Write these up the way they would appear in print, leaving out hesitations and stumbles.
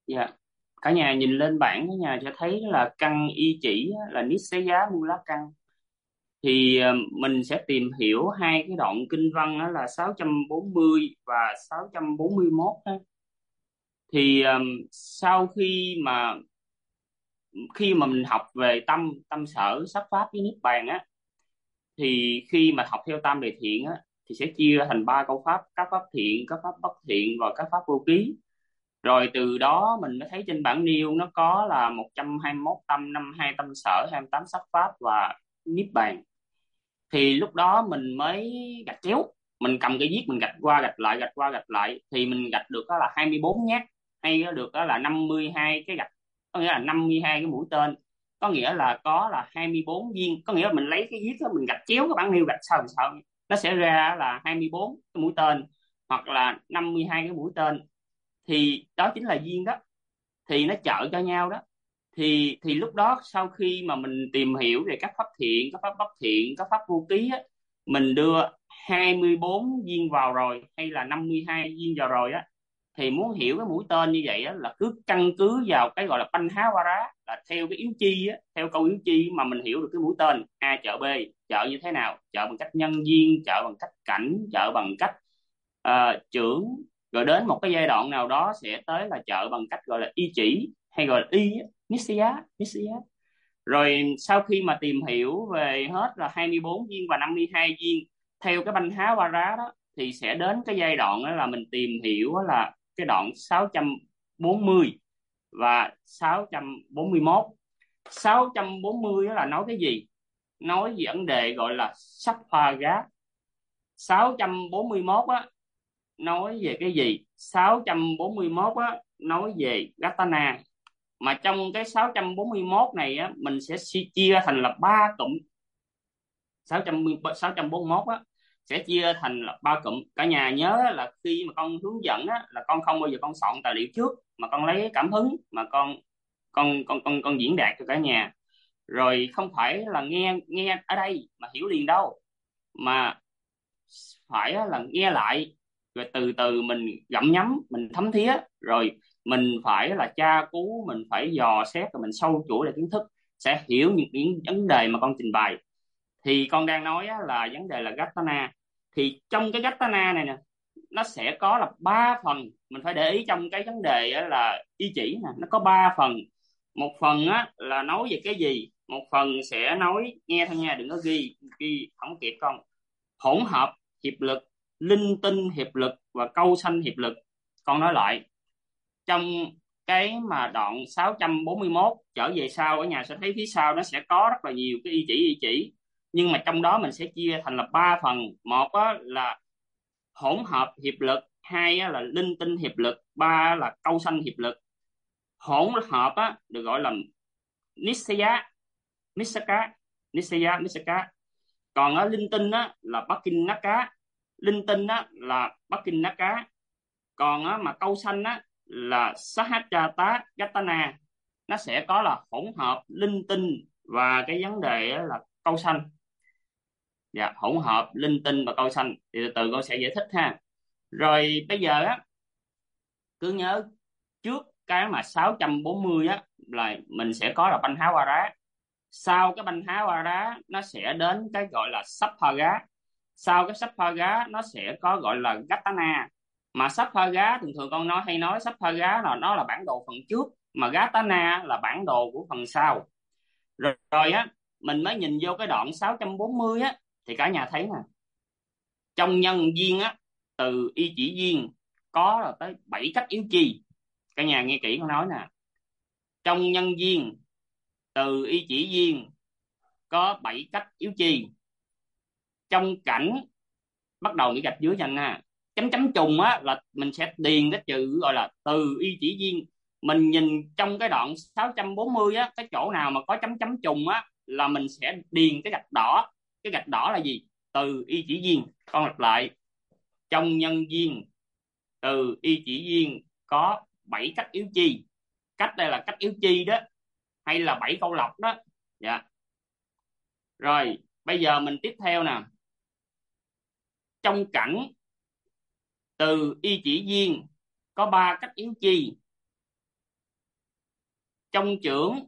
Dạ. Cả nhà nhìn lên bảng, cả nhà sẽ thấy là căn y chỉ á, là Nissaya Mula căn. Thì mình sẽ tìm hiểu hai cái đoạn kinh văn đó là 640 và 641 đó. Thì sau khi mà mình học về tâm tâm sở sắc pháp với niết bàn á, thì khi mà học theo tam đề thiện á thì sẽ chia thành ba câu pháp: các pháp thiện, các pháp bất thiện và các pháp vô ký. Rồi từ đó mình mới thấy trên bảng nêu nó có là 121 tâm, 52 tâm sở, 28 sắc pháp và niết bàn. Thì lúc đó mình mới gạch chéo, mình cầm cái viết mình gạch qua gạch lại, gạch qua gạch lại, thì mình gạch được đó là 24 nhát, hay được đó là 52 cái gạch, có nghĩa là 52 cái mũi tên, có nghĩa là có là 24 viên, có nghĩa là mình lấy cái viết đó mình gạch chéo cái bảng nêu gạch sao làm sao nó sẽ ra là 24 cái mũi tên hoặc là 52 cái mũi tên. Thì đó chính là duyên đó, thì nó trợ cho nhau đó. Thì lúc đó sau khi mà mình tìm hiểu về các pháp thiện, các pháp bất thiện, các pháp vô ký á, mình đưa 24 viên vào rồi hay là 52 viên vào rồi á, thì muốn hiểu cái mũi tên như vậy á là cứ căn cứ vào cái gọi là banh há qua rá, là theo cái yếu chi á, theo câu yếu chi mà mình hiểu được cái mũi tên A trợ B. Trợ như thế nào? Trợ bằng cách nhân duyên, trợ bằng cách cảnh, trợ bằng cách trưởng, rồi đến một cái giai đoạn nào đó sẽ tới là trợ bằng cách gọi là y chỉ, hay gọi là y á, Nissaya Nissaya. Rồi sau khi mà tìm hiểu về hết là 24 viên và 52 viên theo cái banh há ba rá đó, thì sẽ đến cái giai đoạn đó là mình tìm hiểu đó là cái đoạn 640 và 641. 640 đó là nói cái gì? Nói về vấn đề gọi là Sapphaga. 641 á nói về cái gì? 641 á nói về Gatana. Mà trong cái 641 này á mình sẽ chia thành là ba cụm. 641 á sẽ chia thành là ba cụm. Cả nhà nhớ là khi mà con hướng dẫn á là con không bao giờ con soạn tài liệu trước, mà con lấy cảm hứng mà con diễn đạt cho cả nhà. Rồi không phải là nghe nghe ở đây mà hiểu liền đâu, mà phải là nghe lại, rồi từ từ mình gặm nhấm, mình thấm thía, rồi mình phải là tra cứu, mình phải dò xét, rồi mình sâu chuỗi lại kiến thức, sẽ hiểu những vấn đề mà con trình bày. Thì con đang nói á, là vấn đề là Gatana. Thì trong cái Gatana này nè, nó sẽ có là ba phần. Mình phải để ý trong cái vấn đề á, là y chỉ nè, nó có ba phần. Một phần á là nói về cái gì, một phần sẽ nói, nghe thôi nha, đừng có ghi ghi không kịp con: hỗn hợp hiệp lực, linh tinh hiệp lực và câu sanh hiệp lực. Con nói lại, trong cái mà đoạn 641 trở về sau, ở nhà sẽ thấy phía sau nó sẽ có rất là nhiều cái y chỉ, nhưng mà trong đó mình sẽ chia thành là ba phần. Một á, là hỗn hợp hiệp lực, hai á, là linh tinh hiệp lực, ba là câu sanh hiệp lực. Hỗn hợp á, được gọi là Nissaya Nissaka Nissaya Nissaka. Còn ở linh tinh á là Bắc Kinh Nát Cá, linh tinh á là Bắc Kinh Nát Cá. Còn á mà câu xanh á là Sahajata Gatana. Nó sẽ có là hỗn hợp linh tinh và cái vấn đề á là câu xanh. Dạ, hỗn hợp linh tinh và câu xanh thì từ từ con sẽ giải thích ha. Rồi bây giờ á, cứ nhớ trước cái mà 640 á là mình sẽ có là banh há qua rá. Sau cái banh há qua đá nó sẽ đến cái gọi là Sapphaga. Sau cái Sapphaga nó sẽ có gọi là Gatana. Mà Sapphaga thường thường con nói hay nói Sapphaga là nó là bản đồ phần trước, mà Gatana là bản đồ của phần sau. Rồi á, mình mới nhìn vô cái đoạn 640 á, thì cả nhà thấy nè, trong nhân duyên á, từ y chỉ duyên có là tới 7 cách yếu chi. Cả nhà nghe kỹ con nói nè, trong nhân duyên từ y chỉ duyên có 7 cách yếu chi. Trong cảnh, bắt đầu nghĩ gạch dưới cho anh ha, chấm chấm trùng á là mình sẽ điền cái chữ gọi là từ y chỉ duyên. Mình nhìn trong cái đoạn 640 á, cái chỗ nào mà có chấm chấm trùng á là mình sẽ điền cái gạch đỏ. Cái gạch đỏ là gì? Từ y chỉ duyên. Con lặp lại, trong nhân duyên từ y chỉ duyên có 7 cách yếu chi. Cách đây là cách yếu chi đó, hay là 7 câu lọc đó. Dạ. Rồi bây giờ mình tiếp theo nè, trong cảnh từ y chỉ duyên có ba cách yếu chi. Trong chưởng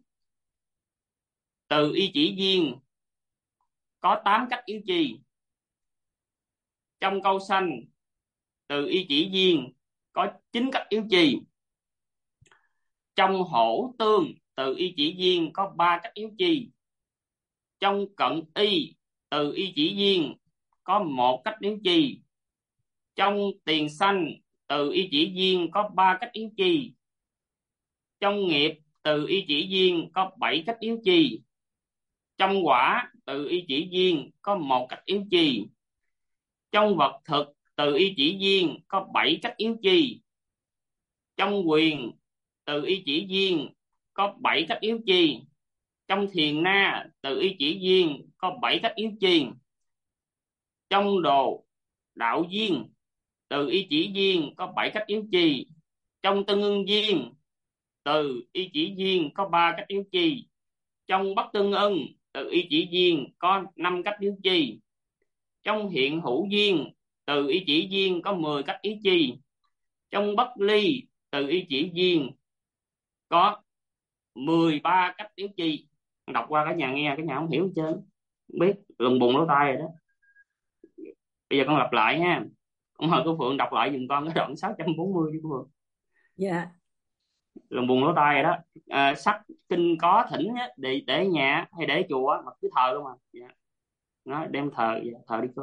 từ y chỉ duyên có 8 cách yếu chi. Trong câu sanh từ y chỉ duyên có 9 cách yếu chi. Trong hổ tương từ y chỉ duyên có 3 cách yếu chi. Trong cận y từ y chỉ duyên có 1 cách yếu chi. Trong tiền sanh từ y chỉ duyên có 3 cách yếu chi. Trong nghiệp từ y chỉ duyên có 7 cách yếu chi. Trong quả từ y chỉ duyên có 1 cách yếu chi. Trong vật thực từ y chỉ duyên có 7 cách yếu chi. Trong quyền từ y chỉ duyên có 7 cách yếu chi. Trong thiền na từ y chỉ duyên có 7 cách yếu chi. Trong đồ đạo duyên từ y chỉ duyên có 7 cách yếu chi. Trong tương ưng duyên từ y chỉ duyên có 3 cách yếu chi. Trong bất tương ưng từ y chỉ duyên có 5 cách yếu chi. Trong hiện hữu duyên từ y chỉ duyên có 10 cách yếu chi. Trong bất ly từ y chỉ duyên có 13 cách yếu chi. Đọc qua cả nhà nghe, cái nhà không hiểu hết trơn, không biết lùng bùng lỗ tai rồi đó. Bây giờ con lặp lại ha. Con mời cô Phượng đọc lại giùm con cái đoạn 640 đi cô Phượng. Dạ. Lùng bùng lỗ tai rồi đó. Sách kinh có thỉnh á, để ở nhà hay để ở chùa mà cứ thờ luôn mà. Dạ. Nó đem thờ, dạ, thờ đi cô.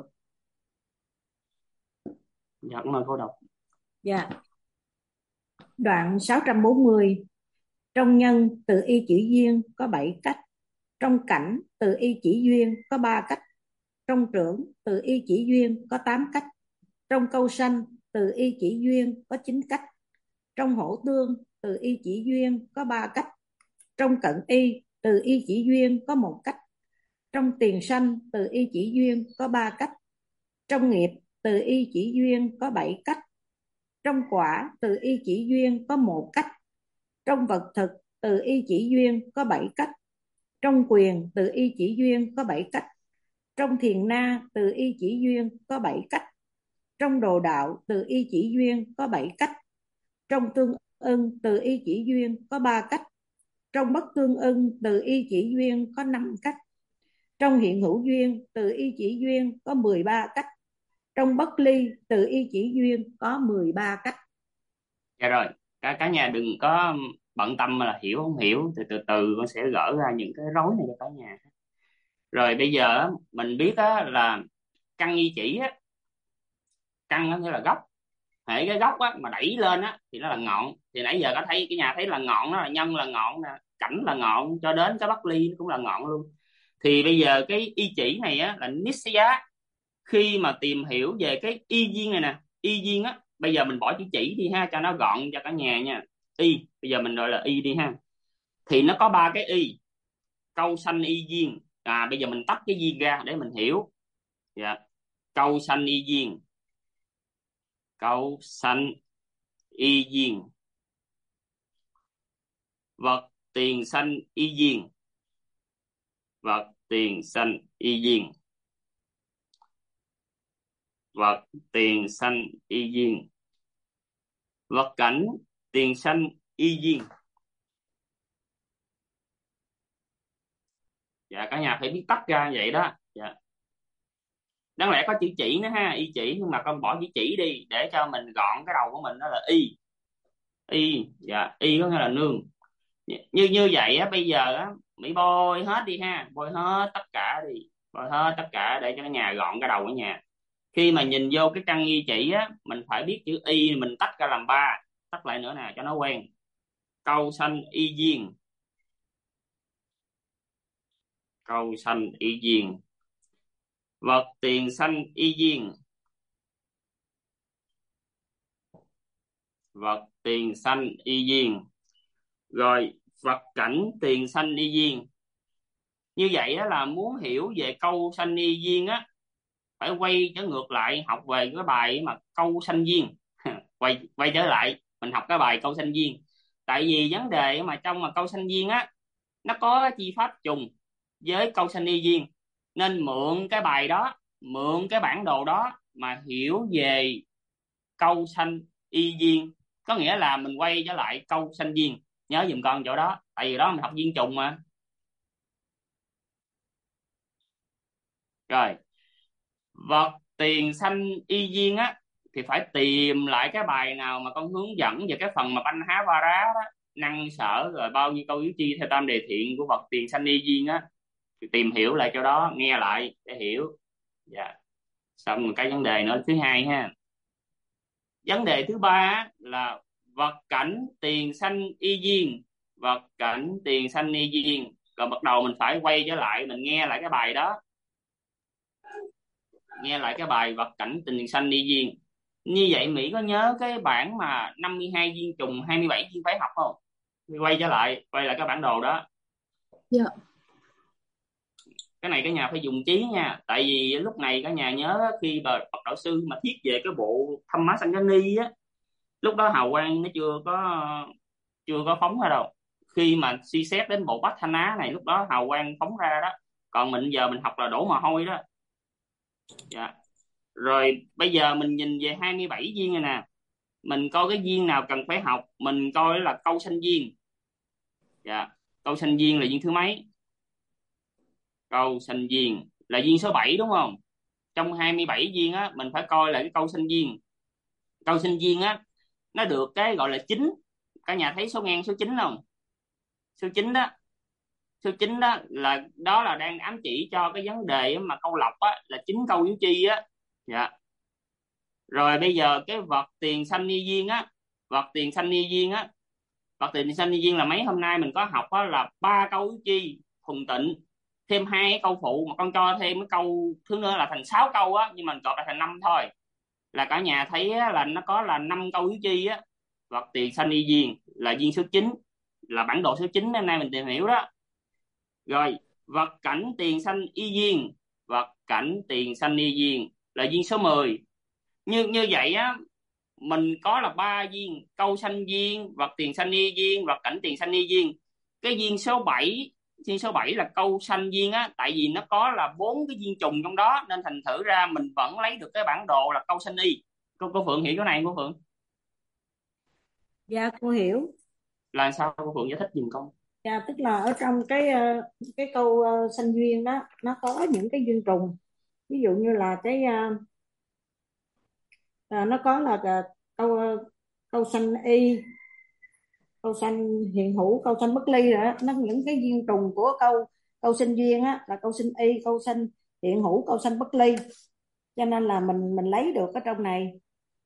Dạ, con mời cô đọc. Dạ. Đoạn 640. Trong nhân từ y chỉ duyên có 7 cách. Trong cảnh từ y chỉ duyên có 3 cách. Trong trưởng từ y chỉ duyên có 8 cách. Trong câu sanh từ y chỉ duyên có 9 cách. Trong hổ tương từ y chỉ duyên có 3 cách. Trong cận y từ y chỉ duyên có 1 cách. Trong tiền sanh từ y chỉ duyên có 3 cách. Trong nghiệp từ y chỉ duyên có 7 cách. Trong quả từ y chỉ duyên có 1 cách. Trong vật thực từ y chỉ duyên có 7 cách. Trong quyền từ y chỉ duyên có 7 cách. Trong thiền na từ y chỉ duyên có 7 cách. Trong đồ đạo từ y chỉ duyên có 7 cách. Trong tương ưng từ y chỉ duyên có 3 cách. Trong bất tương ưng từ y chỉ duyên có 5 cách. Trong hiện hữu duyên từ y chỉ duyên có 13 cách. Trong bất ly từ y chỉ duyên có 13 cách. Dạ rồi, cả nhà đừng có bận tâm là hiểu không hiểu, từ từ con sẽ gỡ ra những cái rối này cho cả nhà. Rồi bây giờ á, mình biết á, là căn y chỉ á, căn nó nghĩa là gốc. Hệ cái gốc á mà đẩy lên á thì nó là ngọn. Thì nãy giờ có thấy cái nhà thấy là ngọn, nó là nhân là ngọn nè, cảnh là ngọn, cho đến cái bất ly cũng là ngọn luôn. Thì bây giờ cái y chỉ này á là Nissaya. Khi mà tìm hiểu về cái y duyên này nè, y duyên á, bây giờ mình bỏ chữ chỉ đi ha cho nó gọn cho cả nhà nha. Y bây giờ mình gọi là y đi ha. Thì nó có 3 cái y. Câu sanh y duyên. Bây giờ mình tách cái duyên ra để mình hiểu. Dạ. Câu sanh y duyên. Câu sanh y duyên. Vật tiền sanh y duyên. Vật tiền sanh y duyên. Vật tiền sanh y duyên. Vật cảnh tiền sanh y duyên. Dạ cả nhà phải biết tách ra vậy đó. Dạ. Đáng lẽ có chữ chỉ nữa ha, y chỉ, nhưng mà con bỏ chữ chỉ đi để cho mình gọn cái đầu của mình, đó là y. Y, dạ, y có nghĩa là nương. Như vậy á, bây giờ á Mỹ bôi hết đi ha, bôi hết tất cả đi, bôi hết tất cả để cho cái nhà gọn cái đầu của nhà. Khi mà nhìn vô cái căn y chỉ á, mình phải biết chữ y mình tách ra làm 3. Tách lại nữa nè cho nó quen. Câu sanh y duyên. Câu sanh y duyên. Vật tiền sanh y duyên. Vật tiền sanh y duyên. Rồi vật cảnh tiền sanh y duyên. Như vậy á là muốn hiểu về câu sanh y duyên á, phải quay trở ngược lại học về cái bài mà câu sanh duyên. quay trở lại mình học cái bài câu sanh duyên. Tại vì vấn đề mà trong mà câu sanh duyên á, nó có chi pháp trùng với câu sanh y duyên, nên mượn cái bài đó, mượn cái bản đồ đó mà hiểu về câu sanh y duyên. Có nghĩa là mình quay trở lại câu sanh duyên, nhớ giùm con chỗ đó. tại vì đó mình học viên trùng mà. Rồi, vật tiền sanh y duyên á, thì phải tìm lại cái bài nào mà con hướng dẫn về cái phần mà banh há va rá đó, năng sở rồi bao nhiêu câu yếu chi theo tam đề thiện của vật tiền sanh y duyên á, thì tìm hiểu lại cho đó, nghe lại để hiểu. Dạ. Xong rồi cái vấn đề nữa thứ hai ha. Vấn đề thứ ba á, là vật cảnh tiền sanh y duyên. Vật cảnh tiền sanh y duyên, rồi bắt đầu mình phải quay trở lại mình nghe lại cái bài đó, nghe lại cái bài vật cảnh tiền sanh y duyên. Như vậy Mỹ có nhớ cái bản mà 52 viên trùng 27 viên phải học không? Quay trở lại, quay lại cái bản đồ đó. Dạ. Cái này cả nhà phải dùng trí nha, tại vì lúc này cả nhà nhớ khi mà bậc đạo sư mà thiết về cái bộ Thăm Má Sanh Cá Ni á, lúc đó hào quang nó chưa có phóng ra đâu. Khi mà suy xét đến bộ Bát Thanh Á này, lúc đó hào quang phóng ra đó, còn mình giờ mình học là đổ mồ hôi đó. Dạ. Rồi bây giờ mình nhìn về 27 viên này nè, mình coi cái viên nào cần phải học, mình coi là câu sanh viên. Dạ. Câu sanh viên là viên thứ mấy? Câu sanh viên là viên số 7 đúng không? Trong 27 viên á mình phải coi là cái câu sanh viên. Câu sanh viên á nó được cái gọi là chính. Cả nhà thấy số ngang số 9 không? Số 9 đó, số 9 đó là đang ám chỉ cho cái vấn đề mà câu lọc á là chín câu yếu chi á. Dạ. Rồi bây giờ cái vật tiền sanh ni duyên á, vật tiền sanh ni duyên á, vật tiền sanh ni duyên là mấy hôm nay mình có học á, là ba câu yếu chi thuần tịnh, thêm hai cái câu phụ mà con cho thêm cái câu thứ nữa là thành 6 câu á, nhưng mình gộp lại thành 5 thôi, là cả nhà thấy á, là nó có là 5 câu yếu chi á. Vật tiền sanh y duyên là duyên số 9, là bản đồ số 9 hôm nay mình tìm hiểu đó. Rồi vật cảnh tiền sanh y duyên, vật cảnh tiền sanh y duyên là duyên số 10. Như vậy á, mình có là ba duyên: câu sanh duyên, vật tiền sanh y duyên, vật cảnh tiền sanh y duyên. Cái duyên số 7, duyên số 7 là câu sanh duyên á, tại vì nó có là bốn cái duyên trùng trong đó nên thành thử ra mình vẫn lấy được cái bản đồ là câu sanh y. Cô Phượng hiểu cái này không cô Phượng? Dạ cô hiểu. Là sao cô Phượng giải thích giùm con? Dạ tức là ở trong cái câu sanh duyên đó nó có những cái duyên trùng, ví dụ như là nó có là câu câu sanh y, câu sanh hiện hữu, câu sanh bất ly rồi đó. Nó những cái duyên trùng của câu câu sinh duyên á là câu sinh y, câu sanh hiện hữu, câu sanh bất ly, cho nên là mình lấy được ở trong này,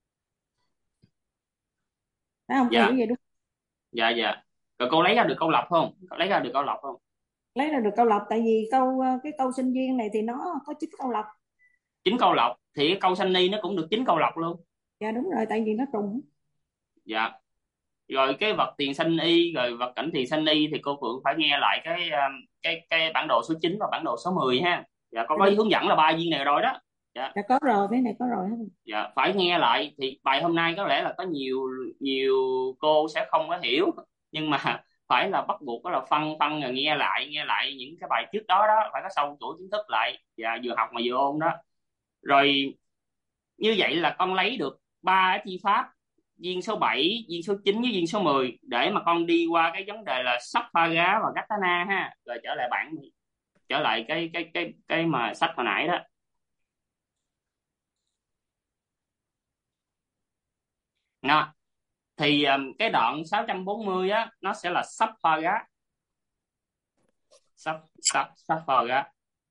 phải không? Cô hiểu Dạ. vậy đúng không? Dạ dạ. Rồi cô lấy ra được câu lọc không? Cô lấy ra được câu lọc không? Lấy ra được câu lọc, tại vì cái câu sinh duyên này thì nó có 9 câu lọc. 9 câu lọc thì cái câu sanh ni nó cũng được 9 câu lọc luôn. Dạ đúng rồi, tại vì nó trùng. Dạ. Rồi cái vật tiền sanh y rồi vật cảnh tiền sanh y thì cô Phượng phải nghe lại cái bản đồ số 9 và bản đồ số 10 ha. Dạ con có hướng dẫn là ba viên này rồi đó. Dạ. Dạ có rồi, cái này có rồi hết. Dạ phải nghe lại, thì bài hôm nay có lẽ là có nhiều nhiều cô sẽ không có hiểu, nhưng mà phải là bắt buộc đó là phân phân rồi nghe lại những cái bài trước đó đó, phải có sâu chuỗi kiến thức lại và vừa học mà vừa ôn đó. Rồi như vậy là con lấy được ba cái chi pháp: viên số 7, viên số 9 với viên số 10, để mà con đi qua cái vấn đề là Sapphaga và Gatana ha. Rồi trở lại bản, trở lại cái mà sách hồi nãy đó. Đó. Thì cái đoạn 640 á nó sẽ là Sapphaga. Sapphaga.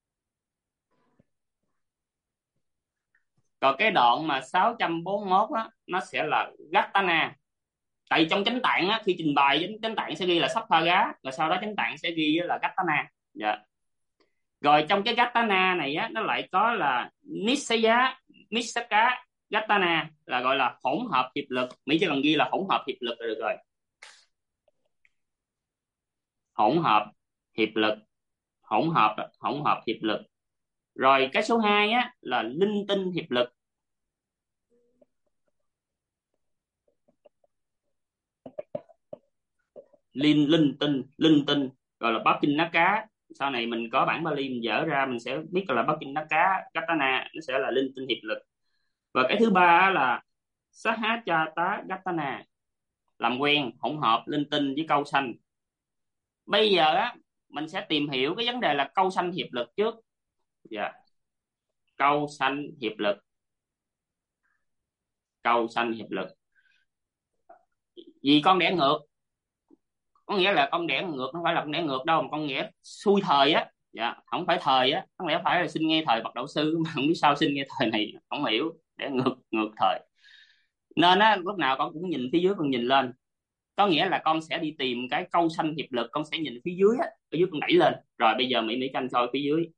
Còn cái đoạn mà 641 á nó sẽ là Gatana. Tại trong chánh tạng á, khi trình bày chánh tạng sẽ ghi là Sapphaga, rồi sau đó chánh tạng sẽ ghi là Gatana. Dạ. Rồi trong cái Gatana này á nó lại có là Nissaka Gatana, là gọi là hỗn hợp hiệp lực. Mỹ chỉ cần ghi là hỗn hợp hiệp lực là được rồi. Hỗn hợp hiệp lực, hỗn hợp hiệp lực. Rồi cái số 2 á là linh tinh hiệp lực. Linh tinh gọi là Bắc Kinh Ná Cá. Sau này mình có bản Bali mình dở ra mình sẽ biết là Bắc Kinh Ná Cá Gatana nó sẽ là linh tinh hiệp lực. Và cái thứ ba là Sahachata Gatana, làm quen hỗn hợp linh tinh với câu sanh. bây giờ á mình sẽ tìm hiểu cái vấn đề là câu sanh hiệp lực trước. Dạ. Câu sanh hiệp lực. Câu sanh hiệp lực. Vì con đẻ ngược, có nghĩa là con đẻ ngược, không phải là con đẻ ngược đâu, mà con nghĩa xuôi thời á. Dạ, không phải thời á, không lẽ phải là sinh ngay thời bậc đạo sư mà không biết sao sinh ngay thời này, không hiểu, để ngược ngược thời. Nên á lúc nào con cũng nhìn phía dưới, con nhìn lên, có nghĩa là con sẽ đi tìm cái câu sanh hiệp lực, con sẽ nhìn phía dưới á, ở dưới con đẩy lên. Rồi bây giờ Mỹ canh soi phía dưới.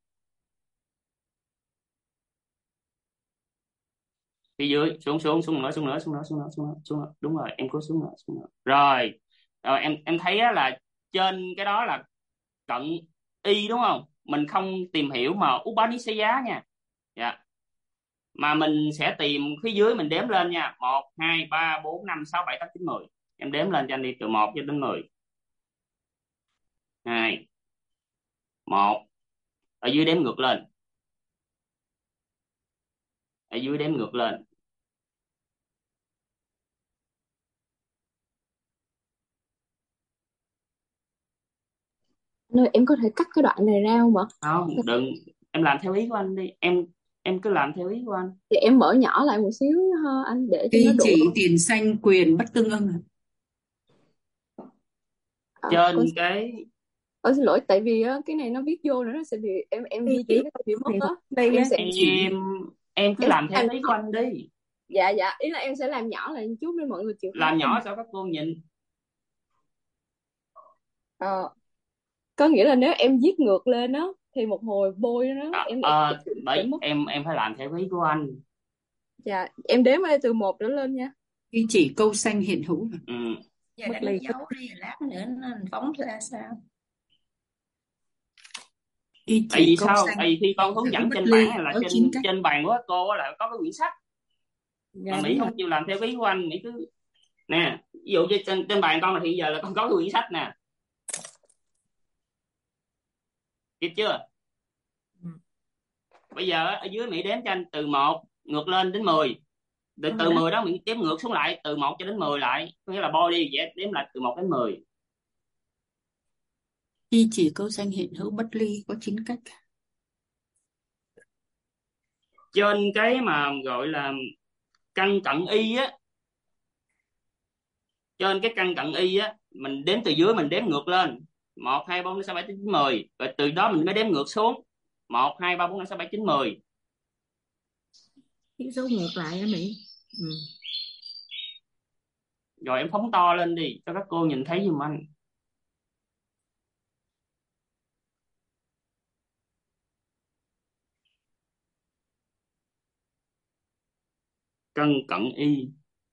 Phía dưới, xuống xuống xuống nữa, xuống nữa, xuống nữa, xuống nữa, xuống nữa, xuống nữa. Đúng rồi, em cố xuống nữa, xuống nữa. Rồi, rồi em thấy á là trên cái đó là cận y đúng không? Mình không tìm hiểu mà Upanishad nha. Dạ. Mà mình sẽ tìm phía dưới, mình đếm lên nha. 1 2 3 4 5 6 7 8 9 10. Em đếm lên cho anh đi từ 1 cho đến 10. 2 1. Ở dưới đếm ngược lên. Ở dưới đếm ngược lên. Nơi em có thể cắt cái đoạn này ra không ạ? Không, đừng, em làm theo ý của anh đi. Em cứ làm theo ý của anh. Thì em mở nhỏ lại một xíu ha anh, để cho nó Y đủ. chỉ tiền sanh quyền bất tương ưng. Trên Con cái xin lỗi, tại vì á, cái này nó viết vô nữa nó sẽ bị em Y di chỉ chuyển nó sẽ bị mất hiện á. hữu bất ly Em á. sẽ em cứ em sẽ làm theo làm ý của nhỏ. anh đi. Dạ ý là em sẽ làm nhỏ lại một chút để mọi người chịu khó Làm em. nhỏ sao các cô nhìn. Ờ, có nghĩa là nếu em viết ngược lên á thì một hồi bôi nó em sẽ Bởi mất. em phải làm theo ý của anh. Dạ em đếm ở từ 1 trở lên nha. Y chỉ câu sanh hiện hữu. Ừ. Giờ Bất đánh ly. dấu đi, lát nữa nó phóng ra sao? Y Tại vì chỉ câu sao? sanh Tại vì khi con hiện hướng hữu dẫn bất trên ly bảng hay là có trên chín cách. trên bàn của cô á là có cái quyển sách, mà Dạ Mỹ đúng rồi. không chịu làm theo ý của anh. Mỹ cứ nè, ví dụ như trên bàn con là hiện giờ là con có cái quyển sách nè, kịp chưa? Ừ. Bây giờ ở dưới Mỹ đếm cho anh từ 1 ngược lên đến 10. Từ Rồi đó. 10 đó Mỹ đếm ngược xuống lại từ 1 cho đến 10 lại, có nghĩa là body vẽ đếm lại từ 1 đến 10. Y chỉ câu sanh hiện hữu bất ly có chín cách. Trên cái mà gọi là căn cận y á, trên cái căn cận y á, mình đếm từ dưới mình đếm ngược lên 1 2 3 4 5 6 7 8 9 10, rồi từ đó mình mới đếm ngược xuống 1 2 3 4 5 6 7 9 10. Viết dấu ngược lại á Mỹ. Ừ. Rồi em phóng to lên đi cho các cô nhìn thấy giùm anh. Căn cận y.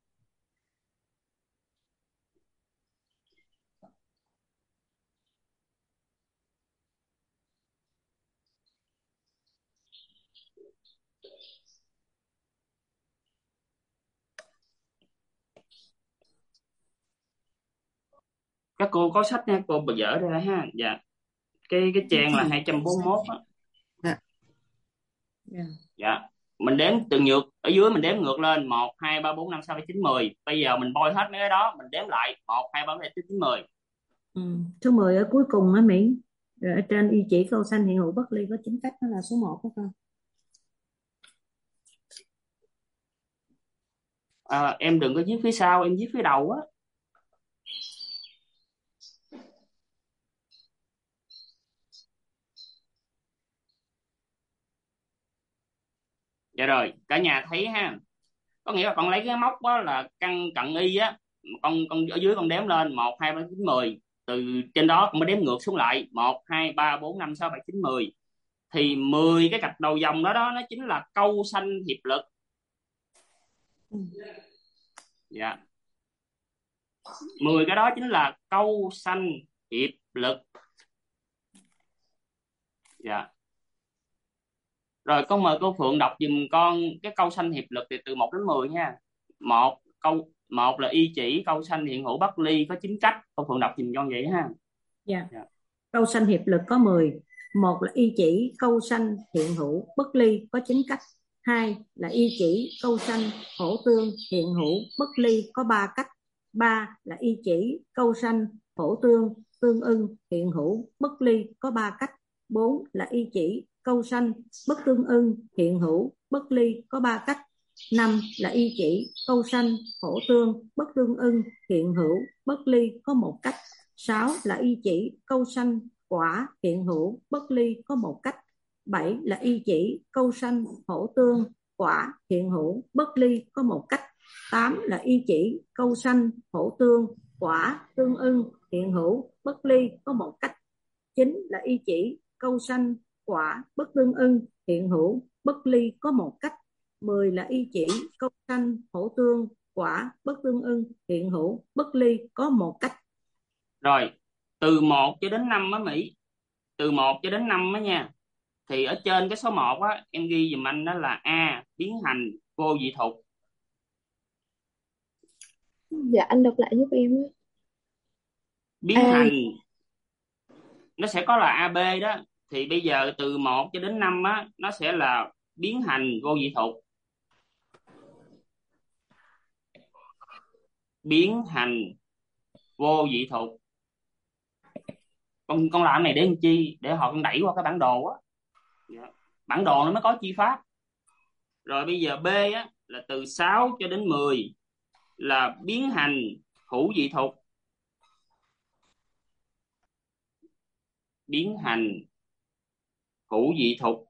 Các cô có sách nha, cô dở ra ha. Dạ. Cái trang là 241 á. Dạ. Dạ. Dạ. Mình đếm từ ngược, ở dưới mình đếm ngược lên 1 2 3 4 5 6 7 9 10. Bây giờ mình bôi hết mấy cái đó, mình đếm lại 1 2 3 4 5 6 7 9 10. Ừ. Số 10 ở cuối cùng á Mỹ. Rồi ở trên y chỉ câu sanh hiện hữu bất ly có chín cách, nó là số 1 đó con. Em đừng có viết phía sau, em viết phía đầu á. Dạ rồi, cả nhà thấy ha. Có nghĩa là con lấy cái móc đó là căn cận y á, con ở dưới con đếm lên 1 2 3 4 5 6 7 9 10. Từ trên đó con mới đếm ngược xuống lại 1 2 3 4 5 6 7 9 10. Thì 10 cái cạch đầu dòng đó đó nó chính là câu sanh hiệp lực. Dạ. 10 cái đó chính là câu sanh hiệp lực. Dạ. Rồi con mời cô Phượng đọc giùm con cái câu sanh hiệp lực từ 1 đến 10 nha. Một là y chỉ câu sanh hiện hữu bất ly có 9 cách. Cô Phượng đọc giùm con vậy ha. Dạ. Dạ. Câu sanh hiệp lực có 10. Một là y chỉ câu sanh hiện hữu bất ly có 9 cách. 2 là y chỉ câu sanh hỗ tương hiện hữu bất ly có 3 cách. 3 là y chỉ câu sanh hỗ tương tương ưng, hiện hữu, bất ly có 3 cách. 4 là y chỉ, câu sanh, bất tương ưng, hiện hữu, bất ly có 3 cách. 5 là y chỉ, câu sanh, hổ tương, bất tương ưng, hiện hữu, bất ly có 1 cách. 6 là y chỉ, câu sanh, quả, hiện hữu, bất ly có 1 cách. 7 là y chỉ, câu sanh, hổ tương, quả, hiện hữu, bất ly có 1 cách. 8 là y chỉ, câu sanh, hổ tương, quả, tương ưng, hiện hữu, bất ly có 1 cách. 9 là y chỉ, câu sanh, quả, bất tương ưng, hiện hữu, bất ly có 1 cách. 10 là y chỉ, câu sanh, hổ tương, quả, bất tương ưng, hiện hữu, bất ly có 1 cách. Rồi, từ 1 cho đến 5 á Mỹ. Từ 1 cho đến 5 á nha. Thì ở trên cái số 1 á, em ghi giùm anh đó là A, biến hành, vô vị thục. Dạ anh đọc lại giúp em á. Biến hành nó sẽ có là AB đó. Thì bây giờ từ 1 cho đến 5 á, nó sẽ là biến hành vô vị thục. Biến hành vô vị thục. Con làm này để làm chi? Để họ con đẩy qua cái bản đồ á. Bản đồ nó mới có chi pháp. Rồi bây giờ B á, là từ 6 cho đến 10 là biến hành hữu vị thục. Biến hành hữu vị thục.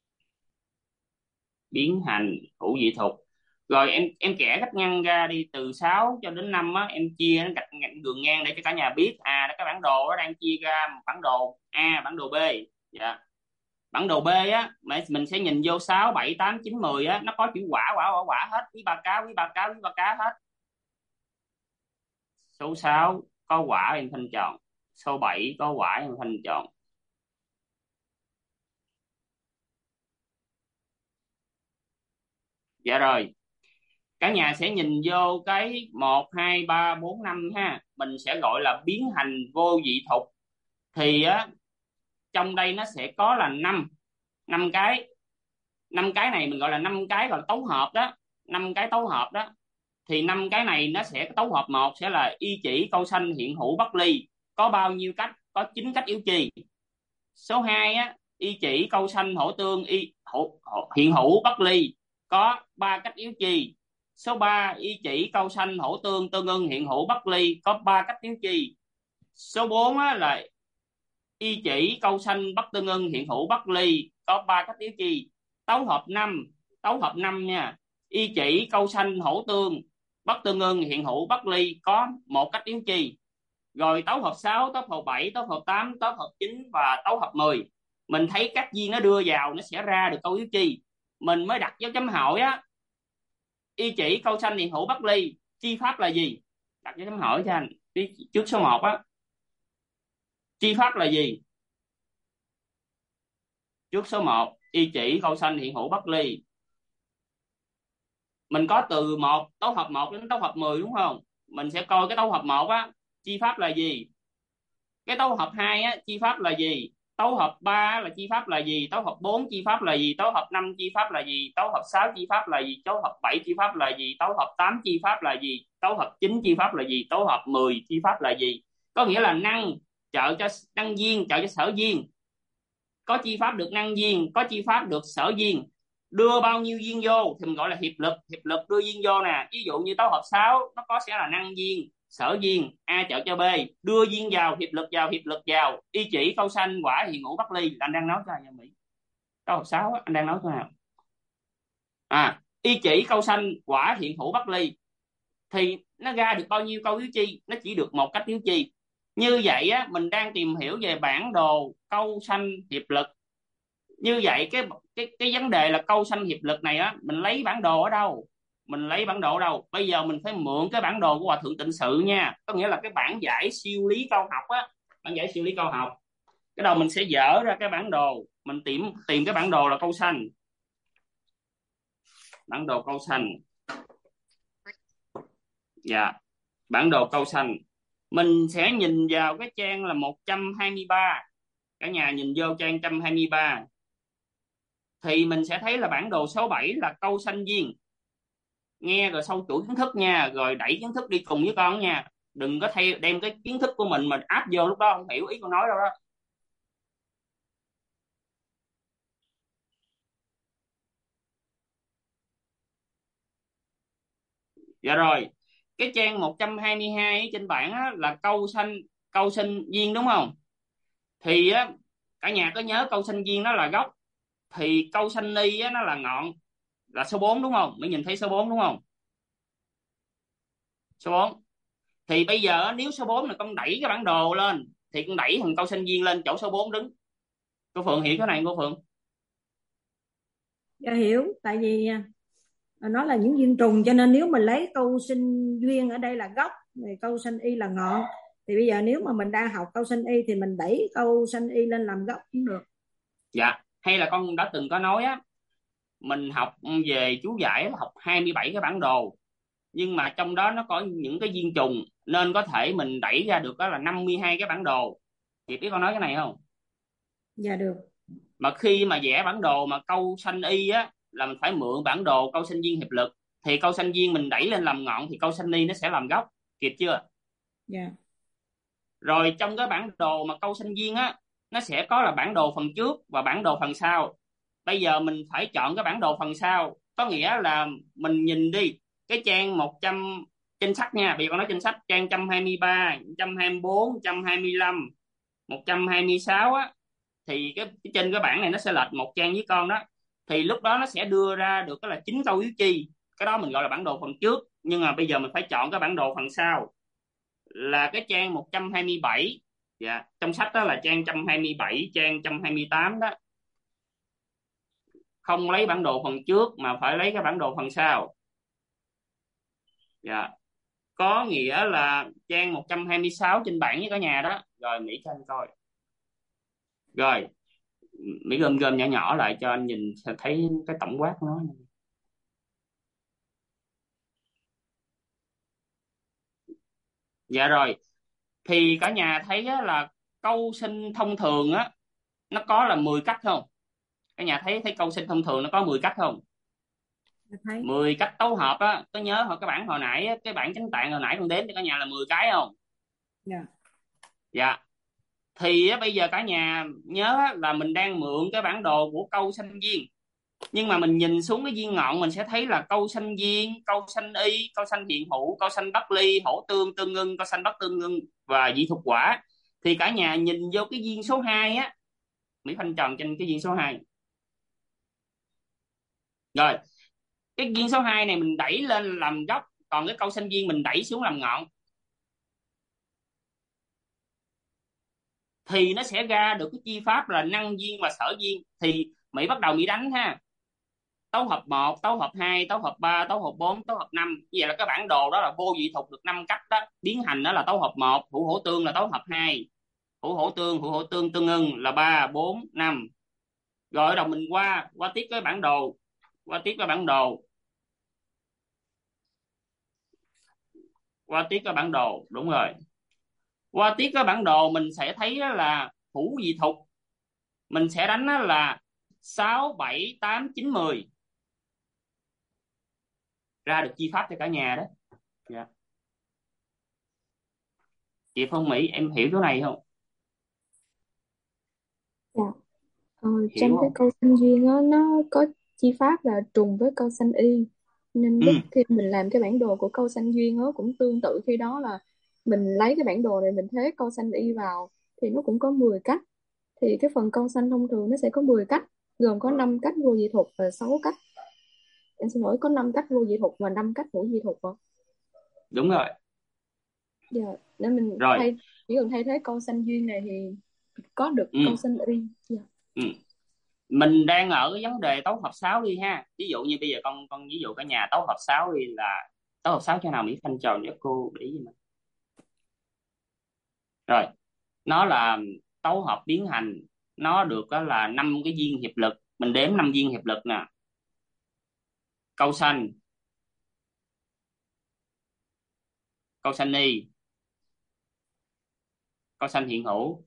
Biến hành hữu vị thục. Rồi em kẻ cách ngăn ra đi, từ 6 cho đến 5 á, em chia nó gạch đường ngang để cho cả nhà biết cái bản đồ nó đang chia ra bản đồ A, bản đồ B. Dạ. Bản đồ B á, mình sẽ nhìn vô 6, 7, 8, 9, 10 á, nó có chữ quả hết, quý ba cá hết. Số 6 có quả em thanh chọn. Số 7 có quả em thanh chọn. Dạ rồi. Cả nhà sẽ nhìn vô cái 1, 2, 3, 4, 5 ha. Mình sẽ gọi là biến hành vô vị thục. Thì á, trong đây nó sẽ có là 5 cái. 5 cái này mình gọi là 5 cái gọi là tấu hợp đó. 5 cái tấu hợp đó. Thì 5 cái này nó sẽ tấu hợp. 1 sẽ là y chỉ, câu sanh, hiện hữu, bất ly. Có bao nhiêu cách? Có 9 cách yếu chi. Số 2 á, y chỉ, câu sanh, hổ tương, hiện hữu, bất ly. Có 3 cách yếu chi. Số 3 y chỉ, câu sanh, hổ tương, tương ưng, hiện hữu, bất ly. Có 3 cách yếu chi. Số 4 á, là y chỉ, câu sanh, bất tương ưng, hiện hữu, bất ly. Có 3 cách yếu chi. Tấu hợp 5. Tấu hợp 5 nha. Y chỉ, câu sanh, hổ tương, bất tương ưng, hiện hữu, bất ly. Có 1 cách yếu chi. Rồi tấu hợp 6, tấu hợp 7, tấu hợp 8, tấu hợp 9 và tấu hợp 10. Mình thấy các viên nó đưa vào nó sẽ ra được câu yếu chi. Mình mới đặt dấu chấm hỏi á. Y chỉ, câu sanh, hiện hữu, bất ly. Chi pháp là gì? Đặt dấu chấm hỏi cho anh. Trước số 1 á. Chi pháp là gì? Trước số 1, y chỉ, câu sanh, hiện hữu, bất ly. Mình có từ tấu hợp 1 đến tấu hợp 10 đúng không? Mình sẽ coi cái tấu hợp 1 á, chi pháp là gì? Cái tấu hợp 2 á, chi pháp là gì? Tấu hợp 3 là chi pháp là gì? Tấu hợp 4 chi pháp là gì? Tấu hợp 5 chi pháp là gì? Tấu hợp 6 chi pháp là gì? Tấu hợp 7 chi pháp là gì? Tấu hợp 8 chi pháp là gì? Tấu hợp 9 chi pháp là gì? Tấu hợp 10 chi pháp là gì? Có nghĩa là năng trợ cho năng duyên, trợ cho sở duyên. Có chi pháp được năng duyên, có chi pháp được sở duyên. Đưa bao nhiêu duyên vô thì mình gọi là hiệp lực đưa duyên vô nè. Ví dụ như tấu hợp 6 nó sẽ là năng duyên, sở duyên, A trợ cho B, đưa duyên vào, hiệp lực vào, y chỉ, câu sanh, quả, hiện hữu, bất ly. Anh đang nói cho anh Mỹ. Tấu hợp 6 anh đang nói cho nào? Y chỉ, câu sanh, quả, hiện hữu, bất ly. Thì nó ra được bao nhiêu câu yếu chi? Nó chỉ được 1 cách yếu chi. Như vậy á, mình đang tìm hiểu về bản đồ câu sanh hiệp lực. Như vậy cái vấn đề là câu sanh hiệp lực này á, mình lấy bản đồ ở đâu? Bây giờ mình phải mượn cái bản đồ của Hòa Thượng Tịnh Sự nha. Có nghĩa là cái bản giải siêu lý câu học á. Bản giải siêu lý câu học. Cái đầu mình sẽ dỡ ra cái bản đồ. Mình tìm cái bản đồ là câu sanh. Bản đồ câu sanh. Dạ. Bản đồ câu sanh. Mình sẽ nhìn vào cái trang là 123. Cả nhà nhìn vô trang 123. Thì mình sẽ thấy là bản đồ số 7 là câu sanh duyên. Nghe rồi sâu chuỗi kiến thức nha, rồi đẩy kiến thức đi cùng với con nha. đừng có đem cái kiến thức của mình áp vô, lúc đó không hiểu ý con nói đâu đó. Dạ rồi, cái trang 122 trên bảng á, là câu sinh viên đúng không? Thì á, cả nhà có nhớ câu sinh viên nó là gốc, thì câu sanh ni á, nó là ngọn, là số 4 đúng không? Mới nhìn thấy số 4 đúng không? Số 4. Thì bây giờ nếu số 4 là con đẩy cái bản đồ lên thì con đẩy thằng câu sinh viên lên chỗ số 4 đứng. Cô Phượng hiểu cái này không cô Phượng? Dạ hiểu, tại vì nó là những viên trùng, cho nên nếu mình lấy câu sinh duyên ở đây là gốc, thì câu sinh y là ngọn, thì bây giờ nếu mà mình đang học câu sinh y thì mình đẩy câu sinh y lên làm gốc cũng được. Dạ, hay là con đã từng có nói á, mình học về chú giải là học 27 cái bản đồ, nhưng mà trong đó nó có những cái viên trùng, nên có thể mình đẩy ra được đó là 52 cái bản đồ. Chị biết con nói cái này không? Dạ được. Mà khi mà vẽ bản đồ mà câu sanh y á, là mình phải mượn bản đồ câu sinh viên hiệp lực, thì câu sinh viên mình đẩy lên làm ngọn thì câu sanh y nó sẽ làm gốc, kịp chưa? Dạ. Rồi trong cái bản đồ mà câu sinh viên á, nó sẽ có là bản đồ phần trước và bản đồ phần sau. Bây giờ mình phải chọn cái bản đồ phần sau, có nghĩa là mình nhìn đi cái trang 100 trên sách nha, bây giờ con nói trên sách trang 123, 124, 125, 126 á, thì cái trên cái bảng này nó sẽ lệch một trang với con đó, thì lúc đó nó sẽ đưa ra được cái là 9 câu yếu chi, cái đó mình gọi là bản đồ phần trước. Nhưng mà bây giờ mình phải chọn cái bản đồ phần sau là cái trang 127. Dạ, trong sách đó là trang 127, trang 128 đó. Không lấy bản đồ phần trước mà phải lấy cái bản đồ phần sau. Dạ, có nghĩa là trang 126 trên bảng với cả nhà đó. Rồi Mỹ cho anh coi. Rồi Mỹ gom gom nhỏ nhỏ lại cho anh nhìn thấy cái tổng quát của nó. Dạ rồi, thì cả nhà thấy á, là câu sinh thông thường á, nó có là 10 cách không? Cả nhà thấy thấy câu sinh thông thường nó có 10 cách không? Dạ thấy. 10 cách tấu hợp á, có nhớ cái bảng hồi nãy á, cái bảng chánh tạng hồi nãy con đếm cho cả nhà là 10 cái không? Dạ. Dạ, thì á, bây giờ cả nhà nhớ á, là mình đang mượn cái bản đồ của câu sanh viên, nhưng mà mình nhìn xuống cái viên ngọn mình sẽ thấy là câu sanh viên, câu sanh y, câu sanh hiện hữu, câu sanh bắc ly, hổ tương tương ưng, câu sanh bắc tương ưng và dị thục quả. Thì cả nhà nhìn vô cái viên số 2 á, Mỹ khoanh tròn trên cái viên số 2. Rồi, cái viên số 2 này mình đẩy lên làm gốc, còn cái câu sanh viên mình đẩy xuống làm ngọn, thì nó sẽ ra được cái chi pháp là năng viên và sở viên. Thì Mỹ bắt đầu Mỹ đánh ha, tấu hợp 1, tấu hợp 2, tấu hợp 3, tấu hợp 4, tấu hợp 5. Như vậy là cái bản đồ đó là vô dị thục được 5 cách đó. Biến hành đó là tấu hợp 1, hữu hổ tương là tấu hợp 2, hữu hổ tương tương ưng là 3, 4, 5. Rồi bắt đầu mình qua qua tiếp cái bản đồ, qua tiếp cái bản đồ, qua tiếp cái bản đồ, đúng rồi. Qua tiếp cái bản đồ mình sẽ thấy là hữu dị thục, mình sẽ đánh là 6, 7, 8, 9, 10, ra được chi pháp cho cả nhà đó. Dạ. Chị Phương Mỹ em hiểu chỗ này không? Dạ. Hiểu Trong cái không? câu sinh duyên á, nó có chi pháp là trùng với câu sanh y, nên lúc Ừ, khi mình làm cái bản đồ của câu sanh duyên á cũng tương tự, khi đó là mình lấy cái bản đồ này mình thế câu sanh y vào thì nó cũng có 10 cách. Thì cái phần câu sanh thông thường nó sẽ có 10 cách, gồm có 5 cách vô dị thục và 6 cách, em xin lỗi, có 5 cách vô dị thục và 5 cách hữu dị thục ạ. đúng rồi. Dạ, nên mình Rồi. chỉ cần thay thế câu sanh duyên này thì có được Ừ, câu sanh y. Dạ. ừ. Mình đang ở cái vấn đề tấu hợp 6 đi ha. Ví dụ như bây giờ con ví dụ cả nhà tấu hợp 6 đi, là tấu hợp 6 cho nào Mỹ Thanh tròn cho cô để ý giùm mình. Rồi, nó là tấu hợp biến hành, nó được đó là 5 cái viên hiệp lực, mình đếm 5 viên hiệp lực nè. Câu sanh, câu sanh y, câu sanh hiện hữu,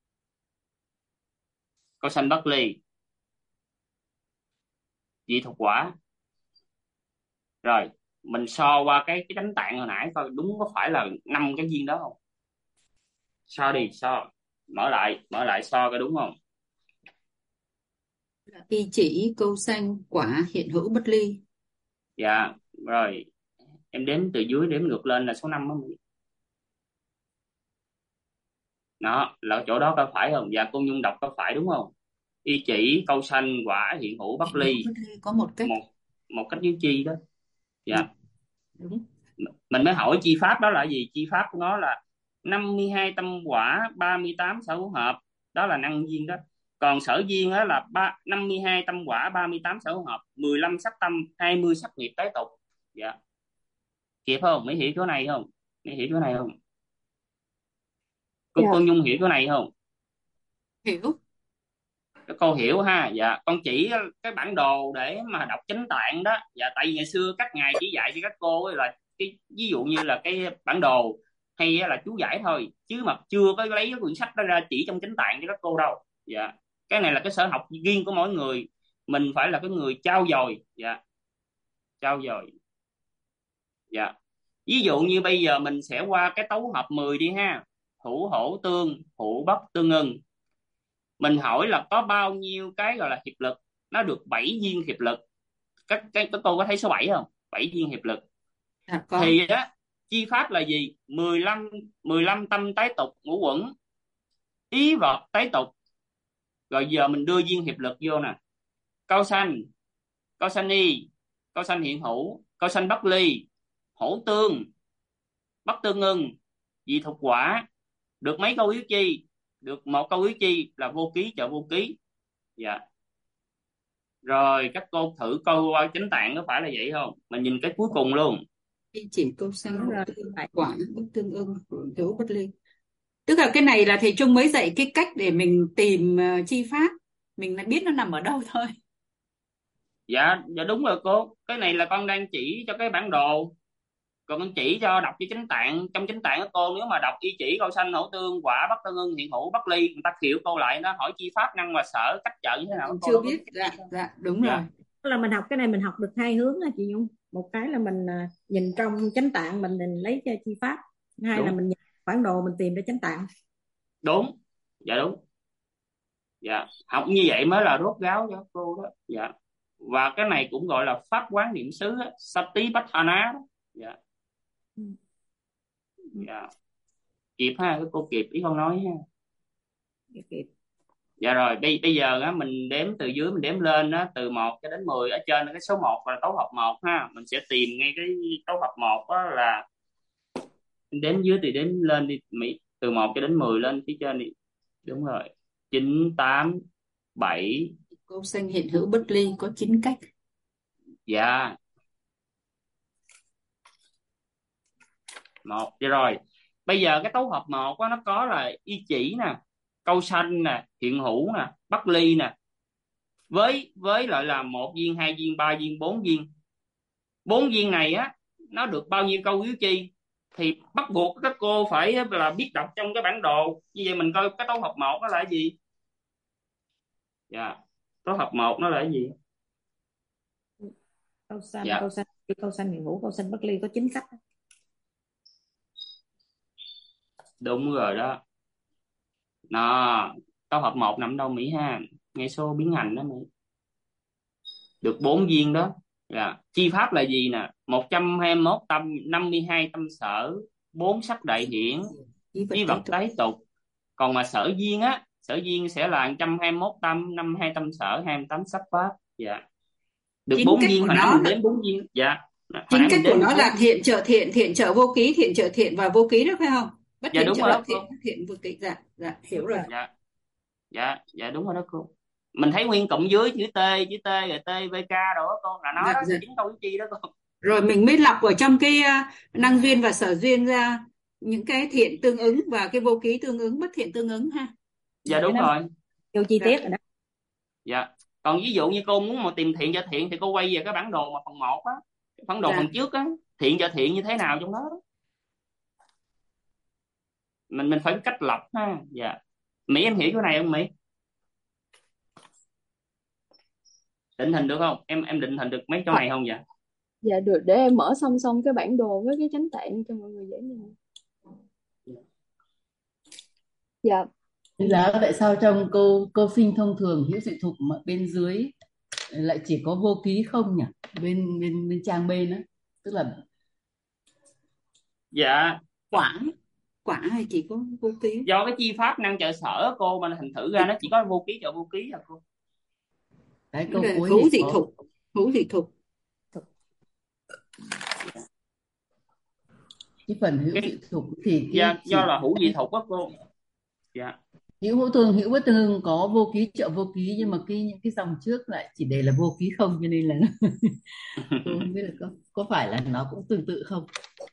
câu sanh bất ly, dị thục quả. Rồi, Mình so qua cái chánh tạng hồi nãy coi đúng có phải là 5 cái viên đó không? So đi, so, mở lại so coi đúng không? Y chỉ, câu sanh, quả, hiện hữu, bất ly. Dạ. Rồi em đếm từ dưới đếm ngược lên là số 5 đó. Đó là chỗ đó có phải không? Dạ, cô Nhung đọc có phải đúng không? Y chỉ, câu sanh, quả, hiện hữu, bất Hiện hữu, ly. bất ly có một cách. một một cách dưới chi đó. Dạ. Đúng. Mình mới hỏi chi pháp đó là gì? Chi pháp của nó là 52 tâm quả, 38 sở hữu hợp, đó là năng duyên đó. Còn sở duyên đó là 52 tâm quả, 38 sở hữu hợp, 15 sắc tâm, 20 sắc nghiệp tái tục. Dạ. Kịp không? Mấy hiểu chỗ này không? Mấy hiểu chỗ này không? Cô Dạ. Nhung hiểu chỗ này không? Hiểu. Các cô hiểu ha. Dạ, con chỉ cái bản đồ để mà đọc chánh tạng đó. Dạ, tại vì ngày xưa các ngài chỉ dạy cho các cô ấy là cái ví dụ như là cái bản đồ hay là chú giải thôi, chứ mà chưa có lấy cái quyển sách đó ra chỉ trong chánh tạng cho các cô đâu. Dạ, cái này là cái sở học riêng của mỗi người, mình phải là cái người trau dồi. Dạ, trau dồi. Dạ, ví dụ như bây giờ mình sẽ qua cái tấu hợp 10 đi ha. Hữu hổ tương, hữu bất tương ưng. Mình hỏi là có bao nhiêu cái gọi là hiệp lực? Nó được 7 viên hiệp lực. Các cô có thấy số 7 không? 7 viên hiệp lực. Dạ có. Thì á, chi pháp là gì? 15 tâm tái tục ngũ uẩn, ý vật tái tục. Rồi giờ mình đưa viên hiệp lực vô nè. Câu sanh, câu sanh y, câu sanh hiện hữu, câu sanh bất ly, hổ tương, bất tương ưng, dị thục quả. Được mấy câu yếu chi? Được một câu yếu chi là vô ký trợ vô ký. Dạ. Rồi các cô thử câu qua chánh tạng có phải là vậy không? Mình nhìn cái cuối cùng luôn. Y chỉ, câu sanh, Đúng hữu rồi. tương, quả, bất tương ưng, hiện hữu, bất ly. Tức là cái này là thầy Trung mới dạy cái cách để mình tìm chi pháp, mình lại biết nó nằm ở đâu thôi. Dạ, dạ đúng rồi cô. Cái này là con đang chỉ cho cái bản đồ. Còn con chỉ cho đọc cho chánh tạng. Trong chánh tạng của cô nếu mà đọc y chỉ câu sanh hữu tương quả bất tương ưng hiện hữu bất ly, người ta hiểu câu lại nó hỏi chi pháp năng và sở cách trợ như thế nào, Mình cô chưa đâu có biết. biết Dạ, cái gì. dạ đúng rồi. Dạ, Tức là mình học cái này mình học được hai hướng á chị Nhung. Một cái là mình nhìn trong chánh tạng mình lấy cho chi pháp. Hai là đúng mình nhìn bản đồ mình tìm ra chánh tạng. đúng. Dạ đúng. Dạ, học như vậy mới là rốt ráo cho cô đó. Dạ. Và cái này cũng gọi là pháp quán niệm xứ á, Satipatthana đó. Dạ. Ừ. Dạ. Kịp ha, cái cô kịp ý con nói ha. Kịp. Dạ rồi, bây giờ á mình đếm từ dưới mình đếm lên á, từ 1 cho đến 10. Ở trên là cái số 1 là tấu hợp 1 ha. Mình sẽ tìm ngay cái tấu hợp 1 á là đếm dưới thì đếm lên đi Mỹ, từ 1 cho đến 10 lên phía trên đi. Đúng rồi. 9 8 7. Câu sanh hiện hữu bất ly có 9 cách. Dạ. 1. Dạ rồi. Bây giờ cái tấu hợp 1 á nó có là y chỉ nè, câu sanh nè, hiện hữu nè, bất ly nè. Với lại là 1 viên, 2 viên, 3 viên, 4 viên. 4 viên này á nó được bao nhiêu câu yếu chi thì bắt buộc các cô phải là biết đọc trong cái bản đồ. Như vậy mình coi cái tấu hợp 1 nó là cái gì. Dạ, tấu hợp 1 nó là cái gì. Câu sanh, Dạ, câu sanh hiện hữu, câu sanh bất ly có 9 cách. đúng rồi đó. Nó tấu hợp 1 nằm đâu Mỹ ha? Ngay số biến hành đó Mỹ. Được 4 viên đó. Dạ. Chi pháp là gì nè? 121 tâm, 52 tâm sở, 4 sắc đại hiển, Ý vật ý tế vật tục. tái tục. Còn mà sở duyên á, sở duyên sẽ là 121 tâm, 52 tâm sở, 28 sắc pháp. Dạ. Được 9 4 cách viên, của hồi nãy nó mình đếm 4 viên. Dạ. Hồi 9 nãy cách mình của đếm được nó 4 là viên. thiện trợ vô ký, thiện trợ thiện và vô ký đó phải không? Bất Dạ thiện đúng trợ rồi bất đó thiện, cô. bất thiện vô ký. Dạ, dạ hiểu Đúng rồi. rồi. Dạ. Dạ, dạ đúng rồi đó cô. Mình thấy nguyên cụm dưới chữ T rồi TVK rồi đó cô, là nó Dạ, đó, dạ. chính câu chữ chi đó cô. Rồi mình mới lọc ở trong cái năng duyên và sở duyên ra những cái thiện tương ứng và cái vô ký tương ứng, bất thiện tương ứng ha. Dạ Cái đúng đó rồi. vô chi Dạ. tiết rồi đó. Dạ. Còn ví dụ như cô muốn mà tìm thiện cho thiện thì cô quay về cái bản đồ mà phần 1 á, bản đồ Dạ. phần trước á, thiện cho thiện như thế nào trong đó, đó. Mình phải có cách lọc ha. Dạ. Mỹ em hiểu cái này không Mỹ? Định hình được không? Em định hình được mấy chỗ này không vậy? Dạ được, để em mở song song cái bản đồ với cái chánh tạng cho mọi người dễ nhìn. Dạ. Thế giá tại sao trong câu sinh thông thường hữu dị thục mà bên dưới lại chỉ có vô ký không nhỉ? Bên trang bên á, tức là Dạ, Quả hay chỉ có vô ký? do cái chi pháp năng trợ sở cô mà thành thử ra nó chỉ có vô ký trợ vô ký à cô. cái câu cuối Hữu này dị có thục. Hữu dị thục. cái phần hữu dị thục thì do cái chỉ là hữu dị thục á cô. Dạ. hữu hữu thường hữu bất thường có vô ký trợ vô ký, nhưng mà những cái dòng trước lại chỉ để là vô ký không, cho nên là tôi không biết là có phải là nó cũng tương tự không.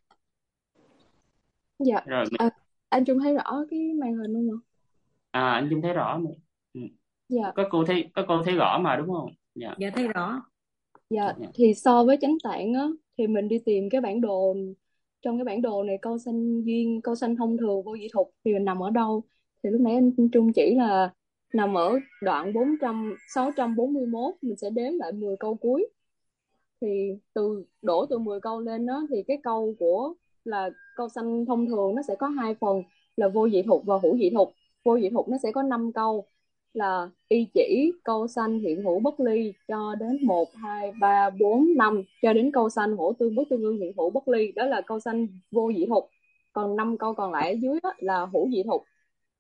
Dạ. Rồi Anh Trung thấy rõ cái màn hình không ạ? anh Dung thấy rõ mà. Dạ. Các cô thấy rõ mà đúng không? Dạ. Dạ thấy rõ. Dạ, Dạ. thì so với chánh tạng á, thì mình đi tìm cái bản đồ, trong cái bản đồ này câu sanh duyên, câu sanh thông thường, vô dị thục thì mình nằm ở đâu? Thì lúc nãy anh Trung chỉ là nằm ở đoạn 641, mình sẽ đếm lại 10 câu cuối. Thì đổ từ 10 câu lên đó, thì cái câu của là câu sanh thông thường nó sẽ có hai phần là vô dị thục và hữu dị thục. Vô dị thục nó sẽ có 5 câu là y chỉ, câu sanh, hiện hữu, bất ly cho đến 1, 2, 3, 4, 5 cho đến câu sanh hữu tương bất tương ưng, hiện hữu, bất ly, đó là câu sanh vô dị thục. Còn 5 câu còn lại ở dưới đó là hữu dị thục.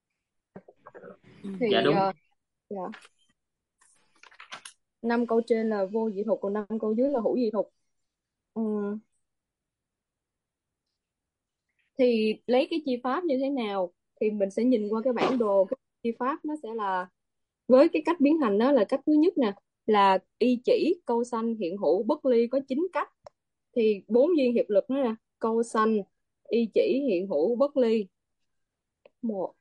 Thì Dạ đúng. dạ. 5 câu trên là vô dị thục, còn 5 câu dưới là hữu dị thục. Thì lấy cái chi pháp như thế nào thì mình sẽ nhìn qua cái bản đồ. Cái chi pháp nó sẽ là với cái cách biến hành, đó là cách thứ nhất nè, là y chỉ, câu sanh, hiện hữu, bất ly, có 9 cách. Thì 4 duyên hiệp lực nữa nè, câu sanh, y chỉ, hiện hữu, bất ly, 1,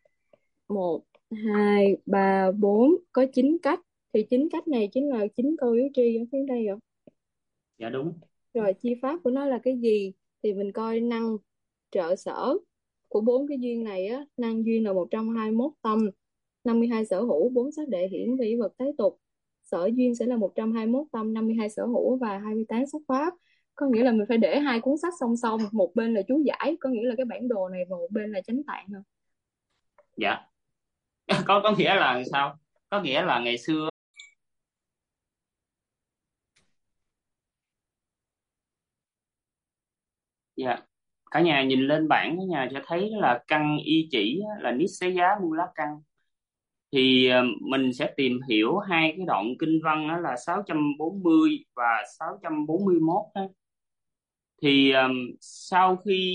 2, 3, 4, có 9 cách. Thì 9 cách này chính là 9 câu yếu tri ở phía đây rồi. Dạ đúng. Rồi chi pháp của nó là cái gì thì mình coi năng trợ sở của 4 cái duyên này á. Năng duyên là 121 tâm, 52 sở hữu, 4 sắc đệ hiển và ý vật thế tục. Sở duyên sẽ là 121 tâm, 52 sở hữu và 28 sắc pháp. Có nghĩa là mình phải để hai cuốn sách song song, một bên là chú giải, có nghĩa là cái bản đồ này, và một bên là chánh tạng thôi. Dạ. có nghĩa là sao? Có nghĩa là ngày xưa dạ, cả nhà nhìn lên bảng, cả nhà sẽ thấy là căn y chỉ là Nissaya Mula căn. Thì mình sẽ tìm hiểu hai cái đoạn kinh văn, đó là 640 và 641 đó. Thì sau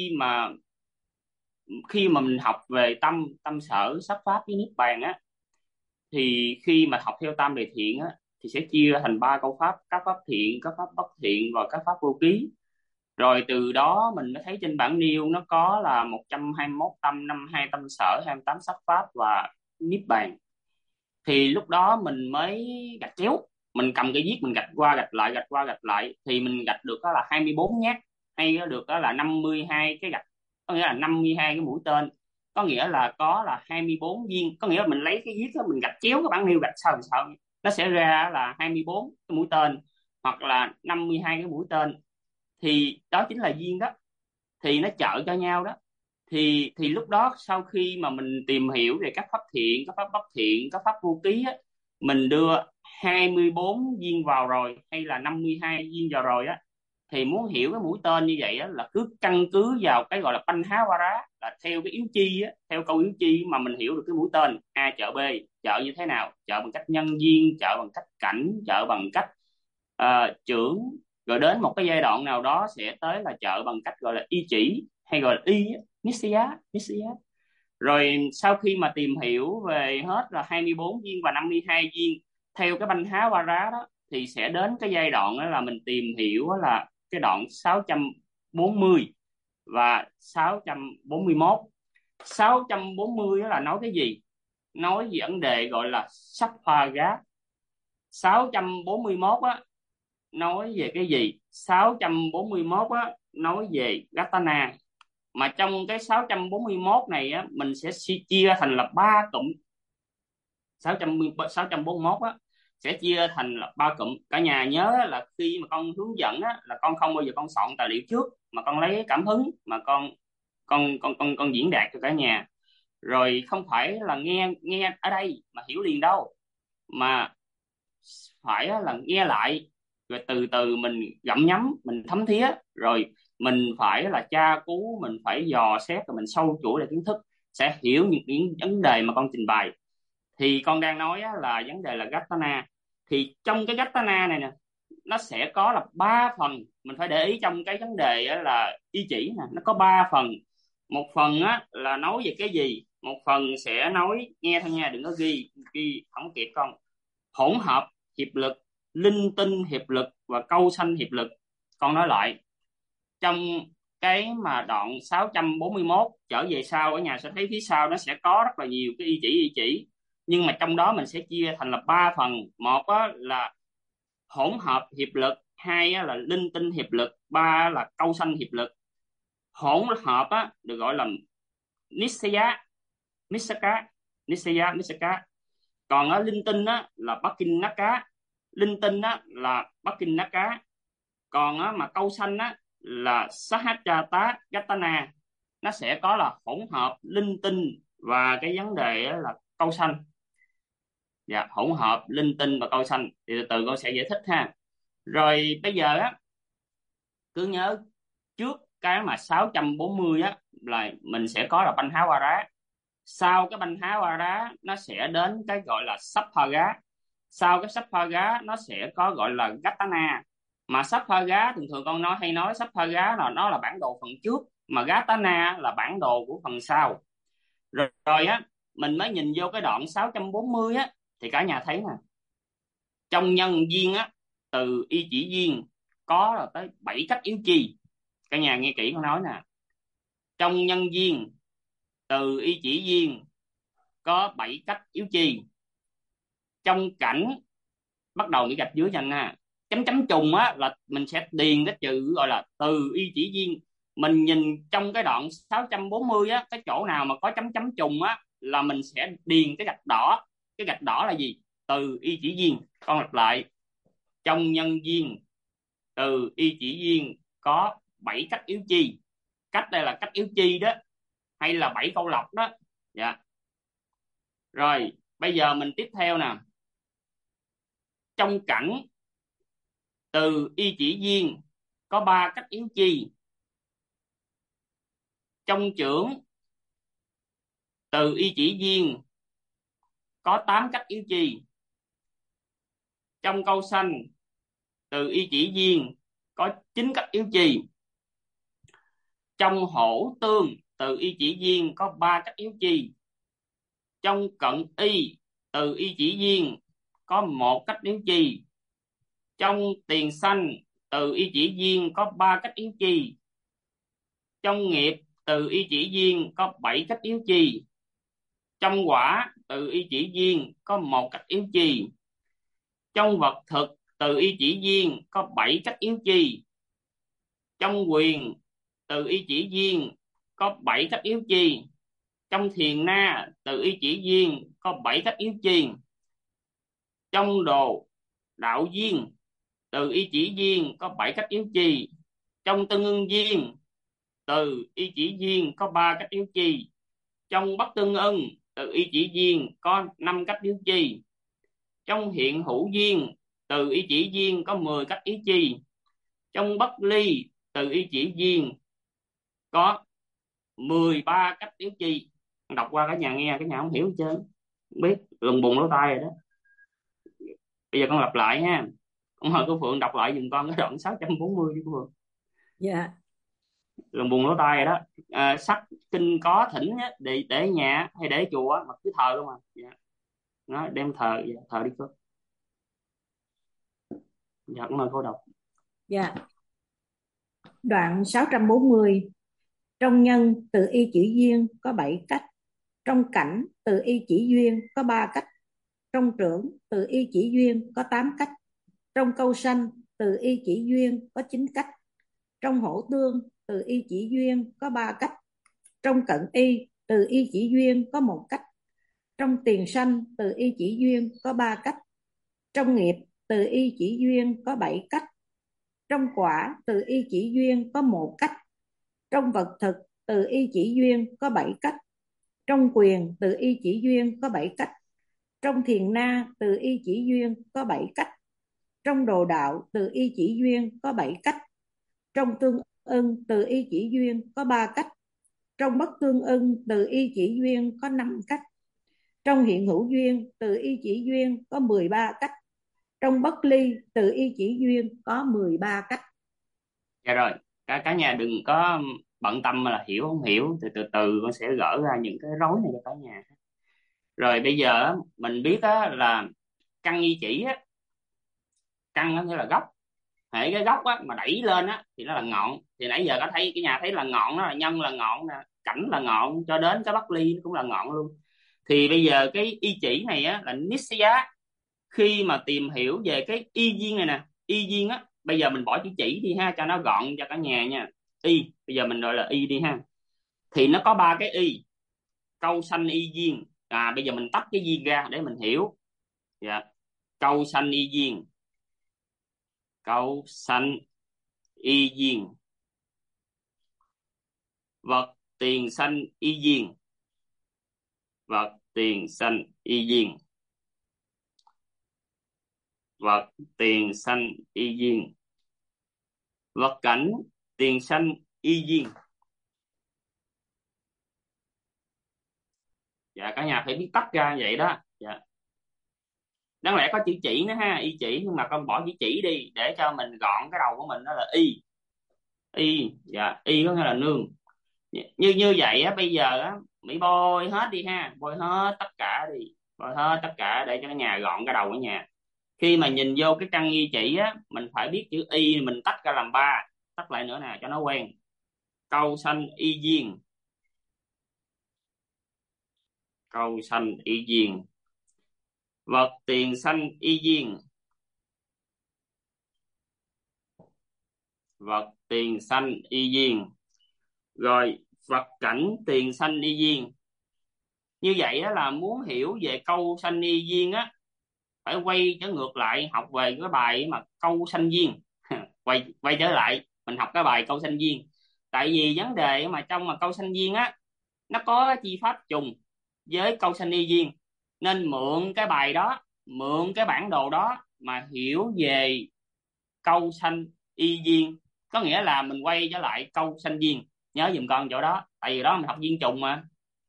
khi mà mình học về tâm sở, sắc pháp với niết bàn á, thì khi mà học theo tam đề thiện á thì sẽ chia thành ba câu pháp: các pháp thiện, các pháp bất thiện và các pháp vô ký. Rồi từ đó mình mới thấy trên bảng nêu nó có là 121 tâm, 52 tâm sở, 28 sắc pháp và niết bàn. Thì lúc đó mình mới gạch chéo, mình cầm cái viết mình gạch qua gạch lại, gạch qua gạch lại, thì mình gạch được đó là 24 nhát, hay được đó là 52 cái gạch, có nghĩa là 52 cái mũi tên, có nghĩa là có là 24 viên. Có nghĩa là mình lấy cái viết đó mình gạch chéo cái bảng nêu, gạch sao nó sẽ ra là 24 cái mũi tên hoặc là 52 cái mũi tên. Thì đó chính là duyên đó, thì nó trợ cho nhau đó. Thì lúc đó sau khi mà mình tìm hiểu về các pháp thiện, các pháp bất thiện, các pháp vô ký á, mình đưa 24 viên vào rồi hay là 52 viên vào rồi á, thì muốn hiểu cái mũi tên như vậy á, là cứ căn cứ vào cái gọi là Panhavara, là theo cái yếu chi á, theo câu yếu chi mà mình hiểu được cái mũi tên A trợ B. Trợ như thế nào? Trợ bằng cách nhân duyên, trợ bằng cách cảnh, trợ bằng cách trưởng, rồi đến một cái giai đoạn nào đó sẽ tới là trợ bằng cách gọi là y chỉ, hay gọi là y Nissaya. Rồi sau khi mà tìm hiểu về hết là 24 viên và 52 viên theo cái banh há ba rá đó, thì sẽ đến cái giai đoạn đó là mình tìm hiểu là cái đoạn 640 và 641. 640 đó là nói cái gì? Nói về vấn đề gọi là Sapphaga. 641 á nói về cái gì? 641 á nói về Gatana. Mà trong cái 641 này á, mình sẽ chia thành là 3 cụm. 641 á sẽ chia thành là 3 cụm. Cả nhà nhớ là khi mà con hướng dẫn á, là con không bao giờ con soạn tài liệu trước, mà con lấy cảm hứng mà con diễn đạt cho cả nhà. Rồi không phải là nghe nghe ở đây mà hiểu liền đâu, mà phải là nghe lại, rồi từ từ mình gặm nhấm, mình thấm thía, rồi mình phải là tra cứu, mình phải dò xét, rồi mình sâu chuỗi lại kiến thức, sẽ hiểu những vấn đề mà con trình bày. Thì con đang nói á, là vấn đề là Gatana. Thì trong cái Gatana này nè, nó sẽ có là 3 phần. Mình phải để ý trong cái vấn đề á, là ý chỉ nè, nó có 3 phần. Một phần á, là nói về cái gì, một phần sẽ nói, nghe thôi nha, đừng có ghi ghi không kịp con. Hỗn hợp hiệp lực, linh tinh hiệp lực và câu sanh hiệp lực. Con nói lại, trong cái mà đoạn 641 trở về sau, ở nhà sẽ thấy phía sau nó sẽ có rất là nhiều cái ý chỉ, nhưng mà trong đó mình sẽ chia thành là 3 phần. Một á, là hỗn hợp hiệp lực, hai á, là linh tinh hiệp lực, ba là câu sanh hiệp lực. Hỗn hợp á, được gọi là Nisaya, Nisaka, Nisaya, Nisaka. Còn ở linh tinh á, là Pakinaka, linh tinh á, là Pakinaka. Còn á, mà câu sanh á, là Sahajata Gatana. Nó sẽ có là hỗn hợp linh tinh và cái vấn đề á, là câu sanh. Dạ, hỗn hợp linh tinh và câu sanh thì từ từ con sẽ giải thích ha. Rồi bây giờ á, cứ nhớ trước cái mà 640 á, là mình sẽ có là Panhavara. Sau cái Panhavara nó sẽ đến cái gọi là Sapphaga. Sau cái Sapphaga nó sẽ có gọi là Gatana. Mà Sapphaga thường thường con hay nói Sapphaga là nó là bản đồ phần trước, mà Gatana là bản đồ của phần sau. Rồi á, mình mới nhìn vô cái đoạn 640 á, thì cả nhà thấy nè, trong nhân duyên á, từ y chỉ duyên có là tới 7 cách yếu chi. Cả nhà nghe kỹ con nói nè, trong nhân duyên từ y chỉ duyên có 7 cách yếu chi. Trong cảnh, bắt đầu cái gạch dưới cho anh ha, chấm chấm trùng á, là mình sẽ điền cái chữ gọi là từ y chỉ duyên. Mình nhìn trong cái đoạn 640 á, cái chỗ nào mà có chấm chấm trùng á, là mình sẽ điền cái gạch đỏ. Cái gạch đỏ là gì? Từ y chỉ duyên. Con lặp lại, trong nhân duyên từ y chỉ duyên có 7 cách yếu chi. Cách đây là cách yếu chi đó, hay là 7 câu lọc đó. Dạ. Rồi bây giờ mình tiếp theo nè, trong cảnh từ y chỉ duyên có 3 cách yếu chi. Trong chưởng từ y chỉ duyên có 8 cách yếu chi. Trong câu sanh từ y chỉ duyên có 9 cách yếu chi. Trong hổ tương từ y chỉ duyên có 3 cách yếu chi. Trong cận y từ y chỉ duyên có 1 cách yếu chi. Trong tiền sanh từ y chỉ duyên có 3 cách yếu chi. Trong nghiệp từ y chỉ duyên có 7 cách yếu chi. Trong quả từ y chỉ duyên có 1 cách yếu chi. Trong vật thực từ y chỉ duyên có 7 cách yếu chi. Trong quyền từ y chỉ duyên có 7 cách yếu chi. Trong thiền na từ y chỉ duyên có 7 cách yếu chi. Trong đồ đạo duyên từ y chỉ duyên có 7 cách yếu chi. Trong tương ưng duyên từ y chỉ duyên có 3 cách yếu chi. Trong bất tương ưng từ y chỉ duyên có 5 cách yếu chi. Trong hiện hữu duyên từ y chỉ duyên có 10 cách yếu chi. Trong bất ly từ y chỉ duyên có 13 cách yếu chi. Đọc qua cả nhà nghe, cả nhà không hiểu hết trơn, biết lùng bùng lỗ tai rồi đó. Bây giờ con lặp lại ha. Con mời cô Phượng đọc lại giùm con cái đoạn 640 đi cô Phượng. Dạ. Lùng bùng lỗ tai rồi đó. Sách kinh có thỉnh á, để nhà hay để chùa mà cứ thờ luôn mà. Dạ. Nó đem thờ, dạ, thờ đi cô. Dạ, con mời cô đọc. Dạ. Đoạn 640. Trong nhân từ y chỉ duyên có 7 cách. Trong cảnh từ y chỉ duyên có 3 cách. Trong trưởng từ y chỉ duyên có 8 cách. Trong câu sanh từ y chỉ duyên có 9 cách. Trong hổ tương từ y chỉ duyên có 3 cách. Trong cận y từ y chỉ duyên có 1 cách. Trong tiền sanh từ y chỉ duyên có 3 cách. Trong nghiệp từ y chỉ duyên có 7 cách. Trong quả từ y chỉ duyên có 1 cách. Trong vật thực từ y chỉ duyên có 7 cách. Trong quyền từ y chỉ duyên có 7 cách. Trong thiền na từ y chỉ duyên có 7 cách. Trong đồ đạo từ y chỉ duyên có 7 cách. Trong tương ưng từ y chỉ duyên có 3 cách. Trong bất tương ưng từ y chỉ duyên có 5 cách. Trong hiện hữu duyên từ y chỉ duyên có 13 cách. Trong bất ly từ y chỉ duyên có 13 cách. Dạ rồi, cả nhà đừng có bận tâm là hiểu không hiểu, từ từ con sẽ gỡ ra những cái rối này cho cả nhà. Rồi bây giờ á, mình biết á, là căn y chỉ á, căn nó nghĩa là gốc. Hệ cái gốc á mà đẩy lên á thì nó là ngọn. Thì nãy giờ có thấy cái nhà thấy là ngọn, nó là nhân là ngọn nè, cảnh là ngọn, cho đến cái bất ly cũng là ngọn luôn. Thì bây giờ cái y chỉ này á là Nissaya. Khi mà tìm hiểu về cái y duyên này nè, y duyên á, bây giờ mình bỏ chữ chỉ đi ha, cho nó gọn cho cả nhà nha. Y, bây giờ mình gọi là y đi ha. Thì nó có 3 cái y. Câu sanh y duyên. Bây giờ mình tách cái duyên ra để mình hiểu. Dạ. Câu sanh y duyên. Câu sanh y duyên. Vật tiền sanh y duyên. Vật tiền sanh y duyên. Vật tiền sanh y duyên. Vật cảnh tiền sanh y duyên. Dạ cả nhà phải biết tách ra vậy đó. Dạ. Đáng lẽ có chữ chỉ nữa ha, y chỉ, nhưng mà con bỏ chữ chỉ đi để cho mình gọn cái đầu của mình, đó là y. Y, dạ, y có nghĩa là nương. Như vậy á, bây giờ á Mỹ bôi hết đi ha, bôi hết tất cả đi, bôi hết tất cả để cho cái nhà gọn cái đầu của nhà. Khi mà nhìn vô cái căn y chỉ á, mình phải biết chữ y mình tách ra làm 3, tách lại nữa nè cho nó quen. Câu sanh y duyên. Câu sanh y duyên. Vật tiền sanh y duyên. Vật tiền sanh y duyên. Rồi vật cảnh tiền sanh y duyên. Như vậy đó là muốn hiểu về câu sanh y duyên á, phải quay trở ngược lại học về cái bài mà câu sanh duyên. quay trở lại mình học cái bài câu sanh duyên. Tại vì vấn đề mà trong mà câu sanh duyên á, nó có chi pháp trùng với câu sanh y duyên, nên mượn cái bài đó, mượn cái bản đồ đó mà hiểu về câu sanh y duyên, có nghĩa là mình quay trở lại câu sanh duyên. Nhớ giùm con chỗ đó, tại vì đó mình học duyên trùng mà.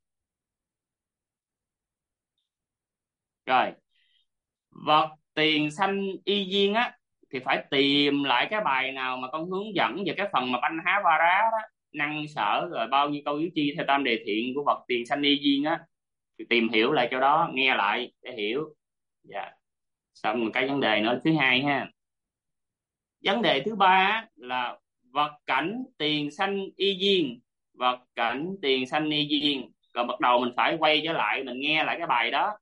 Rồi vật tiền sanh y duyên á thì phải tìm lại cái bài nào mà con hướng dẫn về cái phần mà Banh Há Va Rá đó, năng sở rồi bao nhiêu câu yếu chi theo tam đề thiện của vật tiền sanh y duyên á, thì tìm hiểu lại chỗ đó, nghe lại để hiểu. Dạ. Xong rồi cái vấn đề nữa thứ hai ha. Vấn đề thứ ba là vật cảnh tiền sanh y duyên. Vật cảnh tiền sanh y duyên. Rồi bắt đầu mình phải quay trở lại, mình nghe lại cái bài đó,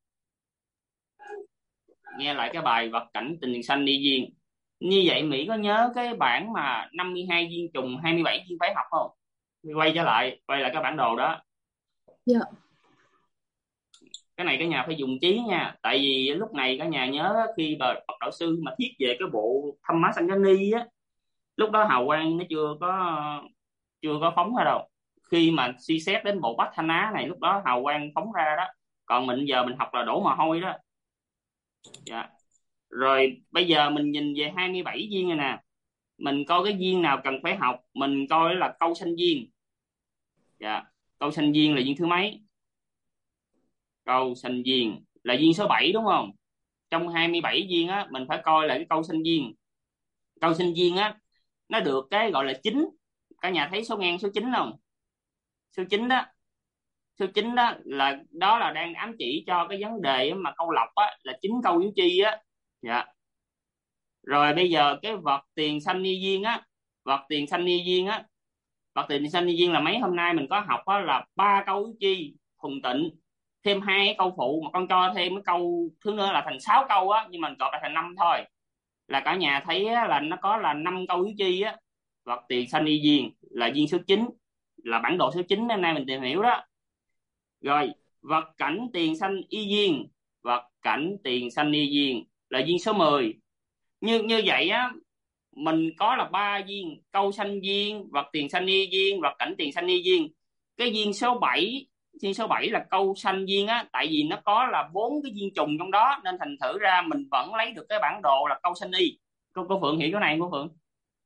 nghe lại cái bài vật cảnh tiền sanh y duyên. Như vậy Mỹ có nhớ cái bản mà 52 duyên trùng 27 duyên phải học không? Quay trở lại, quay lại cái bản đồ đó. Dạ. Cái này cả nhà phải dùng trí nha, tại vì lúc này cả nhà nhớ khi mà Phật đạo sư mà thiết về cái bộ Thăm Má Sanh Ni á, lúc đó hào quang nó chưa có phóng ra đâu. Khi mà suy xét đến bộ Bát Thanh Á này, lúc đó hào quang phóng ra đó. Còn mình giờ mình học là đổ mồ hôi đó. Dạ. Rồi bây giờ mình nhìn về 27 duyên này nè, mình coi cái duyên nào cần phải học, mình coi là câu sanh duyên. Dạ. Câu sanh duyên là duyên thứ mấy? Câu sanh duyên là duyên số 7 đúng không? Trong 27 duyên á, mình phải coi là cái câu sanh duyên. Câu sanh duyên á, nó được cái gọi là 9. Cả nhà thấy số ngang số 9 không? Số 9 đó. Số 9 đó là đang ám chỉ cho cái vấn đề mà câu lọc á, là 9 câu yếu chi á. Dạ. Rồi bây giờ cái vật tiền sanh y duyên á, vật tiền sanh y duyên á, vật tiền sanh y duyên là mấy hôm nay mình có học á, là 3 câu yếu chi thuần tịnh, thêm 2 cái câu phụ, mà con cho thêm cái câu thứ nữa là thành 6 câu á, nhưng mình gộp lại thành 5 thôi. Là cả nhà thấy á, là nó có là 5 câu yếu chi á. Vật tiền sanh y duyên là duyên số 9, là bản đồ số 9 hôm nay mình tìm hiểu đó. Rồi vật cảnh tiền sanh y duyên, vật cảnh tiền sanh y duyên là duyên số 10. Như vậy á, mình có là 3 duyên: câu sanh duyên, vật tiền sanh y duyên, vật cảnh tiền sanh y duyên. Cái duyên số 7 là câu sanh duyên á, tại vì nó có là 4 cái duyên trùng trong đó, nên thành thử ra mình vẫn lấy được cái bản đồ là câu sanh y. Cô Phượng hiểu cái này không cô Phượng?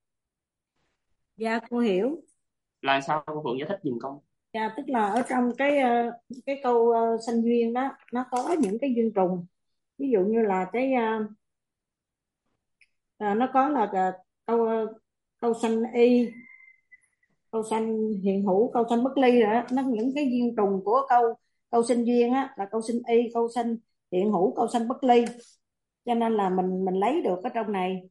Dạ cô hiểu. Là sao cô Phượng giải thích giùm con? Dạ, tức là ở trong cái câu sanh duyên đó nó có những cái duyên trùng. Ví dụ như là nó có là câu câu sanh y, câu sanh hiện hữu, câu sanh bất ly rồi đó. Nó những cái duyên trùng của câu câu sinh duyên á là câu sinh y, câu sanh hiện hữu, câu sanh bất ly, cho nên là mình lấy được ở trong này,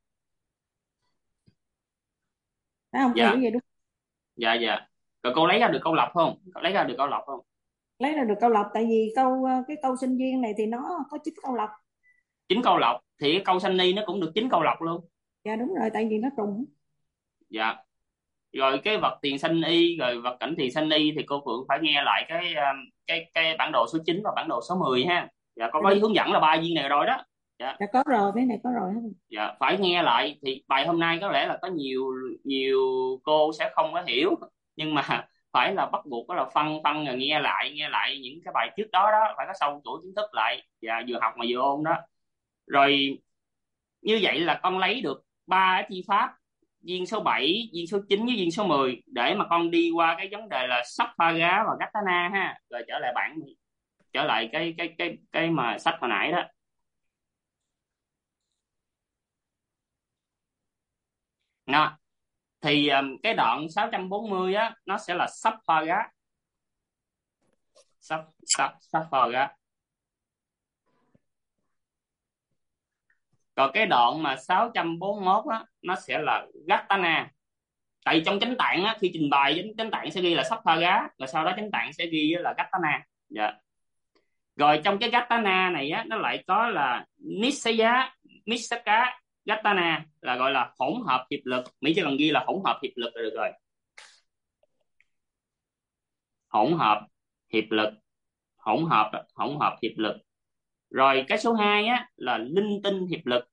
phải không? Cô Dạ hiểu vậy đúng không? dạ. Rồi cô lấy ra được câu lọc không? Cô lấy ra được câu lọc không? Lấy ra được câu lọc, tại vì cái câu sinh duyên này thì nó có 9 câu lọc. 9 câu lọc thì cái câu sanh ni nó cũng được 9 câu lọc luôn. Dạ đúng rồi, tại vì nó trùng. Dạ. Rồi cái vật tiền sanh y, rồi vật cảnh tiền sanh y thì cô Phượng phải nghe lại cái bản đồ số 9 và bản đồ số 10 ha. Dạ, có hướng dẫn là 3 viên này rồi đó. Dạ. Dạ có rồi, cái này có rồi. Dạ, phải nghe lại. Thì bài hôm nay có lẽ là có nhiều nhiều cô sẽ không có hiểu, nhưng mà phải là bắt buộc, đó là phân rồi nghe lại những cái bài trước đó đó, phải có sâu chuỗi kiến thức lại, và vừa học mà vừa ôn đó. Rồi như vậy là con lấy được 3 cái chi pháp: viên số 7, viên số 9 với viên số 10, để mà con đi qua cái vấn đề là Sapphaga và Gatana ha. Rồi trở lại cái mà sách hồi nãy đó. Đó. Thì cái đoạn 640 á nó sẽ là Sapphaga. Sapphaga. Còn cái đoạn mà 641 á nó sẽ là Gatana. Tại trong chánh tạng á, khi trình bày chánh tạng sẽ ghi là Sapphaga, rồi sau đó chánh tạng sẽ ghi là Gatana. Dạ. Rồi trong cái Gatana này á nó lại có là Nisaka Gatana, là gọi là hỗn hợp hiệp lực. Mỹ chỉ cần ghi là hỗn hợp hiệp lực là được rồi. Hỗn hợp hiệp lực, hỗn hợp hiệp lực. Rồi cái số 2 á là linh tinh hiệp lực.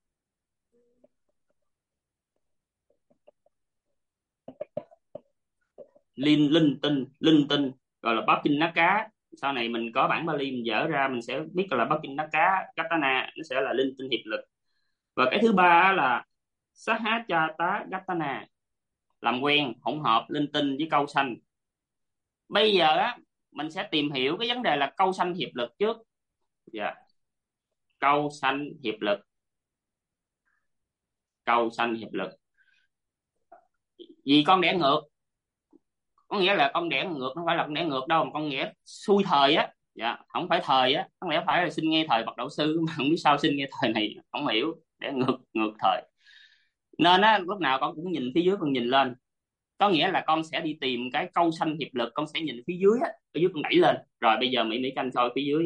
Linh tinh gọi là Pakinaka. Sau này mình có bản Bali mình dở ra mình sẽ biết là Pakinaka Gatana nó sẽ là linh tinh hiệp lực. Và cái thứ ba là Sahachata Gatana, làm quen hỗn hợp linh tinh với câu sanh. Bây giờ á mình sẽ tìm hiểu cái vấn đề là câu sanh hiệp lực trước. Dạ. Câu sanh hiệp lực. Câu sanh hiệp lực. Vì con đẻ ngược, có nghĩa là con đẻ ngược, không phải là con đẻ ngược đâu, mà con đẻ xuôi thời á. Dạ, không phải thời á, không lẽ phải là sinh nghe thời bậc đạo sư mà không biết sao sinh nghe thời này, không hiểu, đẻ ngược thời. Nên á lúc nào con cũng nhìn phía dưới, con nhìn lên, có nghĩa là con sẽ đi tìm cái câu sanh hiệp lực, con sẽ nhìn phía dưới á, phía dưới con đẩy lên. Rồi bây giờ Mỹ canh coi phía dưới.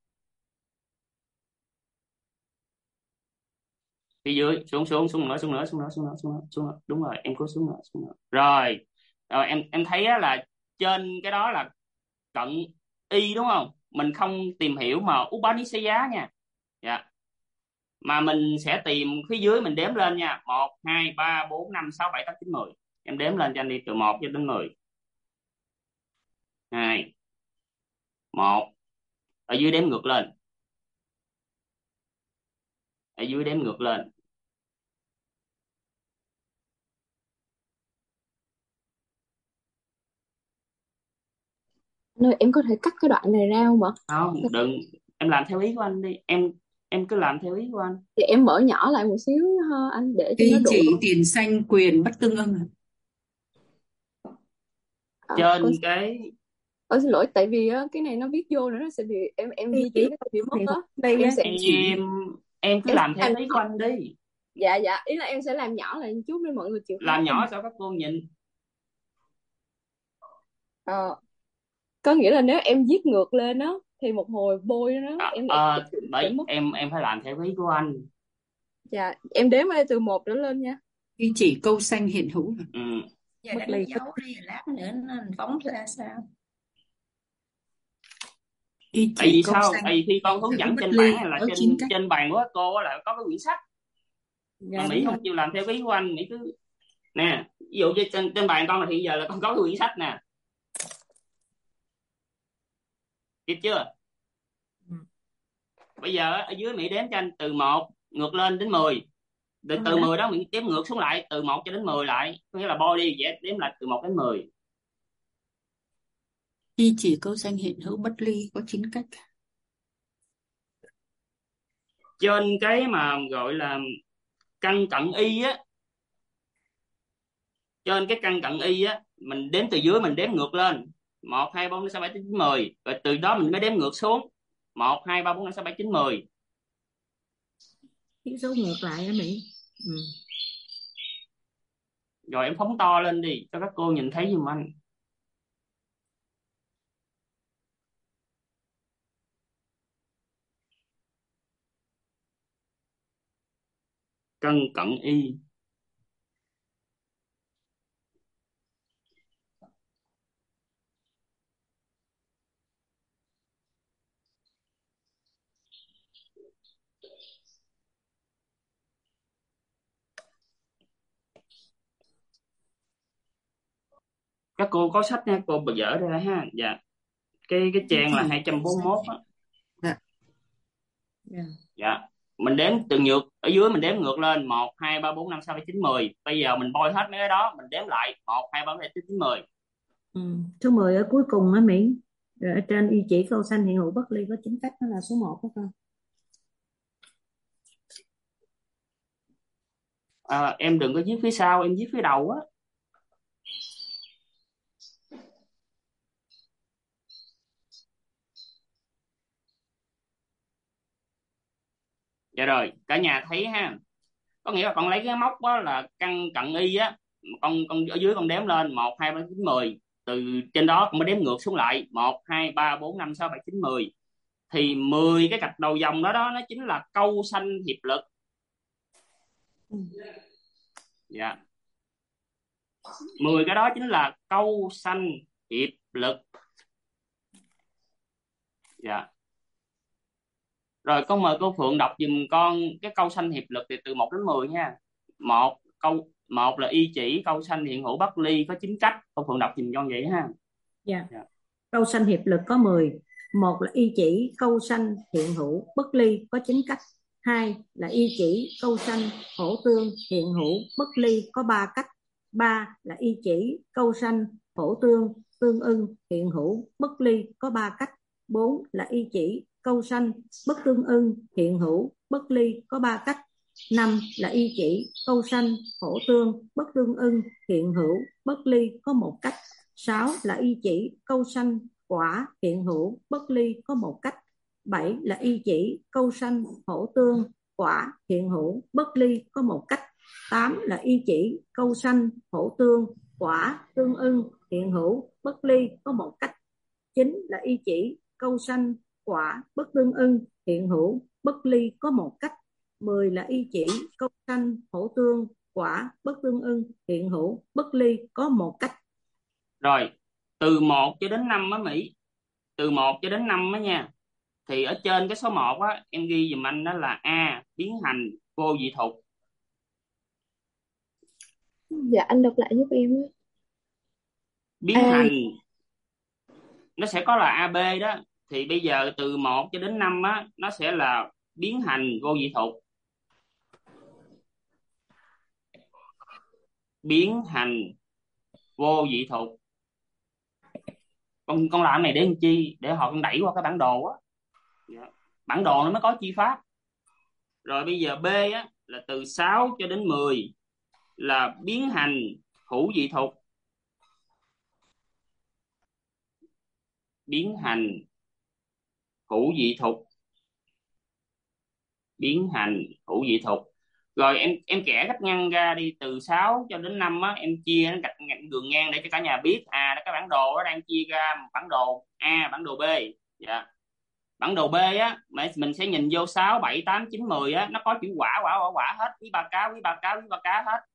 Phía dưới xuống nữa. Đúng rồi, em cố xuống nữa. Rồi em thấy á, là trên cái đó là cận y đúng không? Mình không tìm hiểu mà Upanishad nha. Dạ. Mà mình sẽ tìm phía dưới, mình đếm lên nha. 1 2 3 4 5 6 7 8 9 10. Em đếm lên cho anh đi từ 1 cho đến 10. 2 1. Ở dưới đếm ngược lên. Ở dưới đếm ngược lên. Nơi em có thể cắt cái đoạn này ra không ạ? Không, đừng, em làm theo ý của anh đi. Em cứ làm theo ý của anh. Thì em mở nhỏ lại một xíu ha anh, để cho nó Ý đủ. chỉ tiền sanh quyền bất tương ưng. Trên Con cái xin lỗi, tại vì á, cái này nó viết vô nữa nó sẽ bị em di chuyển nó bị mất á. Đây Em á, sẽ em cứ em làm sẽ theo làm ý của anh đi. dạ ý là em sẽ làm nhỏ lại một chút để mọi người chịu khó Làm cho nhỏ mình. sao các cô nhìn. Ờ, có nghĩa là nếu em viết ngược lên á thì một hồi bôi nó em sẽ Bởi mất. em phải làm theo ý của anh. Dạ em đếm ở từ 1 trở lên nha. Ý chỉ câu sanh hiện hữu. Ừ. Giờ bất đánh ly. dấu đi, lát nữa nó phóng ra sao? Y Tại chỉ vì câu sao? xanh Tại vì khi con hiện hướng hữu dẫn bất trên ly bảng hay là có chín trên cách. trên bàn của các cô á là có cái quyển sách, mà Dạ Mỹ đúng rồi. không chịu làm theo ý của anh. Mỹ cứ nè, ví dụ như trên bàn con là hiện giờ là con có cái quyển sách nè, kịp chưa? Ừ. Bây giờ ở dưới Mỹ đếm cho anh từ 1 ngược lên đến 10. Từ Con từ đã 10 đó Mỹ đếm ngược xuống lại từ 1 cho đến 10 lại, có nghĩa là body vẽ đếm lại từ 1 đến 10. Y chỉ câu xanh hiện hữu bất ly có chín cách. Trên cái mà gọi là căn cận y á, trên cái căn cận y á, mình đếm từ dưới mình đếm ngược lên 1 2 3 4 5 6 7 8 9 10, rồi từ đó mình mới đếm ngược xuống 1 2 3 4 5 6 7 9 10. Cái số ngược lại á Mỹ. Ừ. Rồi em phóng to lên đi cho các cô nhìn thấy giùm anh. Căn cận y. Các cô có sách nha, cô bật dở ra ha. Dạ, cái Y trang là chỉ câu xanh 241 á. dạ. Dạ. Dạ, mình đếm từ ngược ở dưới, mình đếm ngược lên 1 2 3 4 5 6 7 9 10. Bây giờ mình bôi hết mấy cái đó, mình đếm lại 1 2 3 4 5 6 7 9 10. Ừ. Số 10 ở cuối cùng á Mỹ. Rồi ở trên y chỉ câu xanh hiện hữu bất ly có chín cách, nó là số 1 đó con. Em đừng có viết phía sau, em viết phía đầu á. Dạ rồi, cả nhà thấy ha. Có nghĩa là con lấy cái móc đó là căn cận y á, con ở dưới con đếm lên 1 2 3 4 5 6 7 9 10. Từ trên đó con mới đếm ngược xuống lại 1 2 3 4 5 6 7 9 10. Thì 10 cái gạch đầu dòng đó đó nó chính là câu sanh hiệp lực. Ừ. Dạ, 10 cái đó chính là câu sanh hiệp lực. Dạ. Rồi con mời cô Phượng đọc giùm con cái câu sanh hiệp lực thì từ 1 đến 10 nha. Một là y chỉ câu sanh hiện hữu bất ly có chín cách. Cô Phượng đọc giùm con vậy ha. Dạ. Dạ. Câu sanh hiệp lực có 10. Một là y chỉ câu sanh hiện hữu bất ly có chín cách. Hai là y chỉ câu sanh hổ tương hiện hữu bất ly có 3 cách. Ba là y chỉ câu sanh hổ tương tương ưng hiện hữu bất ly có 3 cách. Bốn là y chỉ câu sanh bất tương ưng hiện hữu bất ly có 3 cách. Năm là y chỉ câu sanh hổ tương bất tương ưng hiện hữu bất ly có 1 cách. 6 là y chỉ câu sanh quả hiện hữu bất ly có 1 cách. 7 là y chỉ câu sanh hổ tương quả hiện hữu bất ly có 1 cách. 8 là y chỉ câu sanh hổ tương quả tương ưng hiện hữu bất ly có 1 cách. 9 là y chỉ câu sanh quả bất tương ưng hiện hữu bất ly có 1 cách. 10 là y chỉ câu sanh hổ tương quả bất tương ưng hiện hữu bất ly có 1 cách. Rồi, từ 1 cho đến 5 á Mỹ. Từ 1 cho đến 5 á nha. Thì ở trên cái số 1 á, em ghi giùm anh đó là A, biến hành vô dị thục. Dạ anh đọc lại giúp em á. Biến A hành nó sẽ có là AB đó. Thì bây giờ từ 1 cho đến 5 á, nó sẽ là biến hành vô dị thục. Biến hành vô dị thục. Con làm này để làm chi? Để họ con đẩy qua cái bản đồ á. Dạ. Bản đồ nó mới có chi pháp. Rồi bây giờ B á là từ 6 cho đến 10 là biến hành hữu dị thục. Biến hành hữu dị thục. Biến hành hữu dị thục. Rồi em kẻ cách ngăn ra đi, từ 6 cho đến 5 á, em chia nó gạch đường ngang để cho cả nhà biết cái bản đồ nó đang chia ra một bản đồ A, bản đồ B. Dạ. Bản đồ B á mình sẽ nhìn vô 6 7 8 9 10 á, nó có chữ quả quả quả quả hết, quý ba cá quý ba cá quý ba cá hết.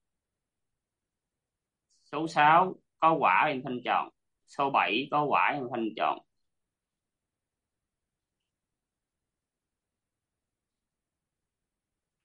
Số 6 có quả em phanh tròn, số 7 có quả em phanh tròn.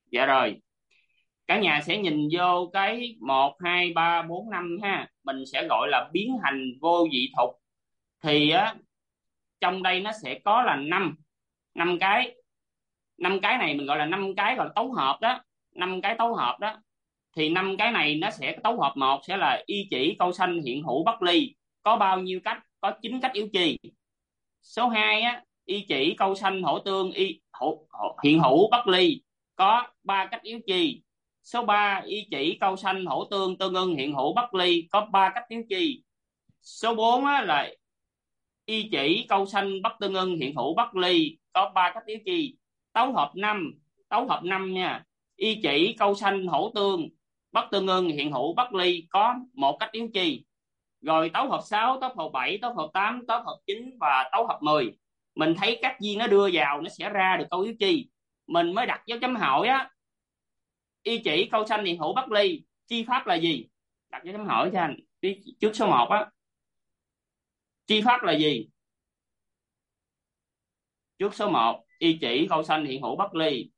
Dạ rồi, cả nhà sẽ nhìn vô cái 1 2 3 4 5 ha, mình sẽ gọi là biến hành vô dị thục. Thì á, trong đây nó sẽ có là 5 năm cái này mình gọi là 5 cái gọi là tấu hợp đó, 5 cái tấu hợp đó. Thì 5 cái này nó sẽ tấu hợp, một sẽ là y chỉ câu sanh hiện hữu bất ly, có bao nhiêu cách? Có 9 cách yếu chi. Số 2 á, y chỉ câu sanh hỗ tương hiện hữu bất ly, có 3 cách yếu chi. Số 3, y chỉ câu sanh hỗ tương tương ưng hiện hữu bất ly, có 3 cách yếu chi. Số 4 á, là y chỉ câu sanh bất tương ưng hiện hữu bất ly, có 3 cách yếu chi. Tấu hợp 5 nha, y chỉ câu sanh hỗ tương bất tương ưng hiện hữu bất ly, có 1 cách yếu chi. Rồi tấu hợp 6, tấu hợp 7, tấu hợp 8, tấu hợp 9 và tấu hợp 10. Mình thấy các viên nó đưa vào nó sẽ ra được câu yếu chi, mình mới đặt dấu chấm hỏi á. Y chỉ câu sanh hiện hữu bất ly, chi pháp là gì? Đặt dấu chấm hỏi cho anh trước số 1 á. Chi pháp là gì? Trước số 1, y chỉ câu sanh hiện hữu bất ly.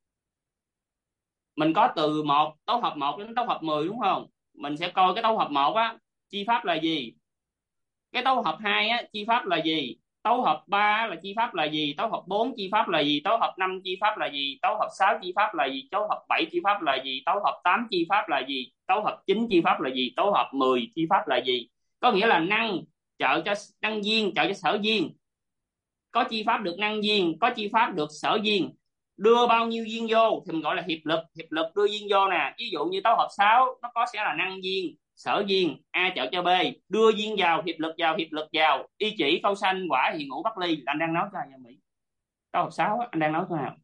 Mình có từ tấu hợp 1 đến tấu hợp 10 đúng không? Mình sẽ coi cái tấu hợp 1 á, chi pháp là gì? Cái tấu hợp 2 á, chi pháp là gì? Tấu hợp 3 là chi pháp là gì? Tấu hợp 4 chi pháp là gì? Tấu hợp 5 chi pháp là gì? Tấu hợp 6 chi pháp là gì? Tấu hợp 7 chi pháp là gì? Tấu hợp 8 chi pháp là gì? Tấu hợp 9 chi pháp là gì? Tấu hợp 10 chi pháp là gì? Có nghĩa là năng trợ cho năng duyên, trợ cho sở duyên. Có chi pháp được năng duyên, có chi pháp được sở duyên. Đưa bao nhiêu duyên vô thì mình gọi là hiệp lực đưa duyên vô nè. Ví dụ như tấu hợp 6 nó có sẽ là năng duyên, sở duyên, A trợ cho B, đưa duyên vào, hiệp lực vào, y chỉ câu sanh quả hiện hữu bất ly. Là anh đang nói cho anh Mỹ. Tấu hợp 6 anh đang nói cho nào?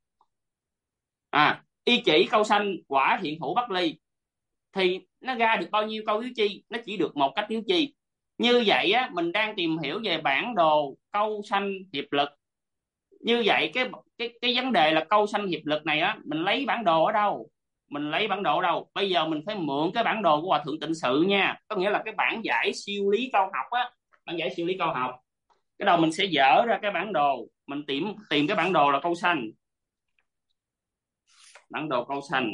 Y chỉ câu sanh quả hiện hữu bất ly thì nó ra được bao nhiêu câu yếu chi? Nó chỉ được 1 cách yếu chi. Như vậy á, mình đang tìm hiểu về bản đồ câu sanh hiệp lực. Như vậy cái vấn đề là câu sanh hiệp lực này á, mình lấy bản đồ ở đâu? Bây giờ mình phải mượn cái bản đồ của Hòa Thượng Tịnh Sự nha, có nghĩa là cái bản giải siêu lý câu học á. Bản giải siêu lý câu học, cái đầu mình sẽ dở ra cái bản đồ, mình tìm cái bản đồ là câu sanh. Bản đồ câu sanh.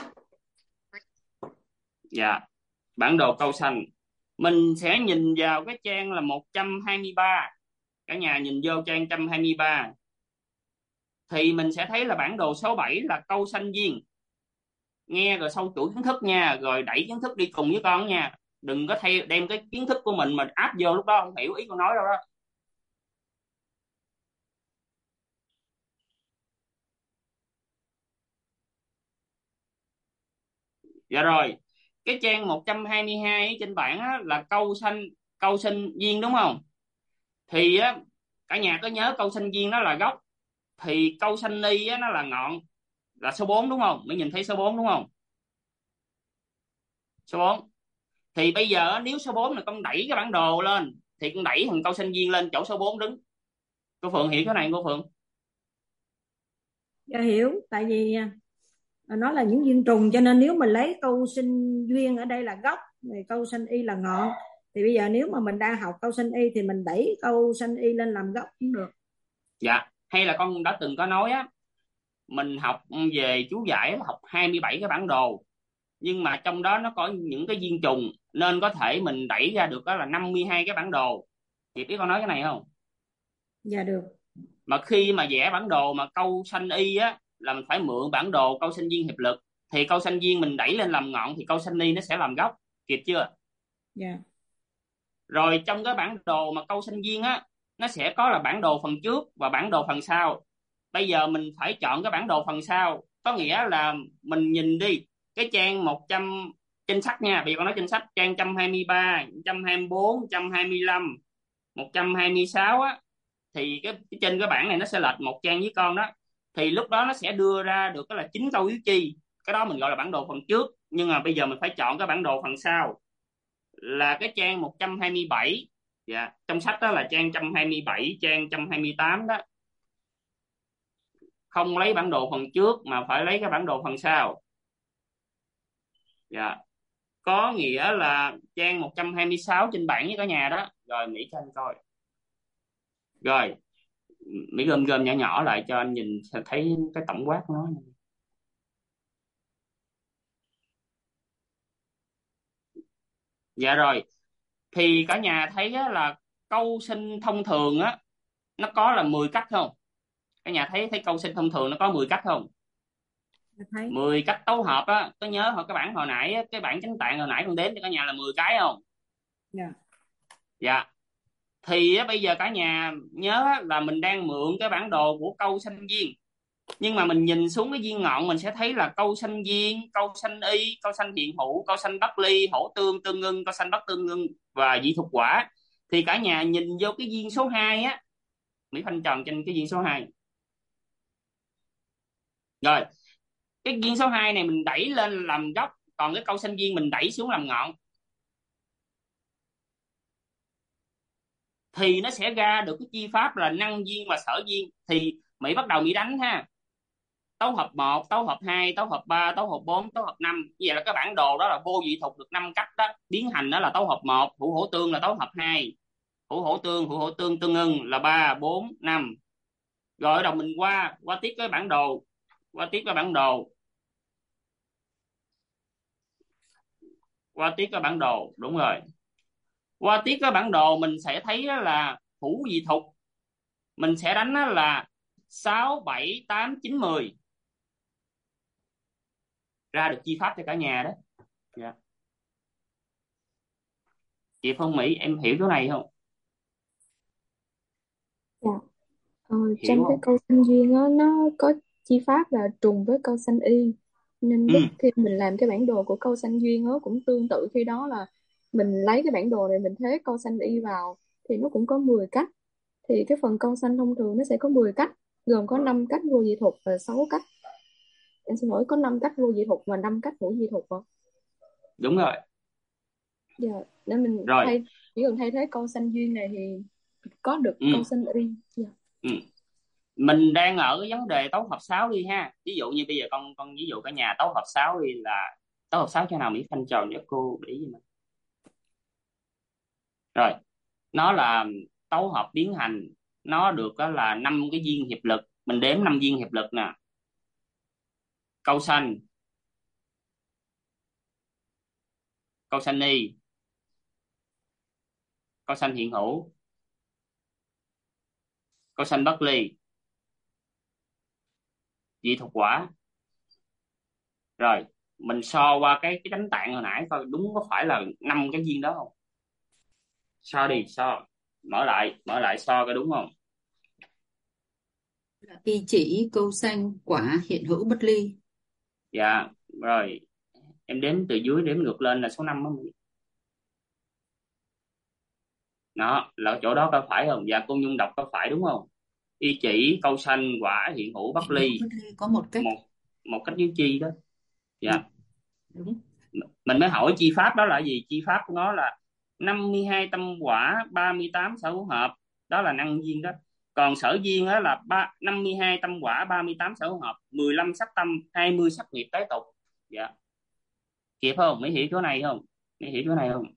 Dạ, bản đồ câu sanh. Mình sẽ nhìn vào cái trang là 123. Cả nhà nhìn vô trang 123 thì mình sẽ thấy là bản đồ số 7 là câu sanh duyên. Nghe rồi sâu chuỗi kiến thức nha, rồi đẩy kiến thức đi cùng với con nha. Đừng có đem cái kiến thức của mình áp vô, lúc đó không hiểu ý con nói đâu đó. Dạ rồi, cái trang 122 trên bảng á, là câu sinh viên đúng không? Thì á, cả nhà có nhớ câu sinh viên nó là gốc, thì câu sanh ni á, nó là ngọn, là số 4 đúng không? Mới nhìn thấy số 4 đúng không? Số 4. Thì bây giờ nếu số 4 là con đẩy cái bản đồ lên thì con đẩy thằng câu sinh viên lên chỗ số 4 đứng. Cô Phượng hiểu cái này cô Phượng? Dạ hiểu, tại vì nó là những duyên trùng, cho nên nếu mình lấy câu sinh duyên ở đây là gốc, thì câu sanh y là ngọn, thì bây giờ nếu mà mình đang học câu sanh y thì mình đẩy câu sanh y lên làm gốc cũng được. Dạ, hay là con đã từng có nói á, mình học về chú giải là học 27 cái bản đồ, nhưng mà trong đó nó có những cái duyên trùng, nên có thể mình đẩy ra được đó là 52 cái bản đồ. Chị biết con nói cái này không? Dạ được. Mà khi mà vẽ bản đồ mà câu sanh y á, là mình phải mượn bản đồ câu sanh viên hiệp lực, thì câu sanh viên mình đẩy lên làm ngọn thì câu sanh y nó sẽ làm gốc, kịp chưa? Dạ. Rồi trong cái bản đồ mà câu sanh viên á, nó sẽ có là bản đồ phần trước và bản đồ phần sau. Bây giờ mình phải chọn cái bản đồ phần sau, có nghĩa là mình nhìn đi cái trang 100 trên sách nha, bây giờ con nói trên sách trang 123, 124, 125, 126 á, thì cái trên cái bảng này nó sẽ lệch một trang với con đó, thì lúc đó nó sẽ đưa ra được cái là 9 câu yếu chi. Cái đó mình gọi là bản đồ phần trước, nhưng mà bây giờ mình phải chọn cái bản đồ phần sau là cái trang 127. Dạ, trong sách đó là trang 127, trang 128 đó. Không lấy bản đồ phần trước mà phải lấy cái bản đồ phần sau. Dạ, có nghĩa là trang 126 trên bảng với cả nhà đó. Rồi Mỹ cho anh coi. Rồi Mỹ gom nhỏ nhỏ lại cho anh nhìn thấy cái tổng quát nó. Dạ rồi, thì cả nhà thấy á, là câu sinh thông thường á nó có là 10 cách không? Cả nhà thấy thấy câu sinh thông thường nó có 10 cách không? Thấy. 10 cách tấu hợp á, có nhớ cái bảng hồi nãy á, cái bảng chánh tạng hồi nãy con đếm cho cả nhà là 10 cái không? Dạ. Dạ. Thì á, bây giờ cả nhà nhớ á, là mình đang mượn cái bản đồ của câu sanh viên, nhưng mà mình nhìn xuống cái viên ngọn mình sẽ thấy là câu sanh viên, câu sanh y, câu sanh hiện hữu, câu sanh bất ly, hổ tương, tương ưng, câu sanh bất tương ưng và dị thục quả. Thì cả nhà nhìn vô cái viên số 2 á, Mỹ khoanh tròn trên cái viên số 2. Rồi, cái viên số 2 này mình đẩy lên làm gốc, còn cái câu sanh viên mình đẩy xuống làm ngọn, thì nó sẽ ra được cái chi pháp là năng viên và sở viên. Thì Mỹ bắt đầu Mỹ đánh ha: tấu hợp 1, tấu hợp 2, tấu hợp 3, tấu hợp 4, tấu hợp 5. Như vậy là cái bản đồ đó là vô dị thục được 5 cách đó. Biến hành đó là tấu hợp 1, hữu hổ tương là tấu hợp 2, hữu hổ tương tương ưng là 3, 4, 5. Rồi bắt đầu mình qua tiếp cái bản đồ, qua tiếp cái bản đồ, qua tiếp cái bản đồ, đúng rồi. Qua tiếp cái bản đồ mình sẽ thấy là hữu dị thục, mình sẽ đánh là 6, 7, 8, 9, 10, ra được chi pháp cho cả nhà đó. Dạ. Chị Phong Mỹ em hiểu chỗ này không? Dạ. Trong Hiểu cái không? câu sanh duyên á, nó có chi pháp là trùng với câu sanh y, nên Ừ, lúc khi mình làm cái bản đồ của câu sanh duyên á cũng tương tự, khi đó là mình lấy cái bản đồ này mình thế câu sanh y vào thì nó cũng có 10 cách. Thì cái phần câu sanh thông thường nó sẽ có 10 cách, gồm có 5 cách vô dị thục và 6 cách, em xin lỗi, có 5 cách vô dị thục và 5 cách hữu dị thục ạ. đúng rồi. Dạ, để mình Rồi. chỉ cần thay thế câu sanh duyên này thì có được Ừ, câu sanh y. Dạ. ừ. Mình đang ở cái vấn đề tấu hợp 6 đi ha. Ví dụ như bây giờ con ví dụ cả nhà tấu hợp 6 đi, là tấu hợp 6 cho nào Mỹ Khanh tròn cho cô để ý giùm mình. Rồi, nó là tấu hợp biến hành, nó được đó là 5 cái viên hiệp lực, mình đếm 5 viên hiệp lực nè: câu sanh, câu sanh y, câu sanh hiện hữu, câu sanh bất ly, dị thục quả. Rồi mình so qua cái chánh tạng hồi nãy coi đúng có phải là 5 cái viên đó không? So đi, so, mở lại so coi đúng không? Y chỉ, câu sanh, quả, hiện hữu, bất ly. Dạ. Rồi em đếm từ dưới đếm ngược lên là số 5 đó. Đó là chỗ đó có phải không? Dạ, cô Nhung đọc có phải đúng không? Y chỉ, câu sanh, quả, hiện hữu, bất Hiện hữu, ly, bất ly có một cách. một một cách dưới chi đó. Ừ, Dạ. đúng. Mình mới hỏi chi pháp đó là gì? Chi pháp của nó là 52 tâm quả, 38 sở hữu hợp, đó là năng viên đó. Còn sở viên đó là 52 tâm quả, 38 sở hữu hợp, 15 sắc tâm, 20 sắc nghiệp tái tục. Dạ. Kịp không? Mới hiểu chỗ này không? Mới hiểu chỗ này không?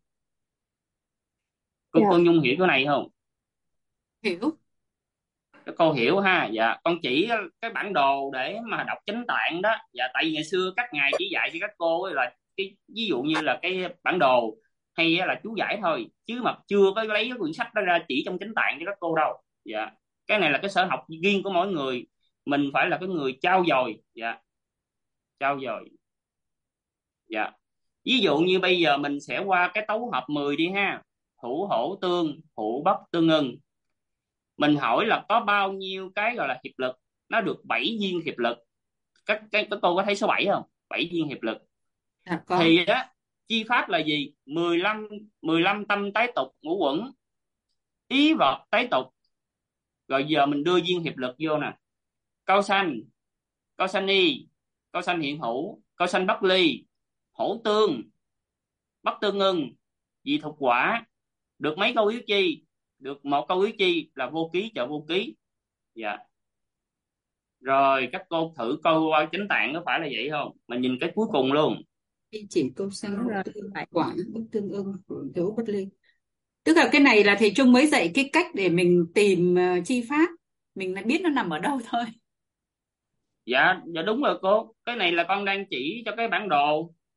Cô Dạ. Nhung hiểu chỗ này không? Hiểu. Các cô hiểu ha. Dạ, con chỉ cái bản đồ để mà đọc chánh tạng đó. Dạ, tại vì ngày xưa các ngài chỉ dạy cho các cô ấy là cái ví dụ như là cái bản đồ hay là chú giải thôi, chứ mà chưa có lấy cái quyển sách đó ra chỉ trong chánh tạng cho các cô đâu. Dạ, cái này là cái sở học riêng của mỗi người, mình phải là cái người trau dồi. Dạ, trau dồi. Dạ, ví dụ như bây giờ mình sẽ qua cái tấu hợp 10 đi ha: hữu hổ tương, hữu bất tương ưng. Mình hỏi là có bao nhiêu cái gọi là hiệp lực, nó được 7 viên hiệp lực. Các cô có thấy số 7 không? 7 viên hiệp lực. Dạ có. Thì á, chi pháp là gì? 15 tâm tái tục ngũ uẩn, ý vật tái tục. Rồi giờ mình đưa viên hiệp lực vô nè: câu sanh, câu sanh y, câu sanh hiện hữu, câu sanh bất ly, hổ tương, bất tương ưng, dị thục quả. Được mấy câu yếu chi? Được một câu yếu chi là vô ký trợ vô ký. Dạ. Rồi các cô thử câu qua chánh tạng có phải là vậy không? Mình nhìn cái cuối cùng luôn. Y chỉ, câu sanh, Đúng hữu rồi. tương, quả, bất tương ưng, hữu, bất ly. Tức là cái này là thầy Trung mới dạy cái cách để mình tìm chi pháp, mình lại biết nó nằm ở đâu thôi. Dạ, dạ đúng rồi cô. Cái này là con đang chỉ cho cái bản đồ.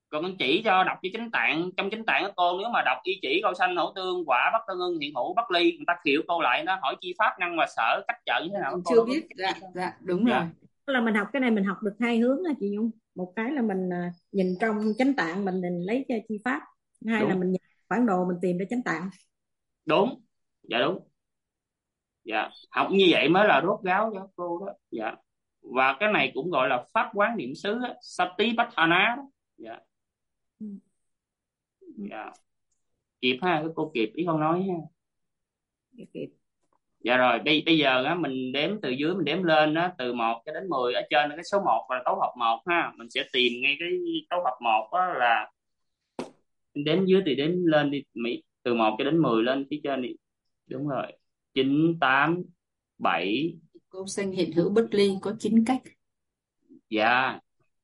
Còn con chỉ cho đọc cho chánh tạng, trong chánh tạng của cô nếu mà đọc y chỉ câu sanh hữu tương quả bất tương ưng hiện hữu bất ly, người ta khịu cô lại, nó hỏi chi pháp năng và sở cách trợ như thế nào, Mình cô chưa đâu có biết biết. cái Dạ, gì đâu. dạ, đúng rồi. Dạ Tức là mình học cái này mình học được hai hướng á chị Nhung. Một cái là mình nhìn trong chánh tạng mình lấy cho chi pháp. Hai là đúng mình nhìn bản đồ mình tìm ra chánh tạng. đúng. Dạ đúng. Dạ học như vậy mới là rốt ráo cho cô đó. Dạ, và cái này cũng gọi là pháp quán niệm xứ á, Satipatthana đó. Dạ. Ừ. Dạ kịp ha, cái cô kịp ý con nói ha. Kịp. Dạ rồi, bây giờ á mình đếm từ dưới mình đếm lên á, từ 1 cho đến 10, ở trên là cái số 1 là tấu hợp 1 ha. Mình sẽ tìm ngay cái tấu hợp 1 á, là đếm dưới thì đếm lên đi Mỹ, từ 1 cho đến 10 lên phía trên đi. Đúng rồi. 9 8 7. Câu sanh hiện hữu bất ly có 9 cách. Dạ.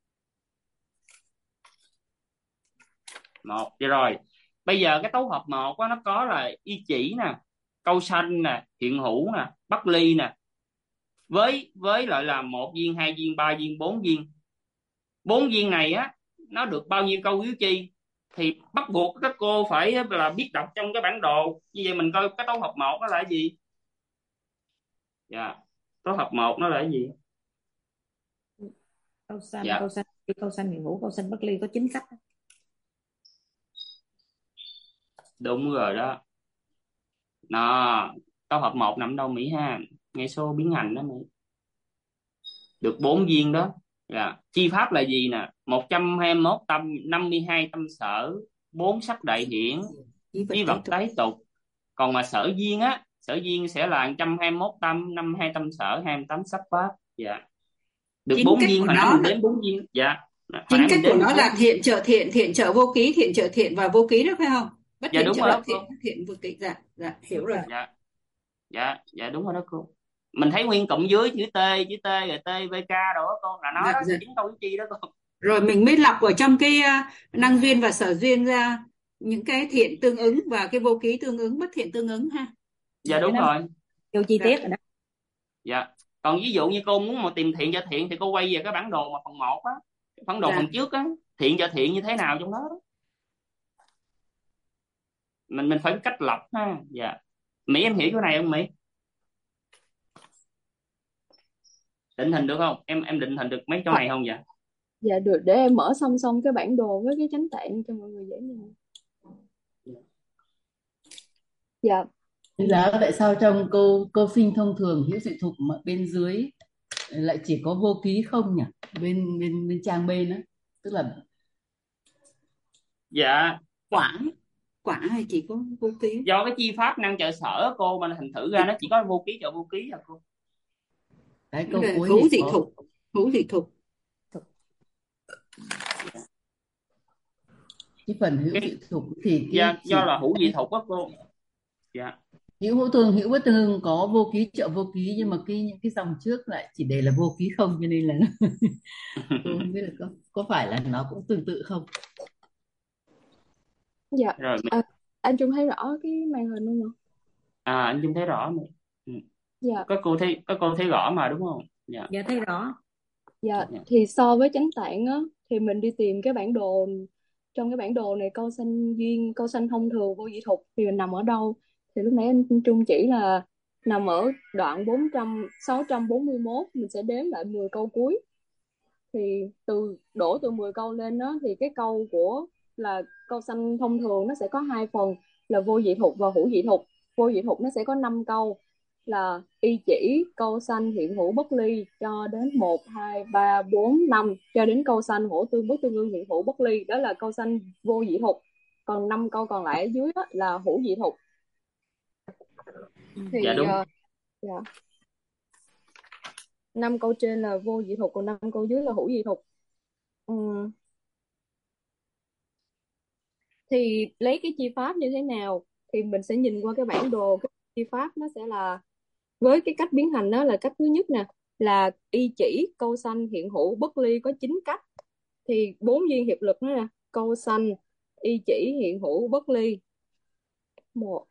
1. Dạ rồi. Bây giờ cái tấu hợp 1 á, nó có là y chỉ nè, câu sanh nè, hiện hữu nè, bất ly nè. Với lại là 1 viên, 2 viên, 3 viên, 4 viên. 4 viên này á nó được bao nhiêu câu yếu chi thì bắt buộc các cô phải là biết đọc trong cái bản đồ. Như vậy mình coi cái tấu hợp 1 nó là cái gì. Dạ, tấu hợp 1 nó là cái gì. Câu sanh, Dạ câu sanh hiện hữu, câu sanh bất ly có 9 cách. đúng rồi đó. Nó tấu hợp 1 nằm đâu Mỹ ha, ngay số biến hành đó Mỹ, được 4 viên đó. Dạ. Chi pháp là gì nè, 121 tâm, 52 tâm sở, 4 sắc đại hiển, Ý vật ý tế vật tục. tái tục. Còn mà sở duyên á, sở duyên sẽ là 121 tâm, 52 tâm sở, 28 sắc pháp. Dạ, được 9 4 cách viên, của hồi nãy nó mình là đếm 4 viên. Dạ, hồi 9 nãy cách mình của đếm được nó 4 là viên. thiện trợ thiện, thiện trợ vô ký, thiện trợ thiện và vô ký đó phải không? Bất Dạ thiện đúng trợ rồi bất đó thiện, cô. bất thiện vô ký. Dạ, dạ, hiểu rồi. Dạ dạ dạ đúng rồi đó cô. Mình thấy nguyên cụm dưới chữ T, chữ T rồi TVK rồi đó cô, là nó Dạ, đó, dạ. chính câu chữ chi đó cô. Rồi mình mới lọc ở trong cái năng duyên và sở duyên ra những cái thiện tương ứng và cái vô ký tương ứng, bất thiện tương ứng ha. Dạ Cái đúng đó rồi. vô chi Dạ. tiết rồi đó. Dạ, còn ví dụ như cô muốn mà tìm thiện cho thiện thì cô quay về cái bản đồ mà phần 1 á, bản đồ Dạ. phần trước á, thiện cho thiện như thế nào trong đó, đó. Mình phải có cách lọc ha. Dạ, Mỹ em hiểu chỗ này không Mỹ? Định hình được không em định hình được mấy chỗ này không? Dạ. Dạ được, để em mở song song cái bản đồ với cái chánh tạng cho mọi người dễ nhìn. Dạ. Thế giá tại sao trong câu sinh thông thường hữu dị thục mà bên dưới lại chỉ có vô ký không nhỉ? Bên trang bên đó, tức là Dạ, Quả hay chỉ có vô ký? do cái chi pháp năng trợ sở cô mà thành thử ra nó chỉ có vô ký trợ vô ký à cô. cái câu cuối Hữu này dị có thục, hữu dị thục. cái phần hữu dị thục thì cái Do là hữu dị cái thục á cô. Dạ hữu hữu tương hữu bất tương có vô ký trợ vô ký, nhưng mà những cái dòng trước lại chỉ để là vô ký không, cho nên là tôi không biết là có phải là nó cũng tương tự không. Dạ. rồi Anh Trung thấy rõ cái màn hình không ạ? anh Dung thấy rõ mà. Dạ. Các cô thấy rõ mà đúng không? Dạ. Dạ thấy rõ. Dạ, Dạ. thì so với chánh tạng á, thì mình đi tìm cái bản đồ, trong cái bản đồ này câu sanh duyên, câu sanh thông thường, vô dị thục thì mình nằm ở đâu? Thì lúc nãy anh Trung chỉ là nằm ở đoạn 641, mình sẽ đếm lại 10 câu cuối. Thì đổ từ 10 câu lên đó, thì cái câu của là câu sanh thông thường nó sẽ có hai phần là vô dị thục và hữu dị thục. Vô dị thục nó sẽ có 5 câu là y chỉ, câu sanh hiện hữu bất ly cho đến 1, 2, 3, 4, 5 cho đến câu sanh hữu tương bất tương ưng hiện hữu bất ly, đó là câu sanh vô dị thục. Còn 5 câu còn lại ở dưới đó là hữu dị thục. Thì Dạ đúng. dạ. 5 câu trên là vô dị thục, còn 5 câu dưới là hữu dị thục. Thì lấy cái chi pháp như thế nào thì mình sẽ nhìn qua cái bản đồ. Cái chi pháp nó sẽ là với cái cách biến hành, đó là cách thứ nhất nè, là y chỉ, câu sanh hiện hữu bất ly có 9 cách. Thì 4 duyên hiệp lực đó nè, câu sanh, y chỉ, hiện hữu, bất ly, 1,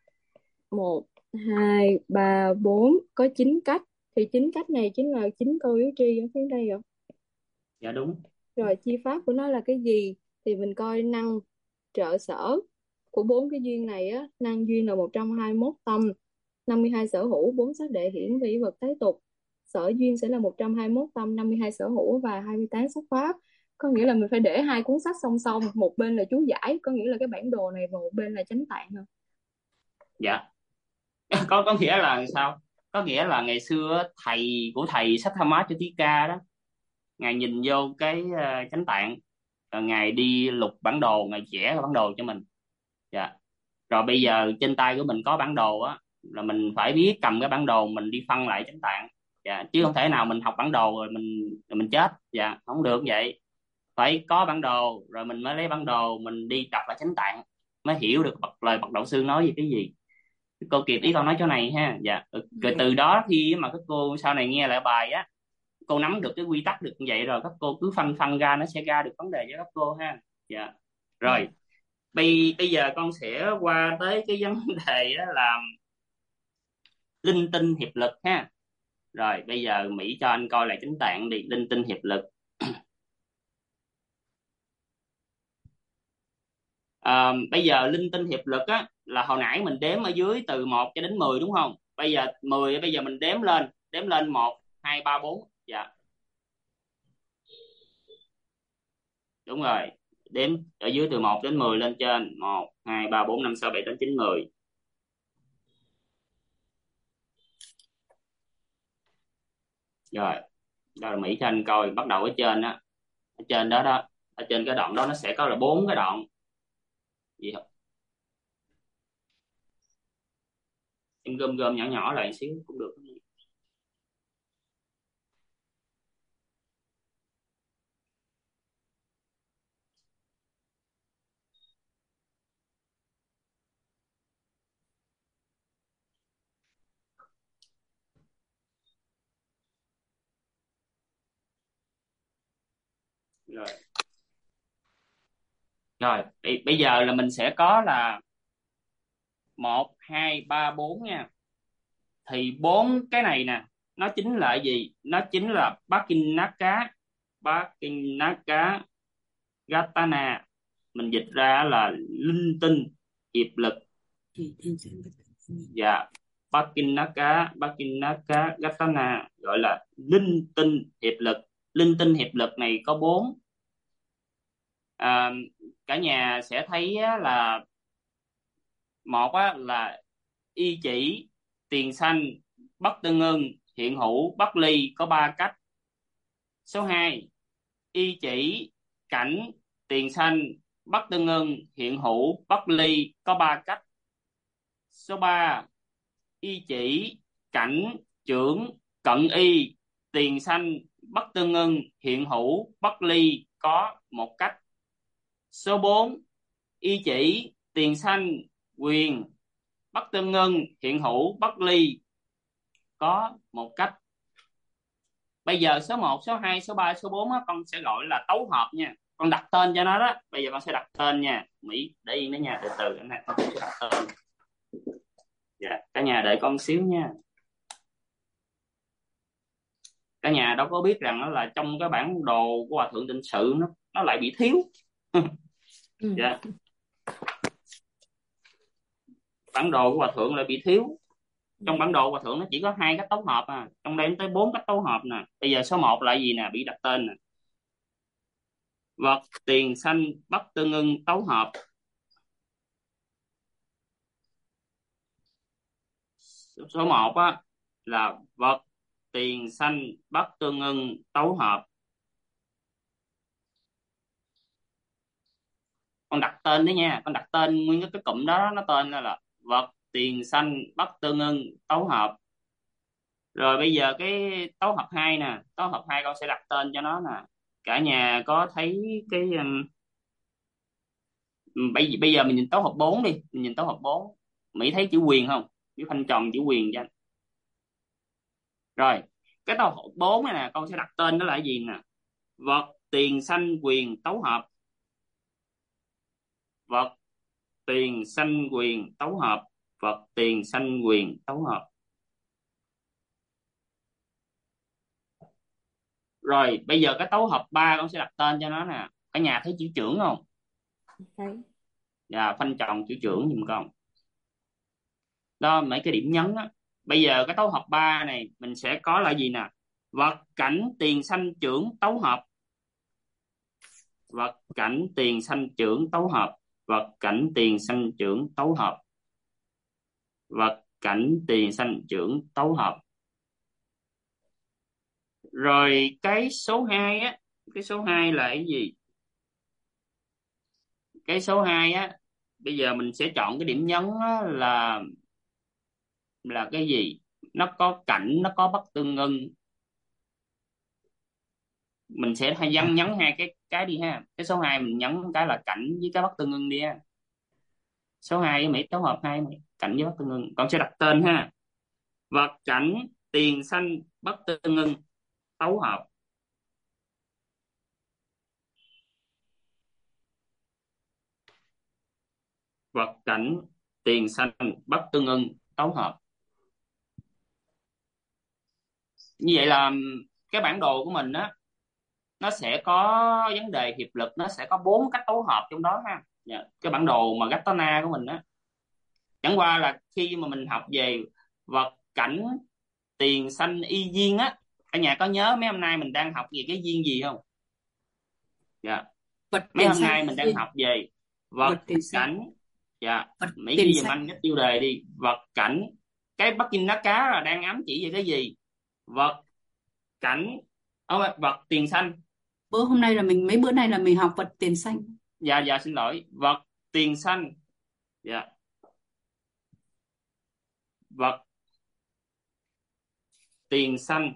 2, 3, 4 có 9 cách. Thì 9 cách này chính là 9 câu yếu tri ở phía đây rồi. Dạ đúng. Rồi chi pháp của nó là cái gì? thì mình coi năng trợ sở của bốn cái duyên này á. Năng duyên là 121 tâm, 52 sở hữu, 4 sắc đệ hiển và ý vật thế tục. Sở duyên sẽ là 121 tâm, 52 sở hữu và 28 sắc pháp. Có nghĩa là mình phải để hai cuốn sách song song, một bên là chú giải, có nghĩa là cái bản đồ này, và một bên là chánh tạng thôi. Dạ. Có nghĩa là sao? Có nghĩa là ngày xưa thầy của thầy Satthamachattika đó, ngài nhìn vô cái chánh tạng, rồi ngài đi lục bản đồ, ngài vẽ cái bản đồ cho mình. Dạ. Rồi bây giờ trên tay của mình có bản đồ á, là mình phải biết cầm cái bản đồ mình đi phân lại chánh tạng. Dạ. Chứ không thể nào mình học bản đồ rồi mình chết. Dạ, không được vậy. Phải có bản đồ rồi mình mới lấy bản đồ mình đi đọc lại chánh tạng, mới hiểu được lời Bậc Đạo Sư nói về cái gì. Cô kịp ý con nói chỗ này ha. Dạ. Rồi từ đó khi mà các cô sau này nghe lại bài á, cô nắm được cái quy tắc được như vậy rồi, các cô cứ phân phân ra, nó sẽ ra được vấn đề cho các cô ha. Dạ. Rồi bây giờ con sẽ qua tới cái vấn đề đó là linh tinh hiệp lực ha. Rồi bây giờ Mỹ cho anh coi lại chánh tạng đi, linh tinh hiệp lực. Bây giờ linh tinh hiệp lực á, là hồi nãy mình đếm ở dưới từ 1 cho đến 10 đúng không? Bây giờ 10, bây giờ mình đếm lên 1 2 3 4. Dạ, đúng rồi. Đếm ở dưới từ 1 đến 10 lên trên, 1 2 3 4 5 6 7 8 9 10. Rồi, đó là Mỹ cho anh coi, bắt đầu ở trên á, ở trên đó đó, ở trên cái đoạn đó nó sẽ có là 4 cái đoạn. Gì không? Em gom gom nhỏ nhỏ lại xíu cũng được. Rồi. Rồi, bây giờ là mình sẽ có là 1 2 3 4 nha. Thì 4 cái này nè, nó chính là gì? Nó chính là Pakinaka Gatana. Mình dịch ra là linh tinh hiệp lực. Dạ, Pakinaka Gatana gọi là linh tinh hiệp lực. Linh tinh hiệp lực này có 4. Cả nhà sẽ thấy á, là một á, là y chỉ, tiền sanh, bất tương ưng, hiện hữu, bất ly, có 3 cách. Số 2, y chỉ, cảnh, tiền sanh, bất tương ưng, hiện hữu, bất ly, có 3 cách. Số 3, y chỉ, cảnh, trưởng, cận y, tiền sanh, bất tương ưng, hiện hữu, bất ly, có 1 cách. Số 4, y chỉ, tiền sanh, quyền, bất tương ưng, hiện hữu, bất ly, có 1 cách. Bây giờ số 1, số 2, số 3, số 4 á, con sẽ gọi là tấu hợp nha. Con đặt tên cho nó đó. Bây giờ con sẽ đặt tên nha. Mỹ để yên đó nha, từ từ cái này con sẽ đặt tên. Dạ, cả nhà đợi con xíu nha. Cả nhà đâu có biết rằng đó là trong cái bản đồ của Hòa Thượng Tịnh Sự nó lại bị thiếu. Dạ. Bản đồ của Hòa Thượng lại bị thiếu. Trong bản đồ Hòa Thượng nó chỉ có 2 cách tấu hợp à, trong đây tới 4 cách tấu hợp nè. Bây giờ số 1 là gì nè, bị đặt tên nè. Vật tiền sanh bất tương ưng tấu hợp. Số 1 á là vật tiền sanh bất tương ưng tấu hợp. Con đặt tên đấy nha, con đặt tên nguyên cái cụm đó, nó tên là vật tiền sanh bất tương ưng tấu hợp. Rồi bây giờ cái tấu hợp 2 nè, tấu hợp 2 con sẽ đặt tên cho nó nè. Cả nhà có thấy cái bây giờ mình nhìn tấu hợp 4 đi, mình nhìn tấu hợp 4. Mỹ thấy chữ quyền không? Chữ phanh tròn chữ quyền cho anh. Rồi, cái tấu hợp 4 này nè, con sẽ đặt tên đó là cái gì nè? Vật tiền sanh quyền tấu hợp. Vật tiền sanh quyền tấu hợp. Vật tiền sanh quyền tấu hợp. Rồi bây giờ cái tấu hợp 3 con sẽ đặt tên cho nó nè. Cả nhà thấy chữ trưởng không? Thấy. Và phanh tròn chữ trưởng giùm con. Đó mấy cái điểm nhấn á. Bây giờ cái tấu hợp 3 này mình sẽ có là gì nè? Vật cảnh tiền sanh trưởng tấu hợp. Vật cảnh tiền sanh trưởng tấu hợp. Vật cảnh tiền sanh trưởng tấu hợp. Vật cảnh tiền sanh trưởng tấu hợp. Rồi cái số 2 á, cái số 2 là cái gì? Cái số 2 á, bây giờ mình sẽ chọn cái điểm nhấn á, là cái gì? Nó có cảnh, nó có bất tương ưng. Mình sẽ hay nhấn hai cái đi ha. Cái số 2 mình nhấn cái là cảnh với cái bất tương ưng đi ha. Số 2 với Mỹ tấu hợp 2 Mỹ, cảnh với bất tương ưng. Con sẽ đặt tên ha. Vật cảnh tiền sanh bất tương ưng tấu hợp. Vật cảnh tiền sanh bất tương ưng tấu hợp. Như vậy là cái bản đồ của mình á, nó sẽ có vấn đề hiệp lực, nó sẽ có 4 cách tấu hợp trong đó ha. Dạ. Cái bản đồ mà Gatana của mình á, chẳng qua là khi mà mình học về vật cảnh tiền sanh y duyên á, cả nhà có nhớ mấy hôm nay mình đang học về cái duyên gì không? Dạ. Vật Mấy tiền hôm sanh nay mình đang học về vật vật tiền sanh cảnh. Dạ. vật Mỹ tiền ghi giùm sanh anh cái tiêu đề đi. Vật cảnh. Cái Bắc Kinh Đá Cá là đang ám chỉ về cái gì? Vật cảnh. Vật tiền sanh. mấy bữa nay là mình học vật tiền sanh. Dạ xin lỗi. Vật tiền sanh. Dạ. Vật tiền sanh.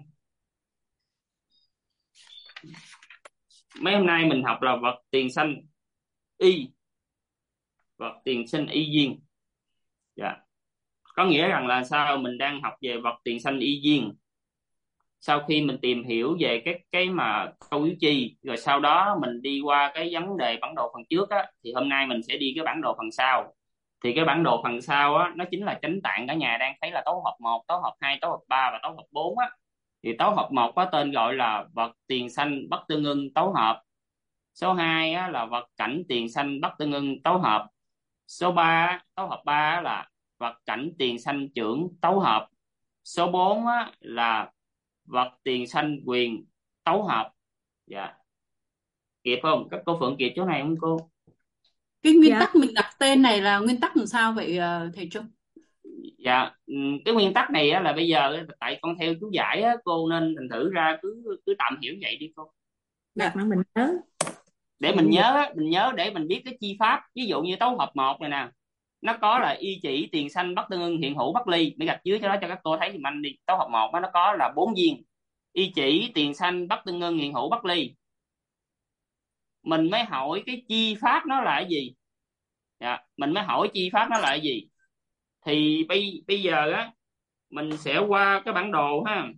Mấy hôm nay mình học là vật tiền sanh y. Vật tiền sanh y duyên. Dạ. Có nghĩa rằng là sao mình đang học về vật tiền sanh y duyên. Sau khi mình tìm hiểu về cái mà câu yếu chi, rồi sau đó mình đi qua cái vấn đề bản đồ phần trước á, thì hôm nay mình sẽ đi cái bản đồ phần sau. Thì cái bản đồ phần sau á, nó chính là chánh tạng cả nhà đang thấy là tấu hợp 1, tấu hợp 2, tấu hợp 3 và tấu hợp 4 á. Thì tấu hợp 1 có tên gọi là vật tiền sanh bất tương ưng tấu hợp. Số 2 á, là vật cảnh tiền sanh bất tương ưng tấu hợp. Số 3 tấu hợp 3 là vật cảnh tiền sanh trưởng tấu hợp. Số 4 á, là vật tiền sanh quyền tấu hợp. Dạ. Kịp không? Các cô Phượng kịp chỗ này không cô? Cái nguyên Dạ. tắc mình đặt tên này là nguyên tắc làm sao vậy thầy Trung? Dạ, cái nguyên tắc này á, là bây giờ tại con theo chú giải á, cô nên thành thử ra cứ tạm hiểu vậy đi cô. Đặt mà mình nhớ. Để mình nhớ á, mình nhớ để mình biết cái chi pháp. Ví dụ như tấu hợp 1 này nè, nó có là y chỉ tiền sanh bất tương ưng hiện hữu bất ly. Để gạch dưới cho đó cho các cô thấy giùm anh đi. Tấu hợp 1 nó có là 4 viên. Y chỉ tiền sanh bất tương ưng hiện hữu bất ly. Mình mới hỏi cái chi pháp nó là cái gì. Dạ, mình mới hỏi chi pháp nó là cái gì. Thì bây giờ á, mình sẽ qua cái bản đồ ha.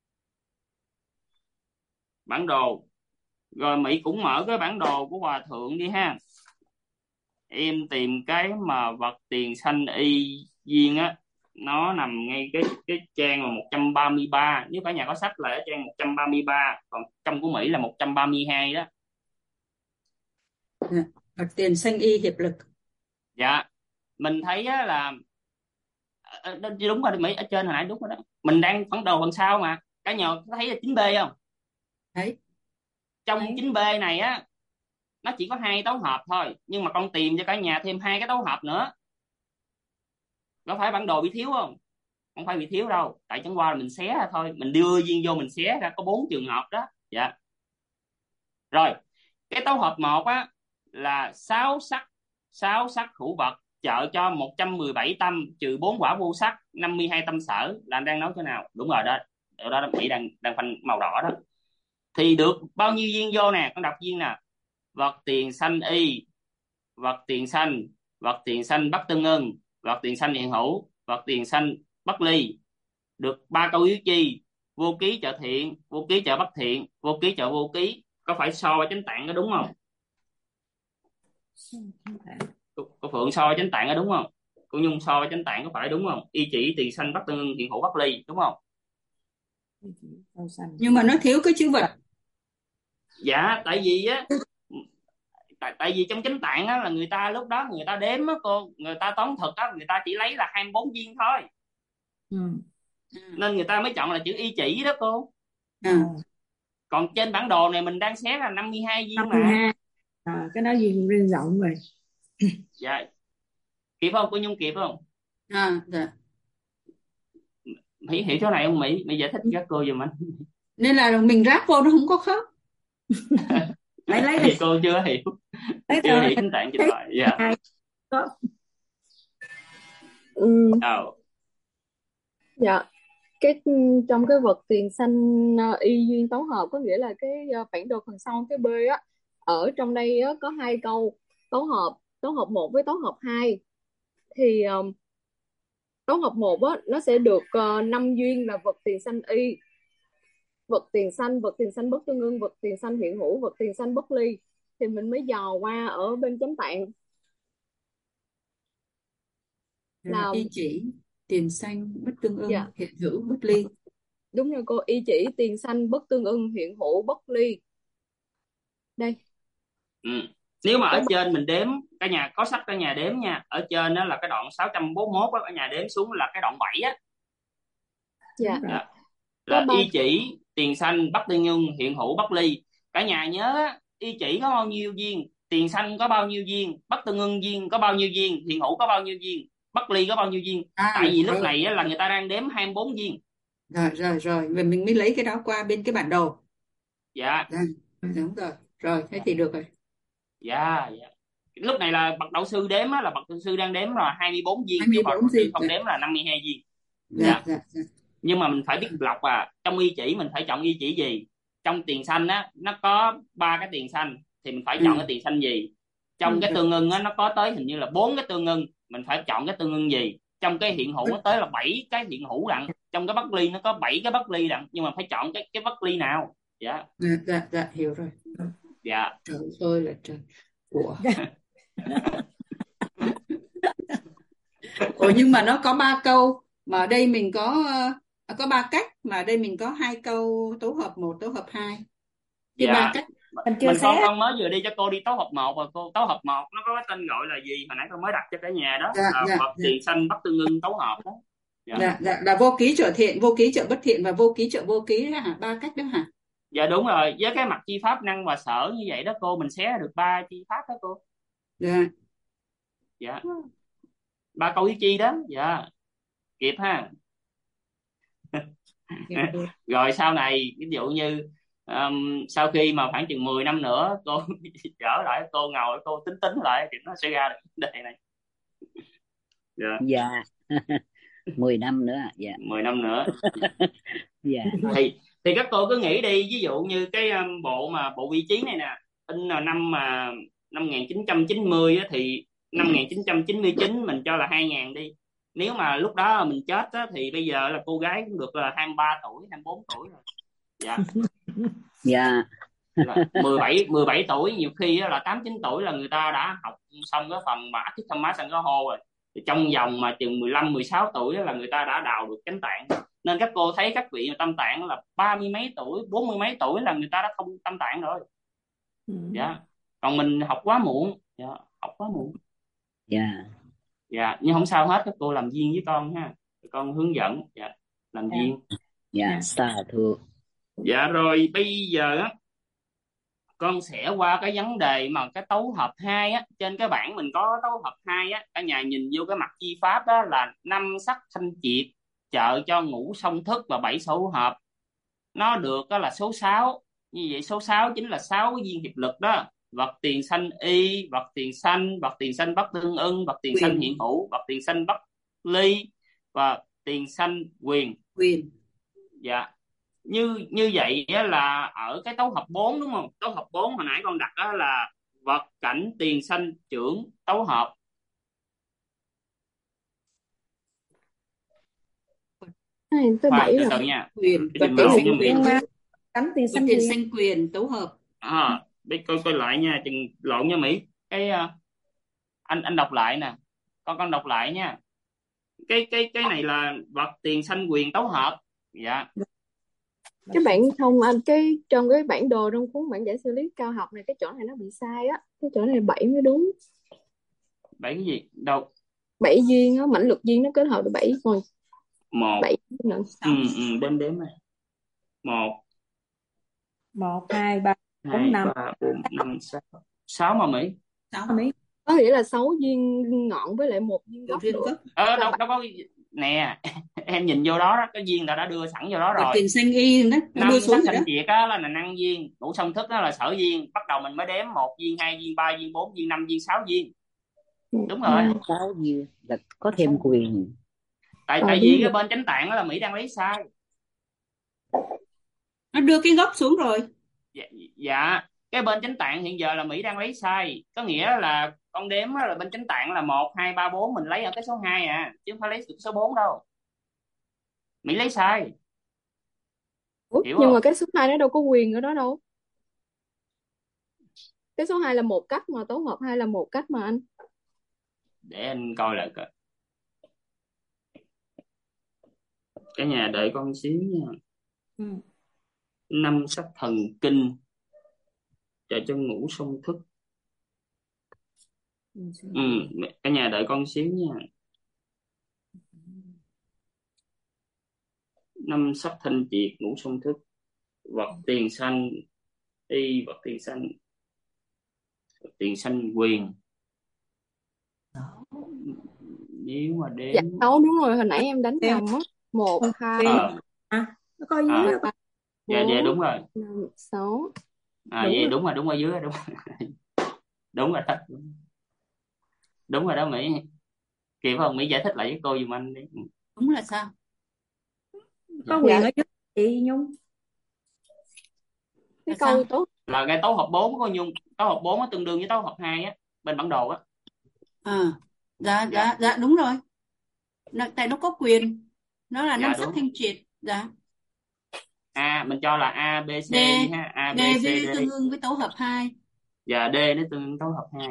Bản đồ. Rồi Mỹ cũng mở cái bản đồ của Hòa Thượng đi ha. Em tìm cái mà vật tiền sanh y duyên á, nó nằm ngay cái trang mà 133. Nếu cả nhà có sách là ở trang 133, còn trong của Mỹ là 132 đó. Vật tiền sanh y hiệp lực. Dạ. Mình thấy á là đúng rồi Mỹ, ở trên hồi nãy đúng rồi đó. Mình đang bản đồ phần sau mà. Cả nhà có thấy là 9B không? Đấy. Trong Đấy. 9B này á, nó chỉ có 2 tấu hợp thôi, nhưng mà con tìm cho cả nhà thêm 2 cái tấu hợp nữa. Có phải bản đồ bị thiếu không? Không phải bị thiếu đâu, tại chẳng qua là mình xé ra thôi, mình đưa duyên vô mình xé ra có 4 trường hợp đó. Dạ. Rồi, cái tấu hợp 1 á là 6 sắc hữu vật trợ cho 117 tâm trừ 4 quả vô sắc, 52 tâm sở. Là anh đang nói chỗ nào? Đúng rồi đó. Ở đó Mỹ đang phanh màu đỏ đó. Thì được bao nhiêu duyên vô nè, con đọc duyên nè. Vật tiền sanh y, vật tiền sanh bất tương ưng, vật tiền sanh hiện hữu, vật tiền sanh bất ly. Được 3 câu yếu chi: vô ký trợ thiện, vô ký trợ bất thiện, vô ký trợ vô ký. Có phải so với chánh tạng có đúng không? Cô Phượng so với chánh tạng có đúng không? Cô Nhung so với chánh tạng có phải đúng không? Y chỉ tiền sanh bất tương ưng hiện hữu bất ly, đúng không? Nhưng mà nó thiếu cái chữ vật. Dạ, tại vì á, tại vì trong chánh tạng á là người ta lúc đó người ta đếm á cô, người ta toán thực á, người ta chỉ lấy là 24 viên thôi, Ừ. nên người ta mới chọn là chữ y chỉ đó cô. À, Còn trên bản đồ này mình đang xé là 52 viên mà. 52. Cái đó viên riêng rộng rồi. Dạ, kịp không cô Nhung, kịp không? dạ. Hiểu chỗ này không Mỹ? Mỹ giải thích các cô giùm anh. Nên là mình ráp vô nó không có khớp. Lấy Thì cô chưa hiểu, lấy chưa thôi. hiểu chánh tạng trình bày. Dạ. Có. Ờ. Dạ, trong cái vật tiền xanh y duyên tấu hợp, có nghĩa là cái bản đồ phần sau cái B á, ở trong đây á, có hai câu tấu hợp 1 với tấu hợp 2. Thì tấu hợp 1 á, nó sẽ được 5 duyên là vật tiền xanh y, vật tiền xanh bất tương ưng, vật tiền xanh hiện hữu, vật tiền xanh bất ly. Thì mình mới dò qua ở bên chánh tạng là Y chỉ, tiền xanh, bất tương ưng, dạ, hiện hữu, bất ly. đúng rồi cô, y chỉ, tiền xanh, bất tương ưng, hiện hữu, bất ly. Đây. Nếu mà Cái ở trên mình đếm, cả nhà có sách cả nhà đếm nha, ở trên đó là cái đoạn 641 á, cả nhà đếm xuống là cái đoạn 7 á. dạ, Dạ. có Là 3. y chỉ, tiền xanh, bất tương ưng, hiện hữu, bất ly. Cả nhà nhớ á, y chỉ có bao nhiêu viên, tiền xanh có bao nhiêu viên, bất tương ưng viên có bao nhiêu viên, hiện hữu có bao nhiêu viên, bất ly có bao nhiêu viên. Tại vì lúc Rồi. này á, là người ta đang đếm 24 viên. Rồi, và mình mới lấy cái đó qua bên cái bản đồ. Dạ. Đúng rồi. Rồi, thế thì được rồi. Dạ. Lúc này là bậc đạo sư đếm á, là bậc đạo sư đang đếm là 24 viên, chứ bậc 24 đạo sư viên. không đếm là 52 viên. Dạ. Nhưng mà mình phải biết lọc trong y chỉ mình phải chọn y chỉ gì. Trong tiền xanh á nó có 3 cái tiền xanh thì mình phải chọn cái tiền xanh gì. Trong cái tương ưng á nó có tới hình như là 4 cái tương ưng, mình phải chọn cái tương ưng gì. Trong cái hiện hữu nó tới là 7 cái hiện hữu đặng. Trong cái bất ly nó có 7 cái bất ly đặng, nhưng mà phải chọn cái bất ly nào. Dạ. Dạ, hiểu rồi. Dạ. Trời ơi là trời. Ủa. Nhưng mà nó có 3 câu, mà ở đây mình có 3 cách, mà ở đây mình có 2 câu tấu hợp 1, tấu hợp 2. Dạ. 3 cách. Con mới vừa đi cho cô đi tấu hợp 1 rồi cô. Tấu hợp 1 nó có cái tên gọi là gì hồi nãy con mới đặt cho cả nhà đó, là vật tiền xanh bất tương ưng tấu hợp đó. Dạ, là vô ký trợ thiện, vô ký trợ bất thiện và vô ký trợ vô ký đó hả? 3 cách đó hả? Dạ đúng rồi, với cái mặt chi pháp năng và sở như vậy đó cô, mình xé được 3 chi pháp đó cô. Dạ. 3 câu ý chi đó. Dạ. Kịp ha. Rồi sau này ví dụ như sau khi mà khoảng chừng 10 năm nữa cô trở lại, cô ngồi cô tính lại thì nó sẽ ra được vấn đề này. Dạ. 10 năm nữa. Dạ. 10 năm nữa. Dạ. Thì các cô cứ nghĩ đi, ví dụ như cái bộ vị trí này nè, in là năm 1990 á, thì năm 1999 mình cho là 2000 đi. Nếu mà lúc đó mình chết á, thì bây giờ là cô gái cũng được là 23 tuổi, 24 tuổi rồi. Dạ. Dạ. Là 17 tuổi, nhiều khi là 8 9 tuổi là người ta đã học xong cái phần mà Atthikama Sangaho rồi. Thì trong vòng mà chừng 15 16 tuổi là người ta đã đào được chánh tạng. Nên các cô thấy các vị tâm tạng là 30 mấy tuổi, 40 mấy tuổi là người ta đã thông tâm tạng rồi. Dạ. Còn mình học quá muộn. Dạ, học quá muộn. Dạ. Dạ, nhưng không sao hết, các cô làm viên với con ha. Con hướng dẫn. Dạ, làm viên. Dạ, xa thưa. Dạ rồi bây giờ á, con sẽ qua cái vấn đề mà cái tấu hợp 2 á. Trên cái bảng mình có tấu hợp 2 á, cả nhà nhìn vô cái mặt chi pháp đó là 5 sắc thanh triệt trợ cho ngũ song thức và 7 số hợp. Nó được đó là số 6. Như vậy số 6 chính là 6 cái viên hiệp lực đó. Vật tiền xanh y, vật tiền xanh bất tương ưng, vật tiền xanh hiện hữu, vật tiền xanh bất ly và tiền xanh quyền. Dạ. Như vậy là ở cái tấu hợp 4 đúng không? Tấu hợp 4 hồi nãy con đặt đó là vật cảnh tiền xanh trưởng tấu hợp. Tới 7 từ rồi. từ nha. Cảnh tiền xanh quyền tấu hợp. Để coi lại nha, chừng lộn nha Mỹ. Cái anh đọc lại nè. Con đọc lại nha. Cái này là vật tiền xanh quyền tấu hợp. Dạ. Cái bản thông anh, cái trong cái bản đồ trong cuốn bản giải xử lý cao học này, cái chỗ này nó bị sai á, cái chỗ này 7 mới đúng. 7 cái gì đâu? 7 duyên á, mãnh lực duyên nó kết hợp được 7 rồi. 1 7 nữa. đếm này. 1 1 2 3 4 2 5 3 4 5 6 6 mà Mỹ. 6 Mỹ. Có nghĩa là 6 duyên ngọn với lại 1 duyên gốc duyên nữa. gốc. Là Đâu bảy. đâu có nè. Em nhìn vô đó, cái duyên đã đưa sẵn vô đó Và rồi. tiền xanh y đó, nó Năm đưa xuống sắc rồi đó. thanh triệt á là năng duyên, ngũ song thức đó là sở duyên, bắt đầu mình mới đếm 1 duyên, 2 duyên, 3 duyên, 4 duyên, 5 duyên, 6 duyên. Đúng rồi. 6 duyên là có thêm quyền. Tại Đúng vì rồi. cái bên chánh tạng đó là Mỹ đang lấy sai. Nó đưa cái gốc xuống rồi. Dạ, cái bên chánh tạng hiện giờ là Mỹ đang lấy sai, có nghĩa là con đếm là bên chánh tạng là 1 2 3 4, mình lấy ở cái số 2 chứ không phải lấy được số 4 đâu. Mỹ lấy sai. Ủa, Hiểu nhưng không? mà cái số 2 nó đâu có quyền ở đó đâu. Cái số 2 là một cách mà, tổ hợp 2 là một cách mà anh. Để anh coi lại coi. Cả nhà đợi con xíu nha. Ừ. 5 sắc thần kinh cho ngũ song thức. Cả nhà đợi con xíu nha. 5 sắc thanh triệt ngũ song thức, vật tiền sanh y, vật tiền sanh quyền. Nếu mà Dạ đếm 6 đúng rồi, hồi nãy em đánh nhầm á. 1 2 nó coi dưới đó. 3 dạ 4 đúng rồi. 5 6. Đúng Vậy rồi. đúng rồi dưới rồi, đúng rồi đó. Đúng rồi đó Mỹ. Kịp không? Mỹ giải thích lại với cô giùm anh đi. Đúng là sao? Có Dạ. quyền ở dưới chị Nhung. Cái Là câu sao? tốt. Là cái tấu hợp 4 của Nhung, tấu hợp 4 nó tương đương với tấu hợp 2 á, bên bản đồ á. Dạ đúng rồi. Tại nó có quyền, nó là Dạ, 5 sắc đúng. thanh triệt. Dạ. Mình cho là A B C D đi ha, A B D C với D. tương ưng với tổ hợp 2. Dạ, D nó tương đương tấu hợp 2.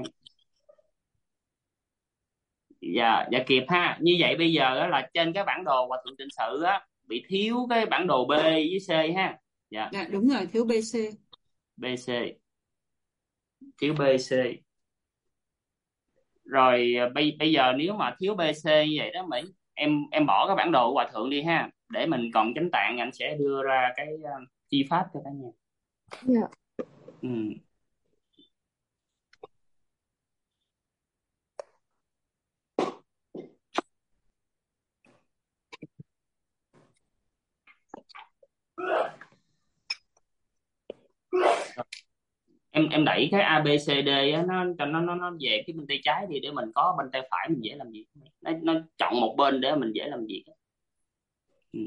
Dạ kịp ha. Như vậy bây giờ á, là trên cái bản đồ Hòa Thượng Tịnh Sự á bị thiếu cái bản đồ B với C ha. Dạ, Dạ đúng rồi, thiếu BC. BC, thiếu BC. Rồi bây giờ nếu mà thiếu BC như vậy đó Mỹ, em bỏ cái bản đồ của Hòa Thượng đi ha, để mình còn chánh tạng anh sẽ đưa ra cái chi pháp cho cả nhà. Dạ. Ừ. Em đẩy cái A B C D á, nó cho nó về cái bên tay trái đi, để mình có bên tay phải mình dễ làm việc. Nó chọn một bên để mình dễ làm việc. Ừ.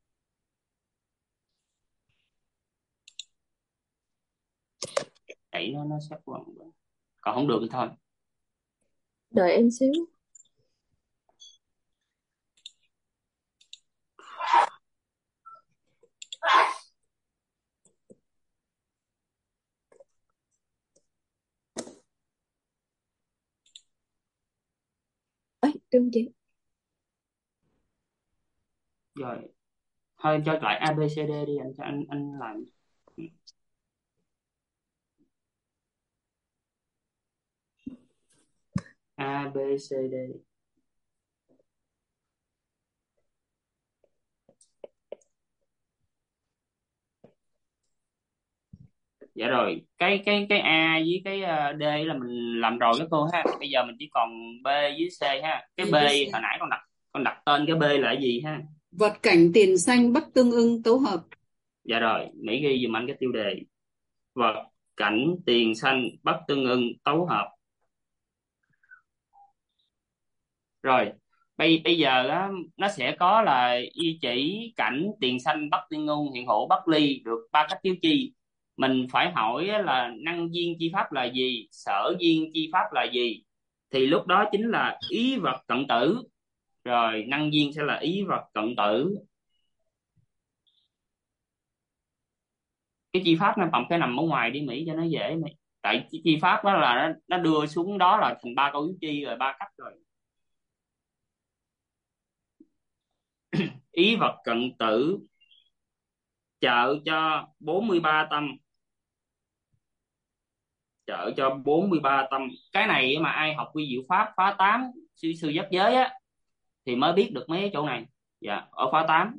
Đẩy nó sát vào, còn không được thì thôi. Đợi em xíu. Ấy, đừng chị. Rồi thôi cho lại A B C D đi, anh làm. Ừ. A B C D. Dạ rồi, cái A với cái D là mình làm rồi đó cô ha. Bây giờ mình chỉ còn B với C ha. Cái B B với C. hồi nãy con đặt tên cái B là cái gì ha? Vật cảnh tiền xanh bất tương ưng tấu hợp. Dạ rồi, Mỹ ghi giùm anh cái tiêu đề. Vật cảnh tiền xanh bất tương ưng tấu hợp. Rồi, bây giờ á, nó sẽ có là y chỉ, cảnh, tiền xanh, bất tương ưng, hiện hữu, bất ly, được 3 cách chiếu chi. Mình phải hỏi á là năng duyên chi pháp là gì, sở duyên chi pháp là gì, thì lúc đó chính là ý vật cận tử. Rồi năng duyên sẽ là ý vật cận tử. Cái chi pháp nó phải nằm ở ngoài đi Mỹ cho nó dễ Mỹ. Tại chi pháp đó là nó đưa xuống đó là thành 3 câu yếu chi rồi, 3 cách rồi. Ý vật cận tử trợ cho 43 tâm. Trợ cho 43 tâm. Cái này mà ai học vi diệu pháp phá 8 sư giác giới á thì mới biết được mấy chỗ này. Dạ, ở phá 8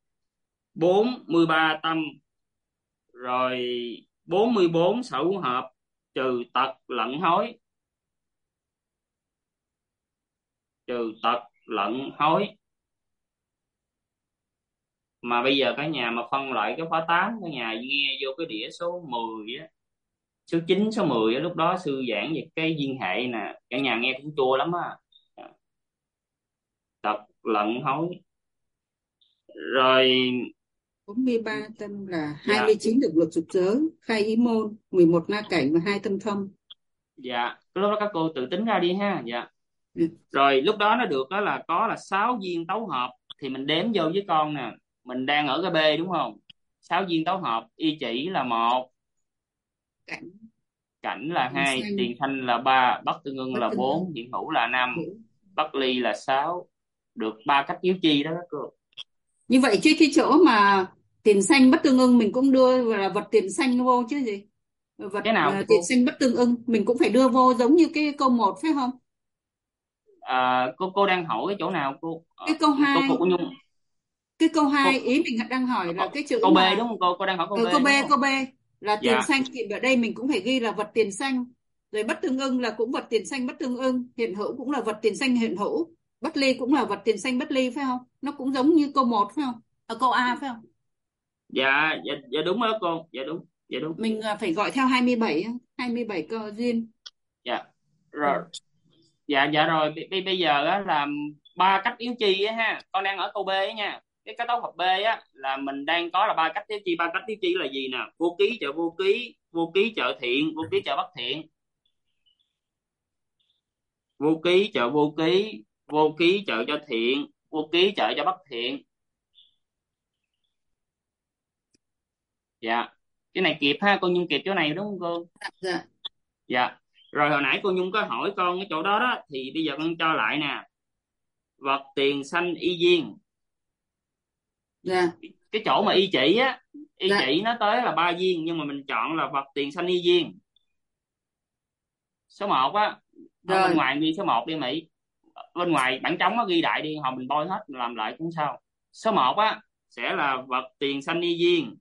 43 tâm, rồi 44 sở hợp, trừ tật lẫn hối. Trừ tật lẫn hối. Mà bây giờ cả nhà mà phân loại cái phá 8, cả nhà nghe vô cái đĩa số 10 á, số 9, số 10 á, lúc đó sư giảng về cái duyên hệ nè, cả nhà nghe cũng chua lắm á. Tật lẫn hối. Rồi 43 tâm là dạ 29 được luật dục giới, 2 ý môn, 11 na cảnh và 2 tâm thông. dạ lúc đó các cô tự tính ra đi ha. Dạ. Ừ. Rồi lúc đó nó được đó là có là 6 viên tấu hợp, thì mình đếm vô với con nè, mình đang ở cái B đúng không? 6 viên tấu hợp, y chỉ là 1, Cảnh cảnh là tiền 2, xanh, tiền thanh là 3, bất tương ưng bất là tương 4, ưng, hiện hữu là 5, hữu. bất ly là 6. Được 3 cách chiếu chi đó các cô. Như vậy chứ cái chỗ mà tiền xanh bất tương ưng mình cũng đưa là vật tiền xanh vô chứ gì? Vật Cái nào tiền cô? xanh bất tương ưng mình cũng phải đưa vô giống như cái câu 1 phải không? Cô đang hỏi cái chỗ nào cô? Cái câu 2, Cô Nhung. cái câu 2 Cô, ý mình đang hỏi là cái chữ câu B mà đúng không cô? Cô đang hỏi câu B câu B, đúng không? câu B là tiền Dạ. xanh thì ở đây mình cũng phải ghi là vật tiền xanh. Rồi bất tương ưng là cũng vật tiền xanh bất tương ưng, hiện hữu cũng là vật tiền xanh hiện hữu, bất ly cũng là vật tiền xanh bất ly phải không? Nó cũng giống như câu 1 phải không? Ở câu A phải không? Dạ đúng đó cô. Dạ đúng. Dạ đúng. Mình phải gọi theo 27 câu duyên. Dạ. Rồi. Dạ rồi, bây giờ á là 3 cách yếu chi á ha. Con đang ở câu B á nha. Cái tấu hợp B á là mình đang có là 3 cách yếu chi. 3 cách yếu chi là gì nè? Vô ký trợ vô ký, vô ký trợ thiện, vô ký trợ bất thiện. Vô ký trợ vô ký, vô ký trợ cho thiện, vô ký trợ cho bất thiện. Dạ. Cái này kịp ha, cô Nhung kịp chỗ này đúng không cô? Dạ. Dạ. Rồi hồi nãy cô Nhung có hỏi con cái chỗ đó đó, thì bây giờ con cho lại nè. Vật tiền sanh y duyên. Dạ. Cái chỗ mà y chỉ á, y Dạ. chỉ nó tới là 3 viên, nhưng mà mình chọn là vật tiền sanh y duyên. Số 1 á, ở bên Rồi. ngoài ghi số 1 đi Mỹ. Bên ngoài bản trống nó ghi đại đi, hồi mình bôi hết làm lại cũng sao. Số 1 á sẽ là vật tiền sanh y duyên.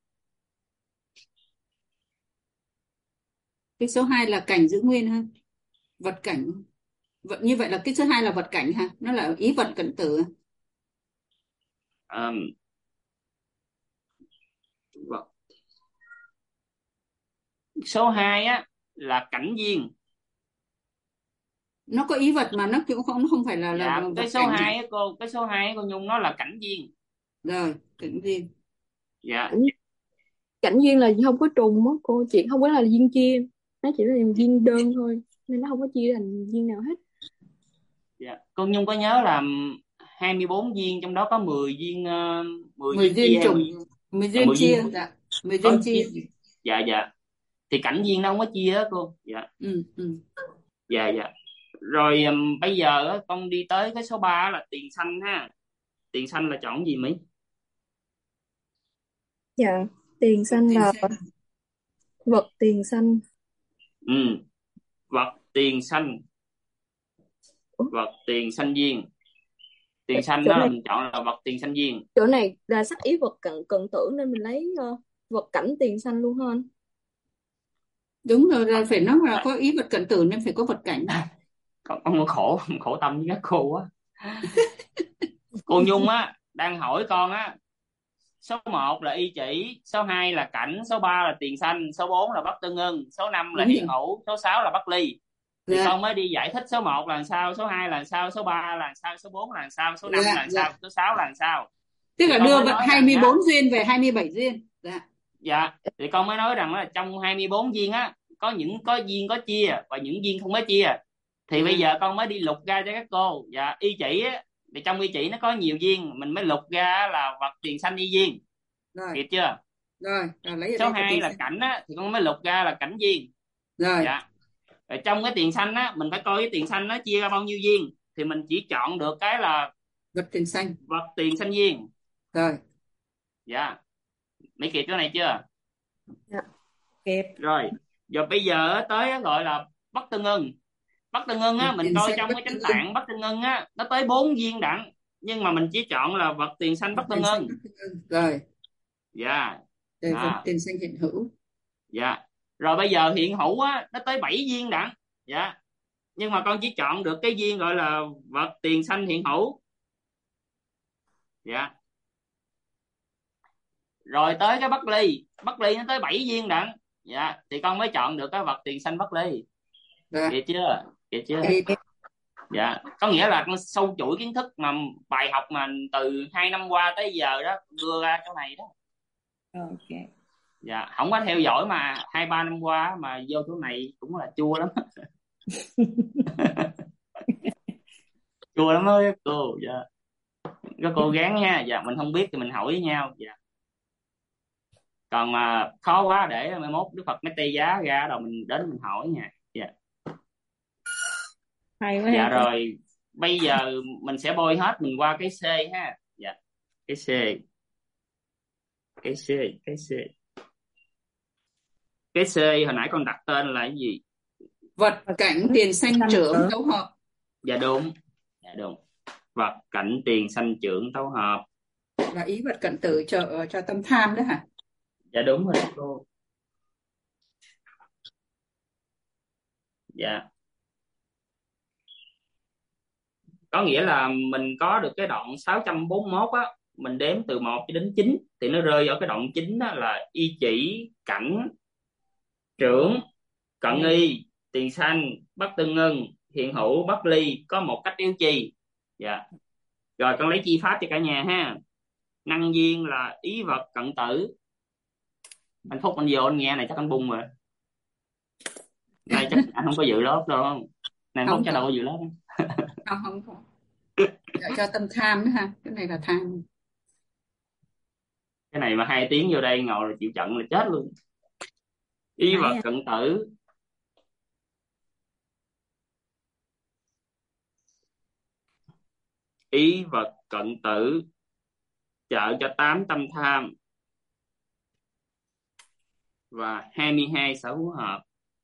Cái số 2 là cảnh giữ nguyên ha. Vật cảnh. Như vậy là cái số 2 là vật cảnh ha, nó là ý vật cận tử. Vật. Số 2 á là cảnh duyên. Nó có ý vật mà nó cũng không phải là Dạ, vật cái số cảnh. 2 á cô, cái số 2 cô Nhung nó là cảnh duyên. Rồi, cảnh duyên. Dạ. Cảnh duyên là không có trùng á cô, chị không có là duyên chia, nó chỉ là duyên đơn thôi nên nó không có chia thành duyên nào hết. Dạ. Cô Nhung có nhớ là 24 viên trong đó có 10 viên 10 10 viên duyên chia, trùng, 10 duyên 10 chia. viên Dạ. 10 có duyên chia. Dạ. Thì cảnh duyên nó không có chia á cô. Dạ. Ừ. Dạ. Rồi bây giờ á, con đi tới cái số 3 là tiền xanh ha. Tiền xanh là chọn gì Mỹ? Dạ, tiền xanh là vật tiền xanh. Vật tiền xanh. Vật tiền xanh duyên. Tiền xanh Chỗ đó là này, mình chọn là vật tiền xanh duyên. chỗ này là sắc ý vật cận tử nên mình lấy vật cảnh tiền xanh luôn hơn. Đúng rồi, là phải nó là có ý vật cận tử nên phải có vật cảnh. Con khổ tâm với các cô á. Cô Nhung á đang hỏi con á, số 1 là y chỉ, số 2 là cảnh, số 3 là tiền xanh, số 4 là bất tương ưng, số 5 là Đúng hiện rồi. hữu, số 6 là bất ly. Thì Dạ. con mới đi giải thích số 1 là sao, số 2 là sao, số 3 là sao, số 4 là sao, số 5 là sao, số 6 là sao. Tức Thì là con đưa mới vật nói rằng 24 á, duyên về 27 duyên. Dạ. dạ, thì con mới nói rằng là trong 24 viên á có những có viên có chia và những viên không có chia. Thì bây giờ con mới đi lục ra cho các cô. Dạ, y chỉ á, thì trong y chỉ nó có nhiều viên, mình mới lục ra là vật tiền xanh y viên. Rồi. Kịp chưa? Rồi, lấy ở Số đây 2 là cảnh á thì con mới lục ra là cảnh viên. Rồi. Dạ. Rồi trong cái tiền xanh á mình phải coi cái tiền xanh nó chia ra bao nhiêu viên, thì mình chỉ chọn được cái là vật tiền xanh. vật tiền xanh viên. Rồi. Dạ. Mấy kịp chỗ này chưa? Dạ. Kịp. Rồi giờ bây giờ tới gọi là Bắc Tương Ưng. Bắc Tương Ưng á, mình Tiền coi xanh trong bất cái tương chánh ưng. tạng Bắc Tương Ưng á, nó tới 4 viên đẳng, nhưng mà mình chỉ chọn là vật tiền xanh Bắc Vật Tương tiền xanh Ưng. bất tương ưng. Rồi, Dạ. để vật Đó. tiền xanh hiện hữu. Dạ. Rồi bây giờ hiện hữu á, nó tới 7 viên đẳng. Dạ. Nhưng mà con chỉ chọn được cái viên gọi là vật tiền xanh hiện hữu. Dạ. Rồi tới cái Bắc Ly. Bắc Ly nó tới 7 viên đẳng. Dạ. Thì con mới chọn được cái vật tiền xanh Bắc Ly. Rồi, Kịp chưa? Kịp chưa? thì Dạ, có nghĩa là con sâu chuỗi kiến thức mà bài học mà từ 2 năm qua tới giờ đó đưa ra chỗ này đó. Ok. Dạ, không có theo dõi mà 2-3 năm qua mà vô chỗ này cũng là chua lắm. Chua lắm ơi cô. Dạ, các cô gắng nha. Dạ, mình không biết thì mình hỏi với nhau. Dạ, còn mà khó quá để mai mốt Đức Phật mới tây giá ra rồi mình đến mình hỏi nha. Dạ. Hay quá Dạ ha cô. rồi bây giờ mình sẽ bôi hết mình qua cái C ha. Dạ, cái C, cái C, cái C, cái C hồi nãy con đặt tên là cái gì? vật cảnh tiền xanh Xanh trưởng trưởng. đấu hợp. Dạ đúng. Dạ đúng. Vật cảnh tiền sanh trưởng tấu hợp. Là ý vật cận tử cho tâm tham đó hả? Dạ đúng rồi cô. Dạ, có nghĩa là mình có được cái đoạn 641 á, mình đếm từ 1 cho đến 9 thì nó rơi ở cái đoạn 9 đó là y chỉ, cảnh, trưởng, cận y, tiền sanh, bất tương ưng, hiện hữu, bất ly, có một cách yếu chi. Dạ. Rồi con lấy chi pháp cho cả nhà ha. Năng viên là ý vật cận tử. Anh Phúc anh vô anh nghe này chắc anh bung rồi. Nay chắc anh không có dự lớp đâu không? Này anh Phúc Không chắc đâu có dự lớp. không. Cho tâm tham đó ha. Cái này là tham. Cái này mà 2 tiếng vô đây ngồi là chịu trận là chết luôn. Y Nãy vật cận tử. Ý vật cận tử trợ cho 8 tâm tham và 22 sở hữu hợp.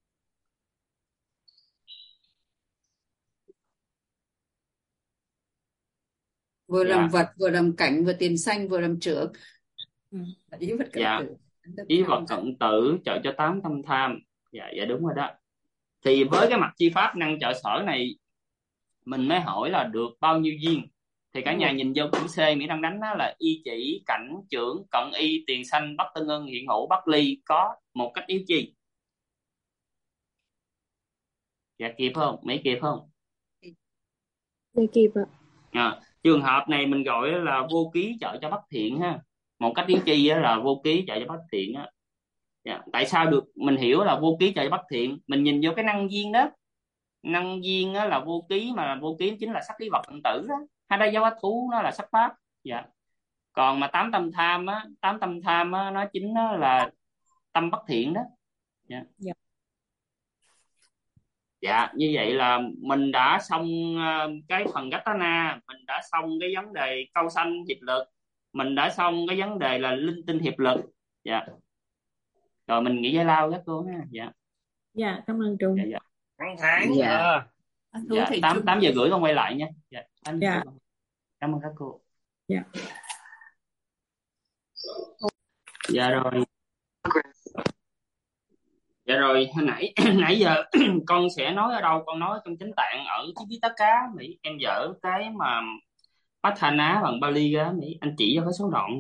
Vừa làm Dạ. vật, vừa làm cảnh, vừa tiền xanh, vừa làm trưởng. Ừ. Là ý vật cận Dạ. tử. Tâm Ý tham vật là- cận tử trợ cho 8 tâm tham. Dạ, dạ đúng rồi đó. Thì với cái mặt chi pháp năng trợ sở này mình mới hỏi là được bao nhiêu viên. Thì cả nhà nhìn vô chữ C Mỹ đang đánh đó là y chỉ, cảnh, trưởng, cận y, tiền sanh, bất tương ưng, hiện hữu, bất ly có một cách yếu chi. Dạ kịp không? Mấy kịp không? Dạ kịp ạ. Trường hợp này mình gọi là vô ký trợ cho bất thiện ha. Một cách yếu chi là vô ký trợ cho bất thiện á. Dạ. Tại sao được mình hiểu là vô ký trợ cho bất thiện? Mình nhìn vô cái năng viên đó. Năng viên á là vô ký, mà vô ký chính là sắc lý vật cận tử đó. Hay đây giáo hóa thú nó là sắc pháp. Dạ. Còn mà 8 tâm tham á, 8 tâm tham á nó chính nó là tâm bất thiện đó. Dạ. Dạ. Dạ, như vậy là mình đã xong cái phần Gatana, mình đã xong cái vấn đề câu sanh hiệp lực, mình đã xong cái vấn đề là linh tinh hiệp lực. Dạ. Rồi mình nghỉ giải lao các cô ha. Dạ. Dạ, cảm ơn Trung. Dạ, dạ. Thẳng thắn. Dạ. Thú Dạ, thầy 8 Trung. 8 giờ rưỡi con quay lại nha. Dạ, 8 giờ Dạ. rưỡi con. Cảm ơn các cô. Dạ. Dạ rồi. Dạ rồi, hồi nãy nãy giờ con sẽ nói ở đâu? Con nói trong chánh tạng ở cái Vitaka Mỹ, em dở cái mà Patthana bằng Bali ra Mỹ, anh chỉ cho cái số đoạn.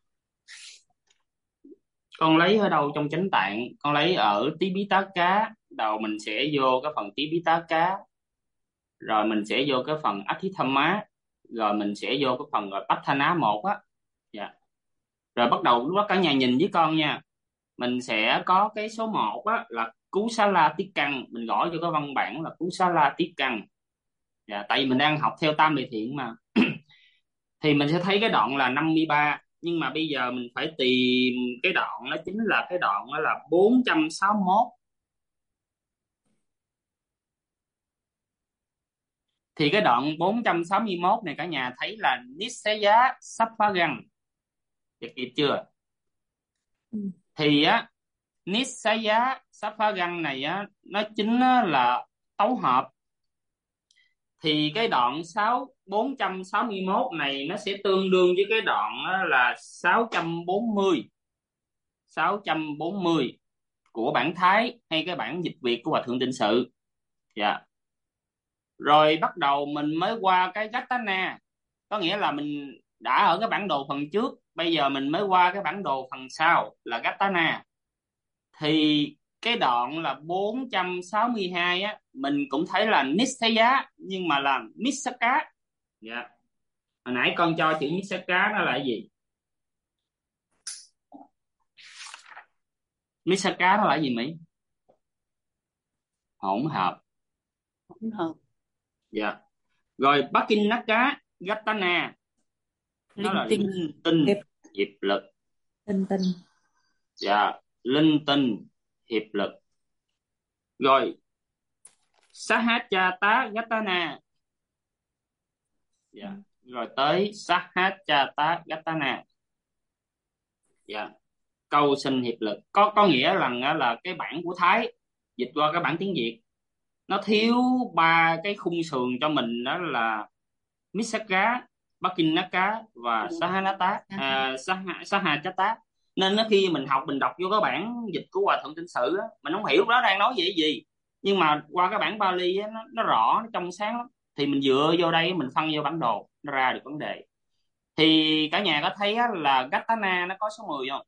Con lấy ở đâu trong chánh tạng? Con lấy ở Tipitaka, đầu mình sẽ vô cái phần Tipitaka, rồi mình sẽ vô cái phần Adhithamma, rồi mình sẽ vô cái phần rồi Patthana 1 á. Dạ. Rồi bắt đầu lúc đó cả nhà nhìn với con nha. Mình sẽ có cái số 1 á là Kusala Tiết Căn, mình gõ vô cái văn bản là Kusala Tiết Căn. Dạ, tại vì mình đang học theo tam đề thiện mà. Thì mình sẽ thấy cái đoạn là 53, nhưng mà bây giờ mình phải tìm cái đoạn đó chính là cái đoạn đó là 461. Thì cái đoạn 461 này cả nhà thấy là Nissaya Sapphagan. Dạ, kịp chưa? Ừ. Thì á Nissaya Saphagan này á nó chính á là tấu hợp. Thì cái đoạn 461 này nó sẽ tương đương với cái đoạn á là 640 của bản Thái hay cái bản dịch Việt của Hòa Thượng Tịnh Sự. Dạ. Rồi bắt đầu mình mới qua cái Gatana, có nghĩa là mình đã ở cái bản đồ phần trước, bây giờ mình mới qua cái bản đồ phần sau là Gatana. Thì cái đoạn là 462 á mình cũng thấy là Nissaya nhưng mà là Misaka. Dạ. Hồi nãy con cho chữ Misaka nó là cái gì? Misaka nó là cái gì Mỹ? Hỗn hợp. Hỗn hợp. Dạ. Rồi Pakinaka Gatana nó Linh là tinh. linh tinh Hiệp hiệp lực. tinh tinh. Dạ, linh tinh hiệp lực. Rồi Sahajata Gatana. Dạ. Rồi tới Sahajata Gatana. Dạ. Câu sinh hiệp lực có nghĩa là cái bản của Thái dịch qua cái bản tiếng Việt nó thiếu ba cái khung sườn cho mình, đó là Misaka, Pakinaka và Sahajata. Nên nó khi mình học mình đọc vô cái bản dịch của Hòa Thượng Tịnh Sự á, mình không hiểu đó đang nói về cái gì, nhưng mà qua cái bản Pali á, nó rõ, nó trong sáng lắm. Thì mình dựa vô đây mình phân vô bản đồ nó ra được vấn đề. Thì cả nhà có thấy á, là Gatana nó có số 10 không?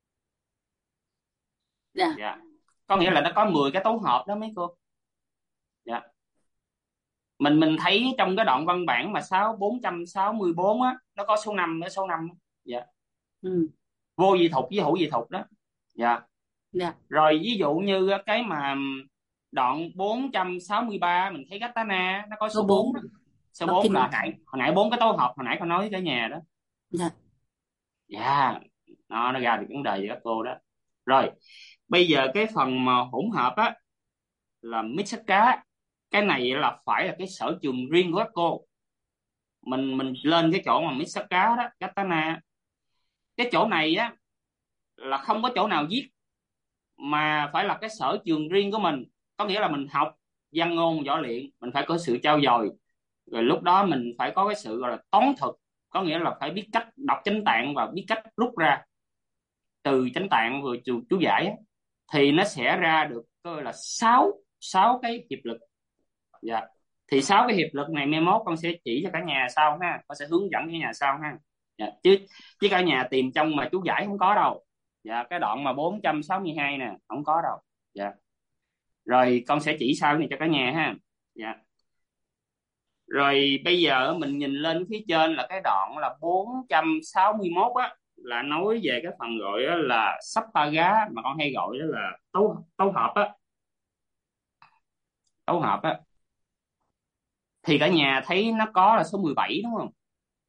Dạ. Dạ. Có nghĩa là nó có 10 cái tấu hợp đó mấy cô. Dạ. Mình thấy trong cái đoạn văn bản mà 464 á nó có số 5 số 5. Dạ. Ừ. Vô vi thục với hữu vi thục đó. Dạ. Dạ. Rồi ví dụ như cái mà đoạn 463 mình thấy Gatana nó có số 4 đó. Số 4 là hồi nãy 4 cái tấu hợp hồi nãy con nói với cả nhà đó. Dạ. Dạ. Nó ra được vấn đề với các cô đó. Rồi bây giờ cái phần mà hỗn hợp á là Misaka, cái này là phải là cái sở trường riêng của các cô. Mình lên cái chỗ mà Misaka đó, Gatana, cái chỗ này á là không có chỗ nào viết mà phải là cái sở trường riêng của mình. Có nghĩa là mình học văn ngôn võ luyện mình phải có sự trau dồi, rồi lúc đó mình phải có cái sự gọi là toán thuật, có nghĩa là phải biết cách đọc chánh tạng và biết cách rút ra từ chánh tạng vừa chú giải á, thì nó sẽ ra được gọi là sáu cái hiệp lực. Dạ. Thì 6 cái hiệp lực này mai mốt con sẽ chỉ cho cả nhà sau ha, con sẽ hướng dẫn cho nhà sau ha. Dạ. Chứ cả nhà tìm trong mà chú giải không có đâu. Dạ. Cái đoạn mà 462 nè không có đâu. Dạ. Rồi con sẽ chỉ sau này cho cả nhà ha. Dạ. Rồi bây giờ mình nhìn lên phía trên là cái đoạn là 461 á, là nói về cái phần gọi là Sappaga mà con hay gọi đó là tấu hợp á. Tấu hợp á. Thì cả nhà thấy nó có là số 17 đúng không?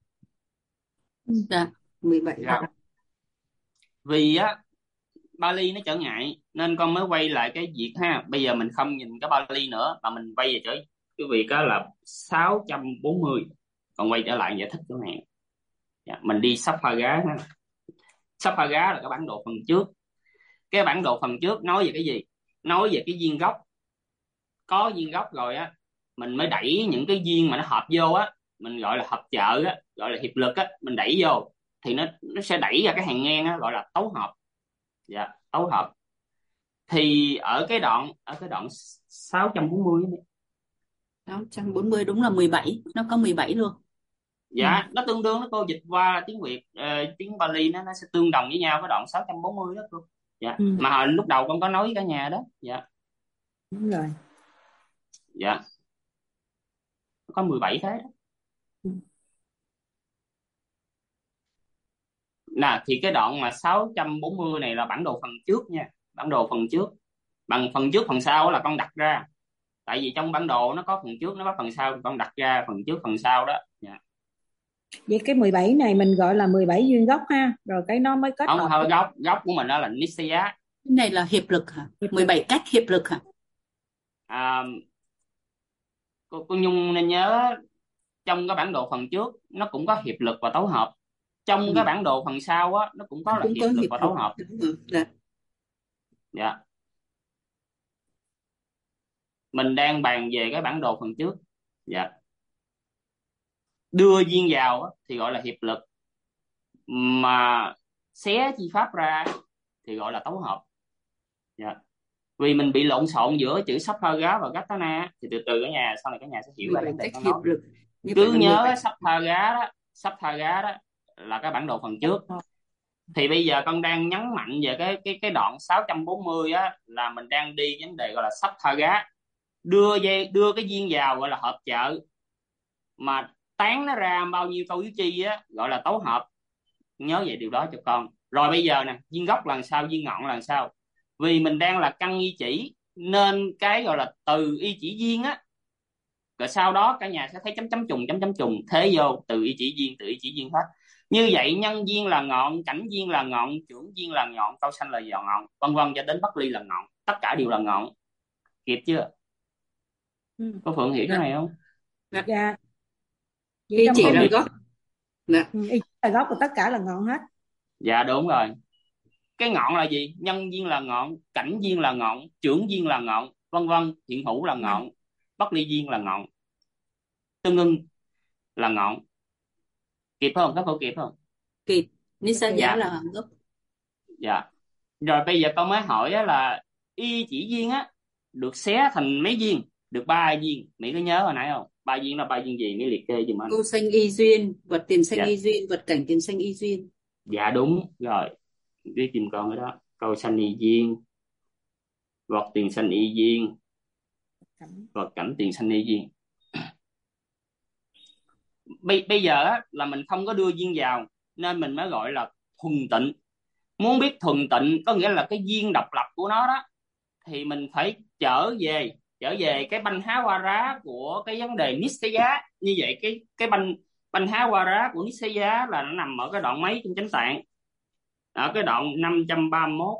Dạ. 17. Dạ. Vì á Bali nó trở ngại nên con mới quay lại cái việc ha. Bây giờ mình không nhìn cái Bali nữa mà mình quay về cái việc đó là 640. Còn quay trở lại giải thích chỗ này. Dạ. Mình đi Sappaga ha. Sappaga là cái bản đồ phần trước. Cái bản đồ phần trước nói về cái gì? Nói về cái viên gốc. Có viên gốc rồi á mình mới đẩy những cái viên mà nó hợp vô á, mình gọi là hợp trợ á, gọi là hiệp lực á, mình đẩy vô thì nó sẽ đẩy ra cái hàng ngang á, gọi là tấu hợp. Dạ, tấu hợp. Thì ở cái đoạn 640 này. 640 đúng là 17, nó có 17 luôn. Dạ, nó tương đương, nó cô dịch qua tiếng Việt, tiếng Bali nó sẽ tương đồng với nhau cái đoạn 640 đó cô. Dạ. Mà hồi lúc đầu con có nói với cả nhà đó. Dạ. Đúng rồi. Dạ. Có 17 thế đó. Nè, thì cái đoạn mà 640 này là bản đồ phần trước nha. Bản đồ phần trước. Bằng phần trước phần sau là con đặt ra. Tại vì trong bản đồ nó có phần trước, nó có phần sau, con đặt ra phần trước phần sau đó. Dạ. Vậy cái 17 này mình gọi là 17 duyên gốc ha. Rồi cái nó mới kết Không, hợp. thôi gốc của mình đó là Nissaya. Cái này là hiệp lực hả? 17 cách hiệp lực hả? Cô Nhung nên nhớ trong cái bản đồ phần trước nó cũng có hiệp lực và tấu hợp. Trong Ừ. cái bản đồ phần sau á nó cũng có là Cũng hiệp có lực hiệp và lực. tấu hợp. Đúng rồi. Dạ. Dạ. Mình đang bàn về cái bản đồ phần trước. Dạ. Đưa duyên vào á, thì gọi là hiệp lực, mà xé chi pháp ra thì gọi là tấu hợp. Dạ. Vì mình bị lộn xộn giữa chữ Sapthaga và Gatana, thì từ từ cả nhà sau này cả nhà sẽ hiểu ra 17 vấn đề cách con hiệp nói. lực. Như vậy Cứ là nhớ 17. Sapthaga đó là cái bản đồ phần trước. Thì bây giờ con đang nhấn mạnh về cái đoạn 640 á, là mình đang đi vấn đề gọi là Sapthaga, đưa cái duyên vào gọi là hợp trợ, mà tán nó ra bao nhiêu câu yếu chi á gọi là tấu hợp. Nhớ vậy điều đó cho con. Rồi bây giờ nè, duyên gốc là sao, duyên ngọn là sao? Vì mình đang là căn y chỉ, nên cái gọi là từ y chỉ duyên á, rồi sau đó cả nhà sẽ thấy chấm chấm trùng thế vô từ y chỉ duyên, từ y chỉ duyên hết. Như vậy nhân duyên là ngọn, cảnh duyên là ngọn, trưởng duyên là ngọn, câu sanh là giò ngọn, vân vân cho đến bất ly là ngọn, tất cả đều là ngọn. Kịp chưa? Ừ. Có Phượng hiểu chỗ Dạ. này không? Dạ. Dạ. Vậy Y trong chỉ câu là Rồi. gốc. Dạ. ý là gốc của tất cả là ngọn hết. Dạ đúng rồi. Cái ngọn là gì? Nhân duyên là ngọn, cảnh duyên là ngọn, trưởng duyên là ngọn, vân vân, hiện hữu là ngọn, bất ly duyên là ngọn, tương ưng là ngọn. Kịp không? Các cô kịp không? Kịp. Nisa Ok. giá Dạ. là gốc. Dạ. Rồi bây giờ con mới hỏi á, là y chỉ duyên á được xé thành mấy duyên? Được 3 duyên. Mỹ có nhớ hồi nãy không? 3 duyên là 3 duyên gì? Mỹ liệt kê giùm anh. Câu sanh y duyên, vật tiền sanh Dạ. y duyên, vật cảnh tiền sanh y duyên. Dạ đúng rồi. Viết giùm con cái đó. Câu sanh y duyên, vật tiền sanh y duyên, vật cảnh tiền sanh y duyên. Bây giờ á, là mình không có đưa duyên vào nên mình mới gọi là thuần tịnh. Muốn biết thuần tịnh có nghĩa là cái duyên độc lập của nó đó, thì mình phải trở về cái banh há qua rá của cái vấn đề Nissaya. Như vậy cái banh banh há qua rá của Nissaya là nó nằm ở cái đoạn mấy trong chánh tạng? Ở cái đoạn 531.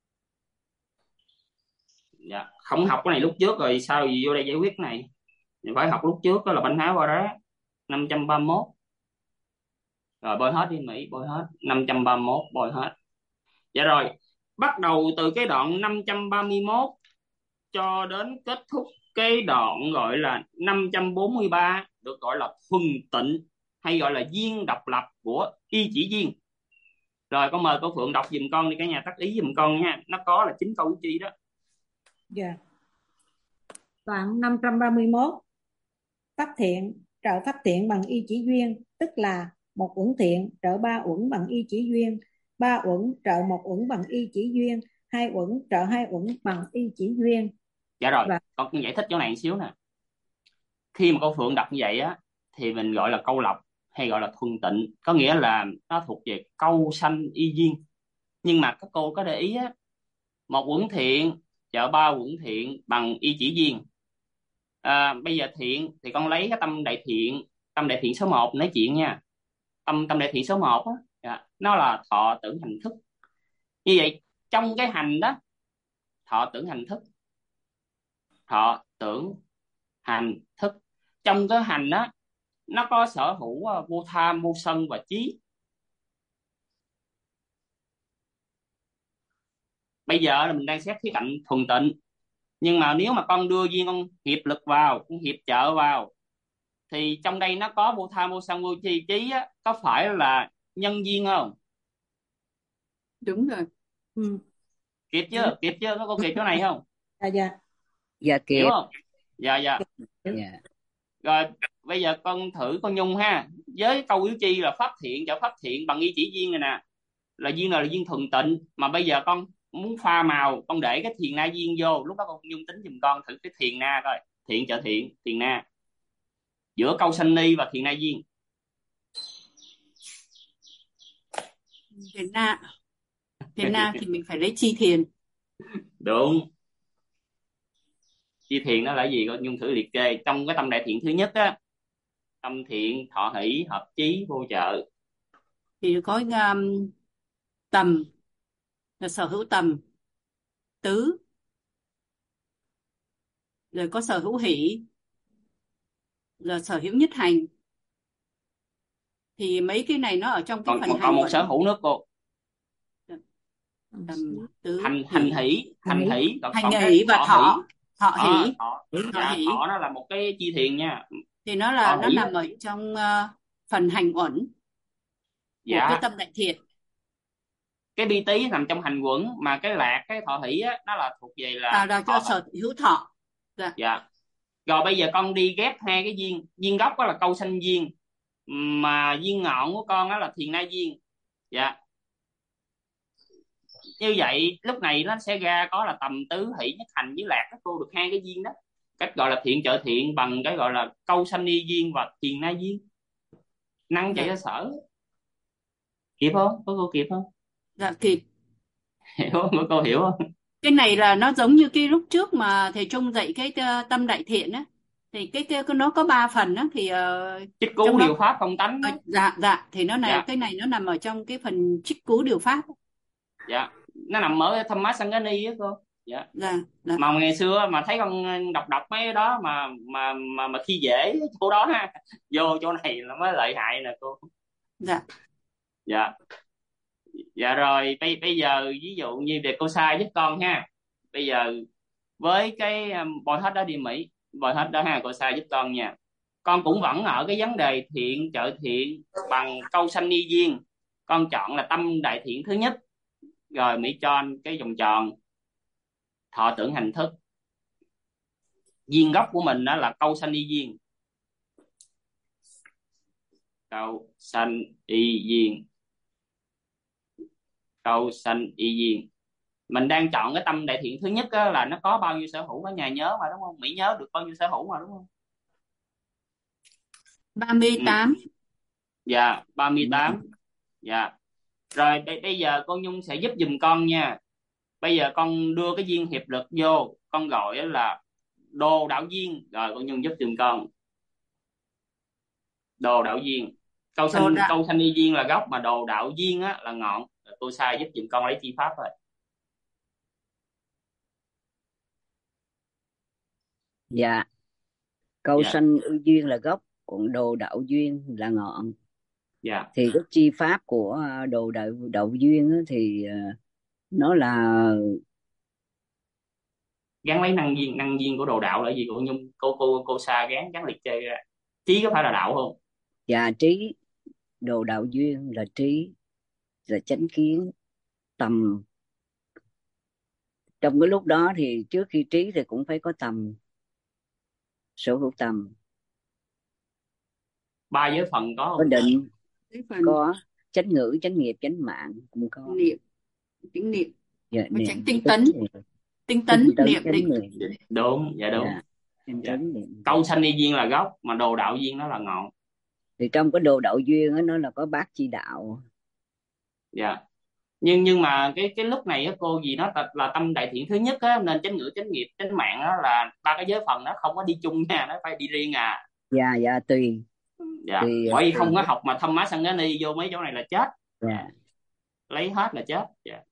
Dạ. Không học cái này lúc trước rồi sao gì vô đây giải quyết cái này? Mình phải học lúc trước, đó là banh há qua rá 531. Rồi bôi hết đi Mỹ, bôi hết 531, bôi hết. Dạ rồi, bắt đầu từ cái đoạn 531 cho đến kết thúc cái đoạn gọi là 543 được gọi là thuần tịnh, hay gọi là duyên độc lập của y chỉ duyên. Rồi con mời cô Phượng đọc giùm con đi cả nhà, tác ý giùm con nha, nó có là 9 câu yếu chi đó. Dạ. Đoạn 531. Pháp thiện trợ pháp thiện bằng y chỉ duyên, tức là một uẩn thiện trợ ba uẩn bằng y chỉ duyên, ba uẩn trợ một uẩn bằng y chỉ duyên, hai uẩn trợ hai uẩn bằng y chỉ duyên. Dạ rồi, Và con giải thích chỗ này một xíu nè. Khi mà cô Phượng đọc như vậy á, thì mình gọi là câu lọc hay gọi là thuần tịnh, có nghĩa là nó thuộc về câu sanh y duyên. Nhưng mà các cô có để ý á, một uẩn thiện trợ ba uẩn thiện bằng y chỉ duyên. Bây giờ thiện thì con lấy cái tâm đại thiện số 1 nói chuyện nha. Tâm đại thiện số 1 á, dạ, nó là thọ tưởng hành thức. Như vậy trong cái hành đó, thọ tưởng hành thức, thọ tưởng hành thức, trong cái hành đó nó có sở hữu vô tham vô sân và trí. Bây giờ là mình đang xét khía cạnh thuần tịnh, nhưng mà nếu mà con đưa duyên, con hiệp lực vào, con hiệp trợ vào, thì trong đây nó có vô tham vô sân vô chi trí á, có phải là nhân duyên không? Đúng rồi. ừ. Kịp chưa? Kịp chưa? Có kịp chỗ này không? Dạ dạ. Dạ Hiểu kịp. không? Dạ dạ. Dạ. Rồi bây giờ con thử con Nhung ha, với câu yếu chi là pháp thiện trợ pháp thiện bằng y chỉ duyên này nè, là duyên nào là duyên thuần tịnh. Mà bây giờ con muốn pha màu, con để cái thiền na duyên vô, lúc đó con Nhung tính giùm con thử cái thiền na coi, thiện trợ thiện, thiền na giữa câu sanh ni và thiền na duyên. Thiền na thì mình phải lấy chi thiền. Đúng. Chi thiền nó là gì? Con Nhung thử liệt kê trong cái tâm đại thiện thứ nhất á, tâm thiện thọ hỷ hợp chí vô trợ, Thì có tầm là sở hữu tầm tứ, rồi có sở hữu hỷ là sở hữu nhất hành, thì mấy cái này nó ở trong cái còn phần còn hành một uẩn. sở hữu nữa cô. Tứ hành hỷ, hành hỷ còn hành cái hỷ và thọ thọ. Thọ hỷ. hỷ, Thọ thọ dạ, hỷ thọ nó là một cái chi thiền nha. thì nó Thọ hỷ nằm ở trong phần hành uẩn của cái dạ, tâm đại thiện. cái bi tí nằm trong hành quẩn, mà cái lạc cái thọ hỷ á nó là thuộc về là Là cho thọ. sở hữu thọ. Dạ. Dạ. Rồi bây giờ con đi ghép hai cái duyên gốc đó là câu sanh duyên, mà duyên ngọn của con đó là thiền na duyên. Dạ. Như vậy lúc này nó sẽ ra có là tầm tứ hỷ nhất hành với lạc, các cô được hai cái duyên đó, cách gọi là thiện trợ thiện bằng cái gọi là câu sanh ni duyên và thiền na duyên. Năng chạy Dạ. ra sở. Kịp không? Có cô kịp không? Dạ kịp. Hiểu không? Có cô hiểu không? Cái này là nó giống như cái lúc trước mà thầy Trung dạy cái tâm đại thiện á, thì cái nó có 3 phần á, thì Chích trong cú đó điều pháp không tánh đó. dạ thì nó này Dạ. cái này nó nằm ở trong cái phần trích cú điều pháp. Dạ. Nó nằm ở Thomas Sangani á cô. Dạ. Dạ. Dạ. Mà ngày xưa mà thấy con đọc mấy cái đó mà khi dễ chỗ đó ha, vô chỗ này là mới lợi hại nè cô. Dạ. Dạ. Dạ rồi bây giờ ví dụ như về cô sai giúp con ha. Bây giờ với cái bồi hết đó đi Mỹ, bồi hết đó ha, cô sai giúp con nha. Con cũng vẫn ở cái vấn đề thiện trợ thiện bằng câu sanh ni duyên, con chọn là tâm đại thiện thứ nhất. Rồi Mỹ cho anh cái vòng tròn thọ tưởng hành thức. Duyên gốc của mình đó là câu sanh y duyên. Câu sanh y duyên. Câu sanh y duyên. Mình đang chọn cái tâm đại thiện thứ nhất á, là nó có bao nhiêu sở hữu, cả nhà nhớ mà đúng không? Mỹ nhớ được bao nhiêu sở hữu mà đúng không? 38. Dạ, 38. Dạ. Rồi bây giờ con Nhung sẽ giúp giùm con nha. Bây giờ con đưa cái duyên hiệp lực vô, con gọi là đồ đạo duyên. Rồi con Nhung giúp giùm con. Đồ đạo duyên. Câu sanh y duyên là gốc, mà đồ đạo duyên á là ngọn. Cô sai giúp giùm con lấy chi pháp rồi. Dạ. Câu Dạ. sanh ưu duyên là gốc, còn đồ đạo duyên là ngọn. Dạ. Thì cái chi pháp của đồ đạo duyên á, thì nó là Gắn lấy năng duyên của đồ đạo là gì cô Nhung? Cô Sa gắn liệt kê ra. Trí có phải là đạo không? dạ trí. Đồ đạo duyên là trí, là chánh kiến, tầm. Trong cái lúc đó thì trước khi trí thì cũng phải có tầm, sở hữu tầm. 3 giới phần có Có không? định, Cái phần có chánh ngữ, chánh nghiệp, chánh mạng cũng có. niệm, chánh niệm, Dạ, và niệm, chánh tinh tấn, tinh niệm chánh định. niệm. Đúng, dạ đúng. Dạ, tinh Dạ. tấn niệm. Câu sanh y duyên là gốc, mà đồ đạo duyên nó là ngọn. Thì trong cái đồ đạo duyên đó, nó là có bát chi đạo. Dạ. Nhưng mà cái lúc này á cô, vì nó là tâm đại thiện thứ nhất á, nên chánh ngữ, chánh nghiệp, chánh mạng đó là 3 cái giới phần nó không có đi chung nha, nó phải đi riêng à. Dạ tùy. Dạ. Tùy. Bởi vì không có học mà thâm má sanh cái ni vô mấy chỗ này là chết. Dạ. Lấy hết là chết. Dạ.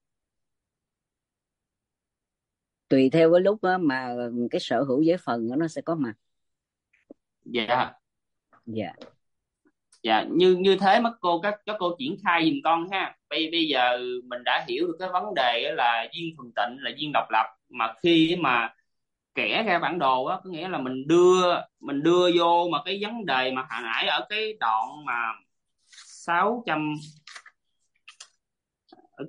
Tùy theo cái lúc đó mà cái sở hữu giới phần đó nó sẽ có mặt. Dạ. Dạ. Dạ, như thế mất cô, các cô triển khai giùm con ha. Bây giờ mình đã hiểu được cái vấn đề đó là duyên thuần tịnh là duyên độc lập, mà khi mà kẻ ra bản đồ á, có nghĩa là mình đưa vô mà cái vấn đề mà hồi nãy ở cái đoạn mà 600, ở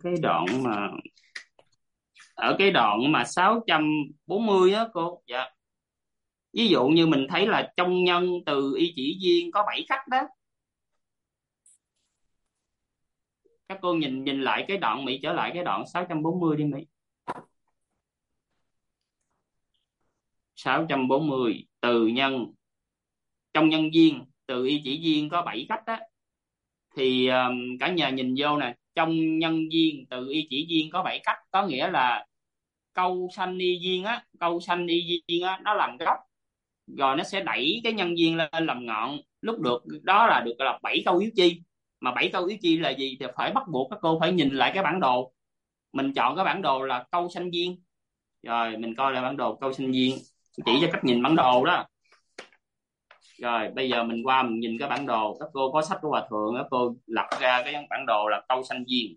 cái đoạn mà 640 á cô. Dạ. Ví dụ như mình thấy là trong nhân từ y chỉ duyên có 7 khách đó. Các cô nhìn lại cái đoạn, Mỹ trở lại cái đoạn 640 đi Mỹ. 640 từ nhân, trong nhân duyên từ y chỉ duyên có 7 cách đó. Thì cả nhà nhìn vô nè, trong nhân duyên từ y chỉ duyên có 7 cách, có nghĩa là câu sanh y duyên á, nó làm gốc, rồi nó sẽ đẩy cái nhân duyên lên làm ngọn. Lúc được đó là được là 7 câu yếu chi. Mà 7 câu yếu chi là gì thì phải bắt buộc các cô phải nhìn lại cái bản đồ. Mình chọn cái bản đồ là câu sanh duyên. Rồi mình coi lại bản đồ câu sanh duyên, chỉ cho cách nhìn bản đồ đó. Rồi bây giờ mình qua mình nhìn cái bản đồ. Các cô có sách của Hòa Thượng, các cô lập ra cái bản đồ là câu sanh viên.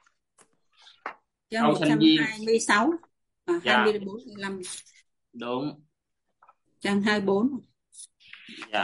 Cho Câu sanh viên 126, dạ 24, 25, đúng. trang 24. Dạ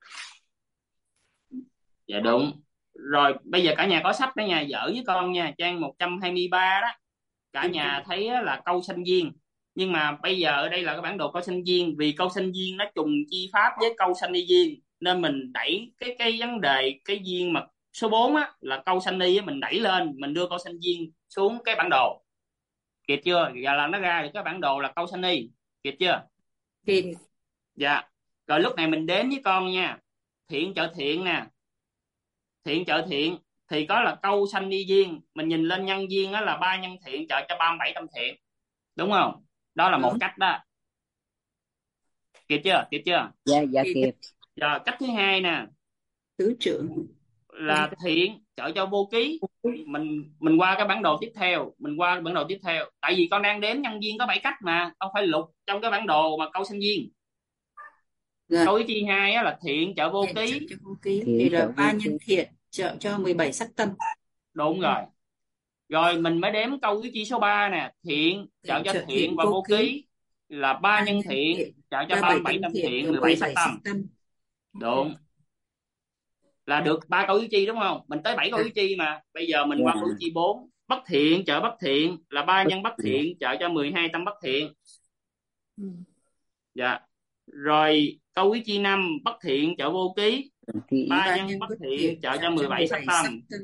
dạ đúng. Rồi bây giờ cả nhà có sách đó nha, dở với con nha, trang 123 đó. Cả nhà thấy á, là câu sanh viên. Nhưng mà bây giờ ở đây là cái bản đồ câu sanh viên, vì câu sanh viên nó trùng chi pháp với câu sanh y viên, nên mình đẩy cái vấn đề cái viên mà số 4 á là câu sanh y á, mình đẩy lên, mình đưa câu sanh viên xuống cái bản đồ, kịp chưa? Giờ là nó ra được cái bản đồ là câu sanh y, kịp chưa? Thì Dạ. Rồi lúc này mình đếm với con nha. Thiện trợ thiện nè, thiện trợ thiện thì có là câu sanh y viên, mình nhìn lên nhân viên á là 3 nhân thiện trợ cho 37 tâm thiện, đúng không? Đó là một đúng. cách đó, kịp chưa? Kịp chưa? Dạ Thì kịp. Rồi cách thứ hai nè tứ trưởng là thiện trợ cho vô ký. Mình qua cái bản đồ tiếp theo, mình qua bản đồ tiếp theo, tại vì con đang đếm nhân viên có 7 cách mà con phải lục trong cái bản đồ mà câu sanh viên. rồi. Câu ý chi hai á là thiện trợ vô Thiện trợ ký, cho vô ký Thiện thì là trợ vô 3 ký. nhân thiện trợ cho 17 sắc tâm. đúng rồi. Rồi mình mới đếm câu ý chi số 3 nè, thiện trợ Thiện cho trợ thiện thiện và vô vô ký, ký là 3 3 nhân nhân thiện thiện, trợ cho 37 37 tâm tâm thiện, thiện, được 17 sắc 17 sắc tâm. tâm. Đúng. Là được 3 câu ý chi đúng không? Mình tới 7 câu ý chi mà. Bây giờ mình Dạ. qua câu ý chi 4. Bất thiện trợ bất thiện là 3 Bất nhân bất thiện. thiện trợ cho 12 tâm bất thiện. Ừ. Dạ. Rồi câu ý chi 5, bất thiện trợ vô ký, Thiện. 3 3 nhân nhân bất bất thiện thiện trợ trợ cho cho 17 sắc 17 tâm. sắc tâm.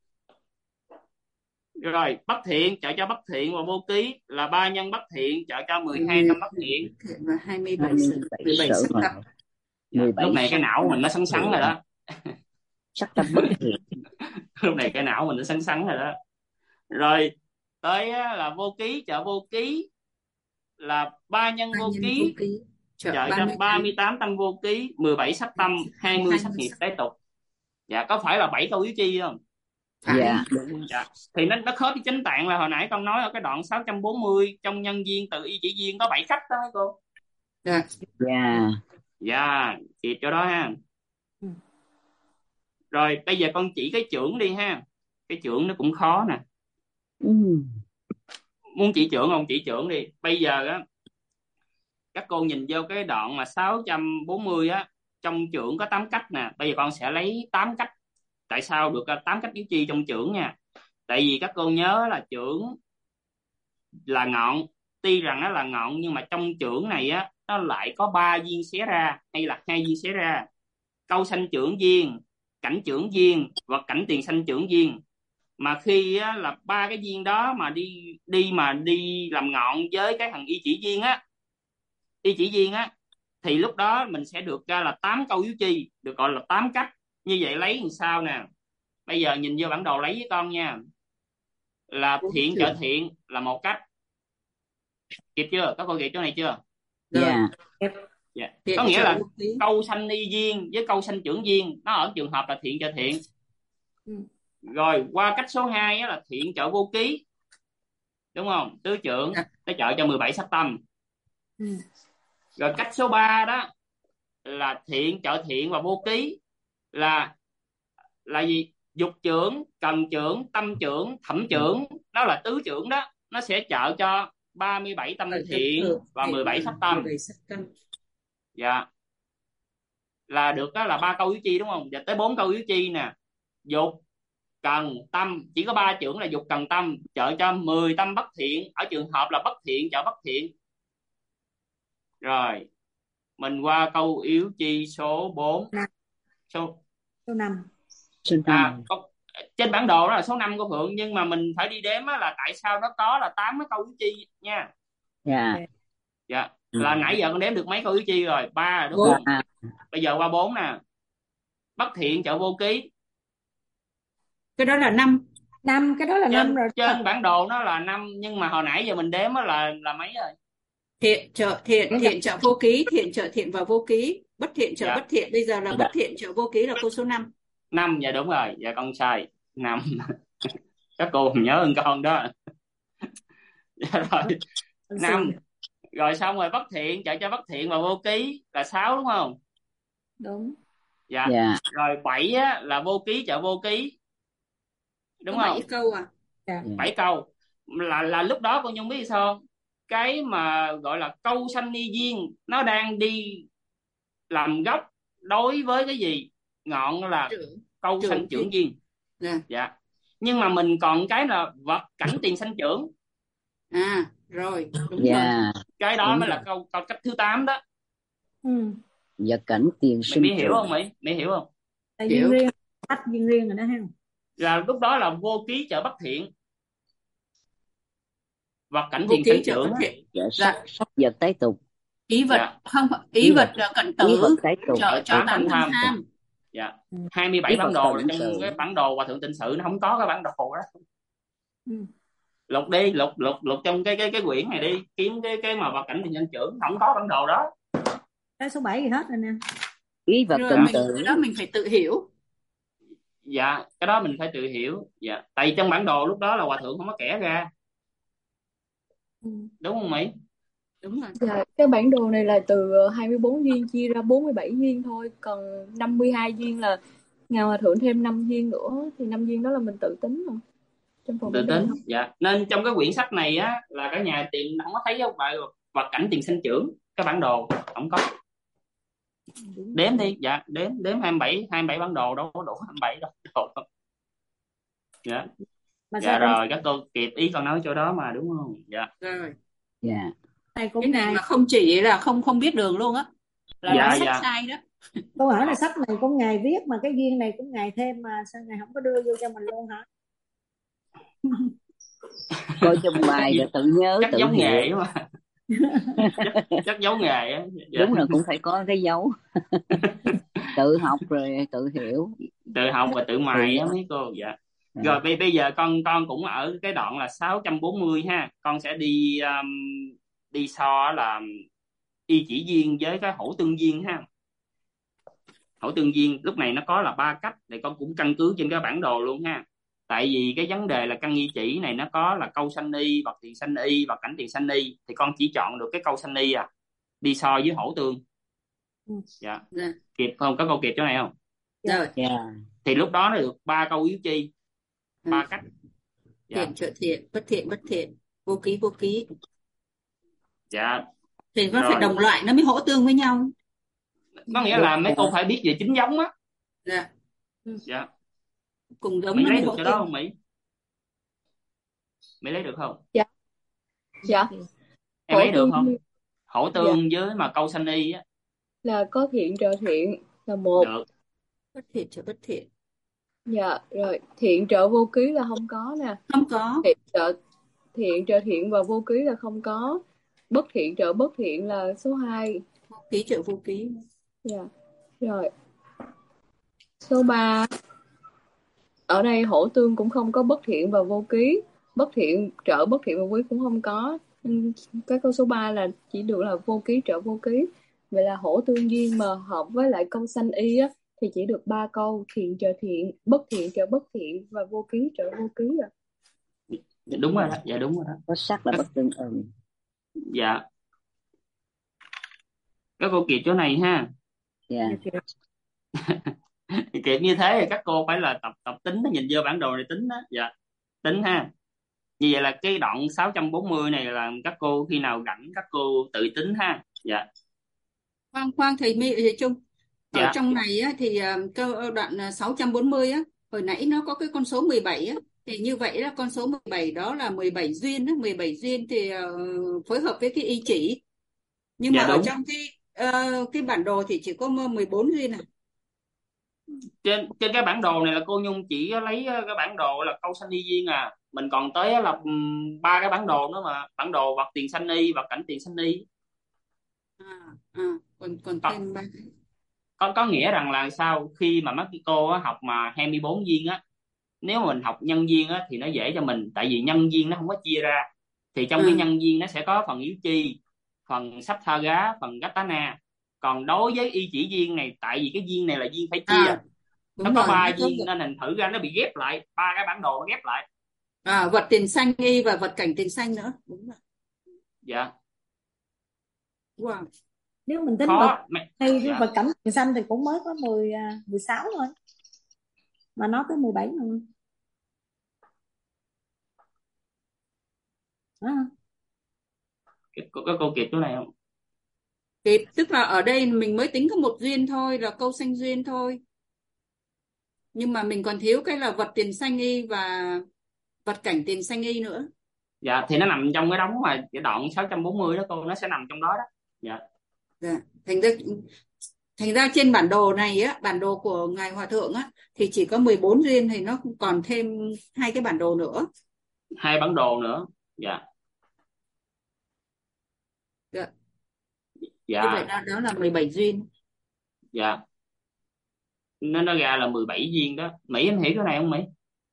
Rồi bất thiện trợ cho bất thiện và vô ký là 3 nhân bất thiện trợ cho 12 tâm bất thiện. Bất thiện và 27 27 sở sắc mà. tâm. Dạ. 17 Lúc này cái sắc não mình nó sắn sắn rồi đó. sắc tâm bất thiện. Lúc này cái não mình nó sắn sắn rồi đó. Rồi tới á, là vô ký trợ vô ký là 3 nhân 3 vô nhân vô ký ký trợ trợ cho 38, 38 tâm vô ký, 17 sắc tâm, 20 sắc 20 nghiệp sắc. tế tục. Dạ có phải là 7 câu yếu chi không? Phải. Dạ đúng. Dạ. Thì nó khớp với chánh tạng là hồi nãy con nói ở cái đoạn 640 trong nhân viên từ y chỉ viên có 7 cách đó cô. Dạ. Dạ. Dạ, kịp chỗ đó ha. Ừ. Rồi bây giờ con chỉ cái chưởng đi ha. Cái chưởng nó cũng khó nè. Ừ. Muốn chỉ chưởng không? Chỉ chưởng đi. Bây giờ á các cô nhìn vô cái đoạn mà 640 á, trong chưởng có 8 cách nè. Bây giờ con sẽ lấy 8 cách. Tại sao được 8 cách yếu chi trong chưởng nha? Tại vì các cô nhớ là chưởng là ngọn, tuy rằng nó là ngọn nhưng mà trong chưởng này á nó lại có 3 viên xé ra hay là 2 viên xé ra. Câu sanh chưởng viên, cảnh chưởng viên và cảnh tiền sanh chưởng viên. Mà khi á, là 3 cái viên đó mà đi làm ngọn với cái thằng y chỉ viên á, thì lúc đó mình sẽ được ra là 8 câu yếu chi, được gọi là 8 cách. Như vậy lấy làm sao nè? Bây giờ nhìn vô bản đồ lấy với con nha. Là thiện trợ thiện là một cách. Kịp chưa? Các cô kịp chỗ này chưa? Dạ. Dạ. Thiện Có nghĩa trợ là vô ký. câu sanh y viên với câu sanh trưởng viên nó ở trường hợp là thiện trợ thiện. Ừ. Rồi qua cách số 2 á, là thiện trợ vô ký, đúng không? Tứ trưởng Dạ. nó trợ cho 17 sắc tâm. Ừ. Rồi cách số 3 đó là thiện trợ thiện và vô ký là gì? Dục trưởng, cần trưởng, tâm trưởng, thẩm trưởng, nó là tứ trưởng đó, nó sẽ trợ cho 37 tâm thiện và 17 sắc tâm. 17 sắc tâm. Dạ. Là được đó là 3 câu yếu chi đúng không? Và tới 4 câu yếu chi nè. Dục, cần, tâm, chỉ có 3 chưởng là dục, cần, tâm trợ cho 10 tâm bất thiện, ở trường hợp là bất thiện trợ bất thiện. Rồi mình qua câu yếu chi số 4. Số 5. Trên bản đồ đó là số 5 của Phượng, nhưng mà mình phải đi đếm á, là tại sao nó có là 8 cái câu yếu chi nha. Dạ. Dạ. Là nãy giờ con đếm được mấy câu yếu chi rồi? 3 rồi đúng không? Bây giờ qua 4 nè. Bất thiện trợ vô ký. Cái đó là 5. 5, cái đó là 5 rồi. Trên bản đồ nó là 5, nhưng mà hồi nãy giờ mình đếm là mấy rồi? Thiện trợ thiện trợ vô ký, thiện trợ thiện và vô ký, bất thiện trợ Dạ. bất thiện, bây giờ là bất thiện trợ vô ký là câu số 5. 5, dạ đúng rồi, dạ con sai. 5. Các cô nhớ hơn con đó. Dạ rồi. 5. Rồi xong rồi bất thiện trợ cho bất thiện và vô ký là 6 đúng không? Đúng. Dạ. Dạ. Rồi 7 á, là vô ký trợ vô ký, đúng Có 7 không? câu à? Dạ. Dạ. 7 câu là lúc đó cô Nhung biết sao không? Cái mà gọi là câu sanh ni duyên nó đang đi làm gốc đối với cái gì? Ngọn là Trưởng. câu sanh Trưởng trưởng duyên. duyên. Dạ. Dạ. Nhưng mà mình còn cái là vật cảnh tiền sanh trưởng, À, rồi, đúng rồi. Dạ. cái đó Đúng mới rồi. là câu câu cách thứ 8 đó. Ừ. Vật cảnh tiền Mỹ sinh hiểu trưởng. không Mỹ? Mỹ hiểu không? Tại duyên Hiểu. riêng, tách duyên riêng rồi đó ha. Là lúc đó là vô ký trợ bất thiện, vật cảnh Vô tiền ký sanh trợ trưởng bất á. thiện. Dạ, Dạ. sắc vật tái tục. Ý vật Dạ. không, ý Ý vật vật, cận ý vật tử tái tục. trợ Cận trợ tử tám không tham tham. tham. Dạ. Ừ. 27 Ý bản vật đồ là cận trong tử. cái bản đồ Hòa Thượng Tịnh Sự nó không có cái bản đồ đó. Ừ. Lục đi, lục trong cái quyển này đi, kiếm cái mà vật cảnh tiền sanh trưởng không có bản đồ đó. Cái số 7 thì hết rồi nè. Ý vật Rồi cận cái tử. đó mình phải tự hiểu. Dạ, cái đó mình phải tự hiểu. Dạ, tại vì trong bản đồ lúc đó là Hòa Thượng không có kẻ ra, Ừ. đúng không Mỹ? Đúng rồi. Dạ, cái bản đồ này là từ 24 duyên chia ra 47 duyên thôi. Còn 52 duyên là Ngài Hòa Thượng thêm 5 duyên nữa. Thì 5 duyên đó là mình tự tính rồi. Trong phần Tự bản đồ tính. không. Dạ, nên trong cái quyển sách này á là cả nhà tìm không có thấy bài vật cảnh tiền sanh trưởng, cái bản đồ không có. Đúng. Đếm đi. Dạ, đếm 27 bản đồ đâu có đủ 27 đâu. Dạ. Mà Dạ sao trong rồi các cô kịp ý con nói chỗ đó mà, đúng không? Dạ. Rồi. Dạ. này Cái cũng này ngài, mà không chỉ là không biết đường luôn á, là nói Dạ. sách Dạ. sai đó. câu hỏi là sách này cũng ngài viết mà cái duyên này cũng ngài thêm mà sao ngài không có đưa vô cho mình luôn hả? Coi trong bài rồi tự nhớ Chắc tự giống hiểu. nghề mà. chắc giống nghề á. Dạ. Đúng là cũng phải có cái dấu. Tự học rồi tự hiểu. Tự học và tự Tự mài á nhớ. mấy cô. Dạ. Dạ. Rồi bây giờ con cũng ở cái đoạn là 640 ha, con sẽ đi so là y chỉ duyên với cái hữu tương duyên ha. Hữu tương duyên lúc này nó có là 3 cách, thì con cũng căn cứ trên cái bản đồ luôn ha. Tại vì cái vấn đề là căn y chỉ này nó có là câu sanh y, vật tiền sanh y, vật cảnh tiền sanh y, thì con chỉ chọn được cái câu sanh y à, đi so với hữu tương. Ừ. Dạ. Dạ. Kịp không? Có câu kịp chỗ này không? Dạ. Rồi. Dạ. Thì lúc đó nó được 3 câu yếu chi, 3 cách. Dạ. Thiện trợ thiện, bất thiện bất thiện, vô ký vô ký. Dạ. Thì nó phải Rồi đồng loại nó mới hỗ tương với nhau. có nghĩa Đúng là mấy rồi. cô phải biết về chính giống á. Dạ. Dạ. Cùng giống Mỹ nó lấy mới được hỗ cái đó tương. không Mỹ? Mỹ lấy được không? Dạ. Dạ. Em Hỗ lấy được tương không? Hữu dạ tương với mà câu sanh y á. là có thiện trợ thiện là một. Được. Bất thiện trợ bất thiện. Dạ rồi, thiện trợ vô ký là không có nè. Không có. Thiện trợ thiện và vô ký là không có. Bất thiện trợ bất thiện là số 2. Vô ký trợ vô ký. Dạ. Rồi. Số 3, ở đây hỗ tương cũng không có bất thiện và vô ký. Bất thiện trợ bất thiện và vô ký cũng không có. Cái câu số 3 là chỉ được là vô ký trợ vô ký. Vậy là hỗ tương duyên mà hợp với lại câu sanh y á thì chỉ được 3 câu: thiện trợ thiện, bất thiện trợ bất thiện và vô ký trợ vô ký à. Đúng rồi đó. Dạ đúng rồi đó. Có sắc là bất tương ưng. Dạ. Các cô kịp chỗ này ha. Dạ. Kịp như thế thì các cô phải là tập tính, nhìn vô bản đồ này tính đó. Dạ. Tính ha. Như vậy là cái đoạn 640 này là các cô khi nào rảnh các cô tự tính ha. Dạ. Khoan thầy Trung. Ở Dạ. trong này á, thì câu đoạn 640 á, hồi nãy nó có cái con số 17 á, thì như vậy là con số 17 đó là 17 duyên á, 17 duyên thì phối hợp với cái y chỉ. Nhưng Dạ mà ở đúng. trong cái bản đồ thì chỉ có 14 duyên à. Trên cái bản đồ này là cô Nhung chỉ lấy cái bản đồ là câu sanh y duyên à, mình còn tới là 3 cái bản đồ nữa mà, bản đồ vật tiền sanh y, vật cảnh tiền sanh y. Còn thêm 3. Có nghĩa rằng là sao, khi mà mấy cô á, học mà 24 duyên á, nếu mà mình học nhân duyên á thì nó dễ cho mình, tại vì nhân duyên nó không có chia ra, thì trong cái nhân duyên nó sẽ có phần yếu chi, phần sắp tha gá, phần gatana. Còn đối với y chỉ duyên này, tại vì cái duyên này là duyên phải chia, nó Đúng có rồi, 3 nó có duyên nên hình thử ra nó bị ghép lại, 3 cái bản đồ nó ghép lại. vật tiền xanh y và vật cảnh tiền xanh nữa. Đúng rồi. Dạ. Wow. Nếu mình tính vật Khó hay dạ. vật cảnh tiền xanh thì cũng mới có 16 thôi, mà nó tới 17 rồi. Đó. Có câu kịp chỗ này không? Kịp, tức là ở đây mình mới tính có một duyên thôi, là câu xanh duyên thôi. Nhưng mà mình còn thiếu cái là vật tiền xanh y và vật cảnh tiền xanh y nữa. Dạ thì nó nằm trong cái đống mà cái đoạn 640 đó cô, nó sẽ nằm trong đó đó. Dạ. Dạ. Thành ra trên bản đồ này á, bản đồ của ngài hòa thượng á, thì chỉ có 14 duyên, thì nó còn thêm 2 cái bản đồ nữa. 2 bản đồ nữa. Dạ. Dạ. Như Dạ. vậy đó là 17 duyên. Dạ. Nó ra là 17 viên đó. Mỹ em hiểu cái này không Mỹ?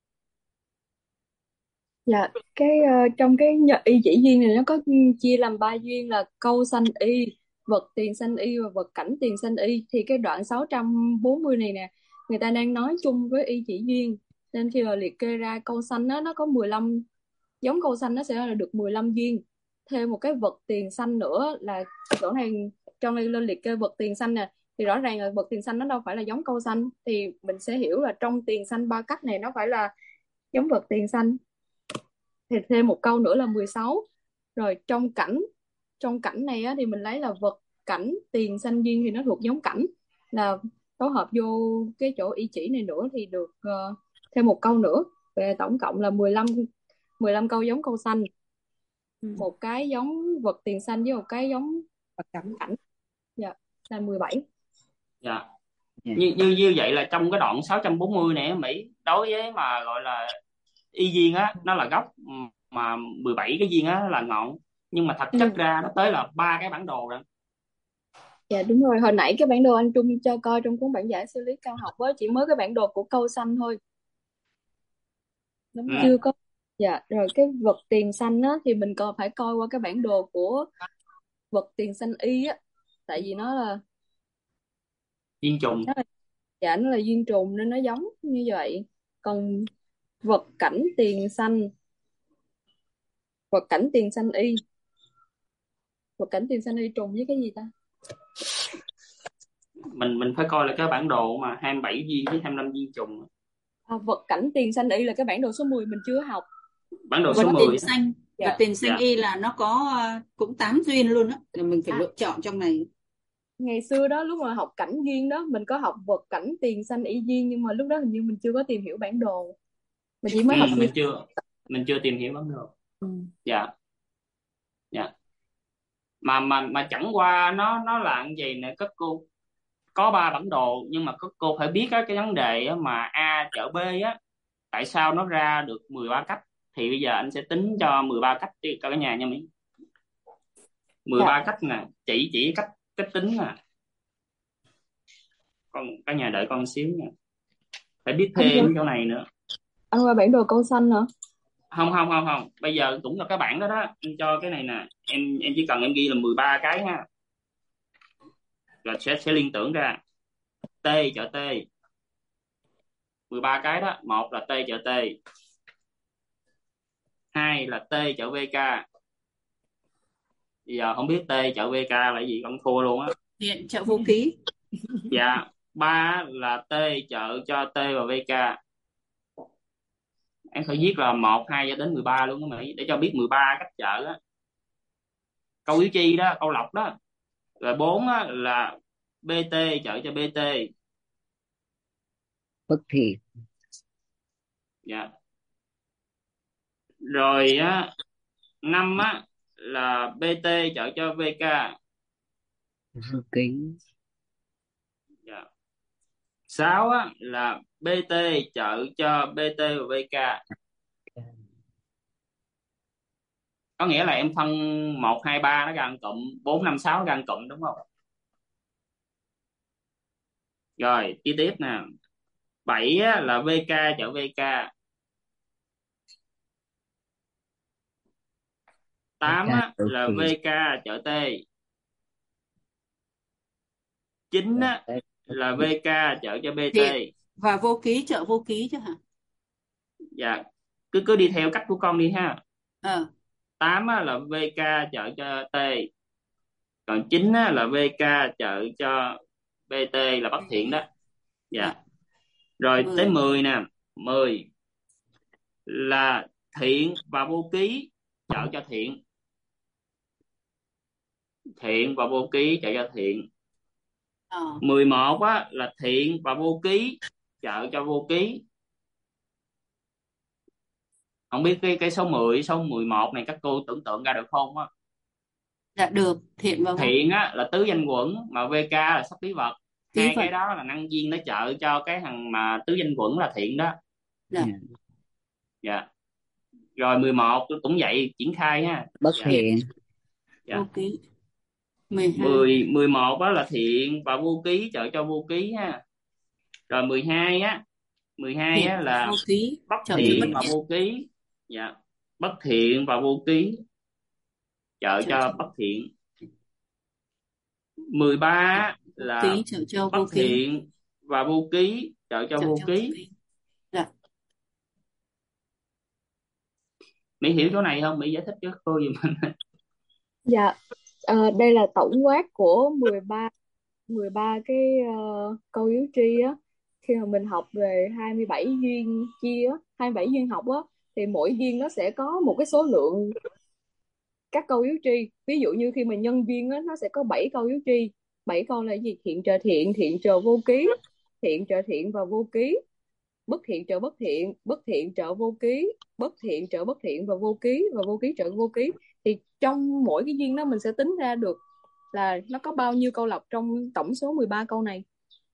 Dạ, trong cái y chỉ duyên này nó có chia làm 3 duyên là câu sanh y, vật tiền sanh y và vật cảnh tiền sanh y. Thì cái đoạn 640 này nè, người ta đang nói chung với y chỉ duyên. Nên khi mà liệt kê ra câu sanh á, nó có 15, giống câu sanh nó sẽ là được 15 duyên. Thêm một cái vật tiền sanh nữa là chỗ này, trong đây lên liệt kê vật tiền sanh nè, thì rõ ràng là vật tiền sanh nó đâu phải là giống câu sanh, thì mình sẽ hiểu là trong tiền sanh 3 cách này nó phải là giống vật tiền sanh. Thì thêm một câu nữa là 16. Rồi trong cảnh này á, thì mình lấy là vật cảnh tiền sanh duyên thì nó thuộc giống cảnh, là tổ hợp vô cái chỗ y chỉ này nữa thì được thêm một câu nữa. Về tổng cộng là 15 câu giống câu sanh, một cái giống vật tiền sanh với một cái giống vật cảnh. Dạ, là 17. Dạ. Như vậy là trong cái đoạn 640 này Mỹ, đối với mà gọi là y duyên á nó là gốc, mà 17 cái duyên á là ngọn, nhưng mà thật chất ra nó tới là 3 cái bản đồ rồi. Dạ đúng rồi, hồi nãy cái bản đồ anh Trung cho coi trong cuốn bản giải xử lý cao học á, chỉ mới cái bản đồ của câu xanh thôi, Đúng Ừ. rồi. chưa có. Dạ, rồi cái vật tiền xanh á thì mình còn phải coi qua cái bản đồ của vật tiền xanh y á, tại vì nó là Duyên trùng. dạ nó là duyên trùng nên nó giống như vậy. Còn vật cảnh tiền xanh y, vật cảnh tiền xanh y trùng với cái gì ta? Mình phải coi là cái bản đồ mà 27 duyên với 25 duyên trùng. Vật cảnh tiền xanh y là cái bản đồ số 10 mình chưa học. Bản đồ Vật số tiền 10 xanh, Dạ. vật tiền xanh Dạ. y là nó có cũng 8 duyên luôn á, là mình phải lựa chọn trong này. Ngày xưa đó lúc mà học cảnh duyên đó mình có học vật cảnh tiền xanh y duyên, nhưng mà lúc đó hình như mình chưa có tìm hiểu bản đồ, mình chỉ mới học mình chưa tìm hiểu bản đồ. Dạ. Dạ. Mà chẳng qua nó là cái gì nè các cô, có 3 bản đồ nhưng mà các cô phải biết á, cái vấn đề á, mà A chợ B á, tại sao nó ra được 13 cách, thì bây giờ anh sẽ tính cho 13 cách đi cho cả nhà nha Mỹ. 13 cách nè, chỉ cách tính nè. Con cả nhà đợi con xíu nha, phải biết thêm chỗ này nữa. Anh qua bản đồ câu xanh hả? Không, bây giờ cũng là cái bảng đó đó, anh cho cái này nè, em chỉ cần em ghi là 13 cái ha, rồi sẽ liên tưởng ra T chợ T, 13 cái đó. Một là T chợ T, 2 là T chợ VK. Bây giờ không biết T chợ VK là gì, con thua luôn á. Hiện chợ vô ký. Dạ. 3 là T chợ cho T và VK. Em phải viết là 1, 2 cho đến 13 luôn đó Mỹ, để cho biết 13 cách chợ á. Câu yếu chi đó, câu lọc đó. Rồi 4 á, là BT chợ cho BT. Bất thiện. Dạ. Rồi á 5 á là BT chợ cho VK. Vô ký. Dạ. 6 á là BT chợ cho BT và VK. Có nghĩa là em phân 1, 2, 3 nó ra một cụm, 4, 5, 6 ra một cụm, đúng không? Rồi chi tiết nè. 7 á, là VK chợ VK. 8 á, là VK chợ T. 9 á, là VK chợ cho BT. Và vô ký chợ vô ký chứ hả? Dạ. Cứ đi theo cách của con đi ha. 8 á, là VK chợ cho T. Còn 9 á, là VK trợ cho BT là bất thiện đó. Dạ. Dạ. Rồi tới 10. 10 nè. 10 là thiện và vô ký trợ cho thiện. Thiện và vô ký trợ cho thiện. 11 á, là thiện và vô ký trợ cho vô ký. Không biết cái số 10, số 11 này các cô tưởng tượng ra được không á? Dạ được. Thiện và vô Thiện á là tứ danh quẩn, mà VK là sắc lý vật. ký Hai vật. cái đó là năng duyên nó trợ cho cái thằng mà tứ danh quẩn là thiện đó. Dạ. Dạ. Rồi 11 cũng vậy, triển khai ha. Bất Dạ. thiện. Dạ. Vô ký. 12. 11 đó là thiện và vô ký trợ cho vô ký ha. Rồi 12 á, 12 Thiện á và là vô ký bất trợ cho thiện bất và thiện. vô ký. Dạ. Bất thiện và vô ký trợ Trợ cho cho bất thiện. 13 á, vô là ký trợ cho bất vô ký. thiện và vô ký trợ cho Trợ vô cho vô ký. ký. Dạ. Mỹ hiểu chỗ này không? Mỹ giải thích cho cô giùm mình. Dạ, đây là tổng quát của 13 cái câu yếu tri á. Khi mà mình học về 27 duyên chia á, 27 duyên học á, thì mỗi duyên nó sẽ có một cái số lượng các câu yếu tri. Ví dụ như khi mà nhân duyên á, nó sẽ có 7 câu yếu tri. 7 câu là gì? Thiện trợ thiện, thiện trợ vô ký, thiện trợ thiện và vô ký, bất thiện trợ bất thiện, bất thiện trợ vô ký, bất thiện trợ bất thiện và vô ký, và vô ký trợ vô ký. Thì trong mỗi cái duyên đó mình sẽ tính ra được là nó có bao nhiêu câu lọc trong tổng số 13 câu này.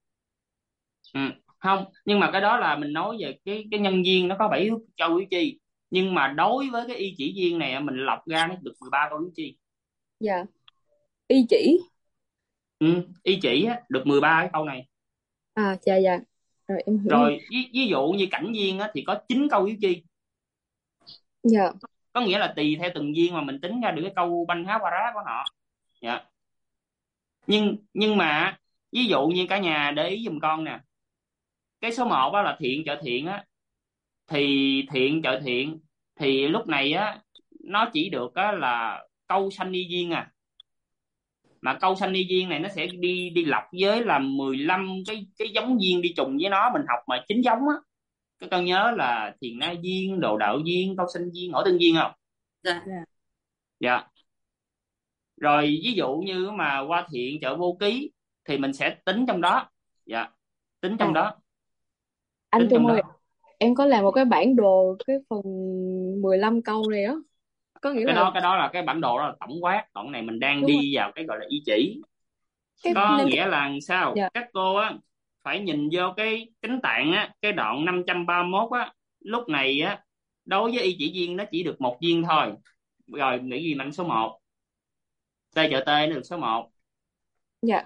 Không, nhưng mà cái đó là mình nói về cái nhân duyên nó có 7 câu yếu chi, nhưng mà đối với cái y chỉ duyên này mình lọc ra nó được 13 câu yếu chi. Dạ. Y chỉ. Y chỉ á, được 13 cái câu này. Dạ dạ. Rồi em hiểu. Rồi ví dụ như cảnh duyên á, thì có 9 câu yếu chi. Dạ. Có nghĩa là tùy theo từng duyên mà mình tính ra được cái câu banh há qua rá của họ. Dạ. Nhưng mà ví dụ như cả nhà để ý giùm con nè, cái số 1 đó là thiện trợ thiện á, thì thiện trợ thiện thì lúc này á nó chỉ được á là câu sanh ni duyên à, mà câu sanh ni duyên này nó sẽ đi lọc với là 15 cái giống duyên đi trùng với nó, mình học mà 9 giống á. Các con nhớ là thiền na duyên, đồ đạo duyên, câu sanh duyên, hỏi tương duyên không? Dạ. Dạ. Rồi ví dụ như mà qua thiện trợ vô ký thì mình sẽ tính trong đó. Dạ. Tính trong đó. Anh Tính Trung trong ơi, đó. em có làm một cái bản đồ cái phần 15 câu này á. Có nghĩa Cái là đó là cái bản đồ, đó là tổng quát. Đoạn này mình đang đúng rồi. đi vào cái gọi là ý chỉ. Cái Có nên nghĩa là sao? dạ. Các cô á phải nhìn vô cái cánh tạng á, cái đoạn 531 á, lúc này á đối với y chỉ duyên nó chỉ được một duyên thôi. Rồi nghĩ gì mạnh số 1. T trợ T nó được số 1. Dạ.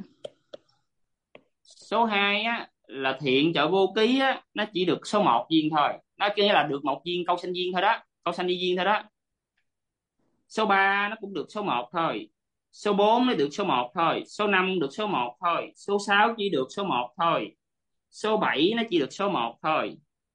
Số 2 á là thiện trợ vô ký á, nó chỉ được số 1 duyên thôi. Nó nghĩa là được một duyên câu sanh duyên thôi đó, câu sanh đi duyên thôi đó. Số 3 nó cũng được số 1 thôi. Số 4 nó được số 1 thôi. Số 5 được số 1 thôi. Số 6 chỉ được số 1 thôi. Số 7 nó chỉ được số 1 thôi.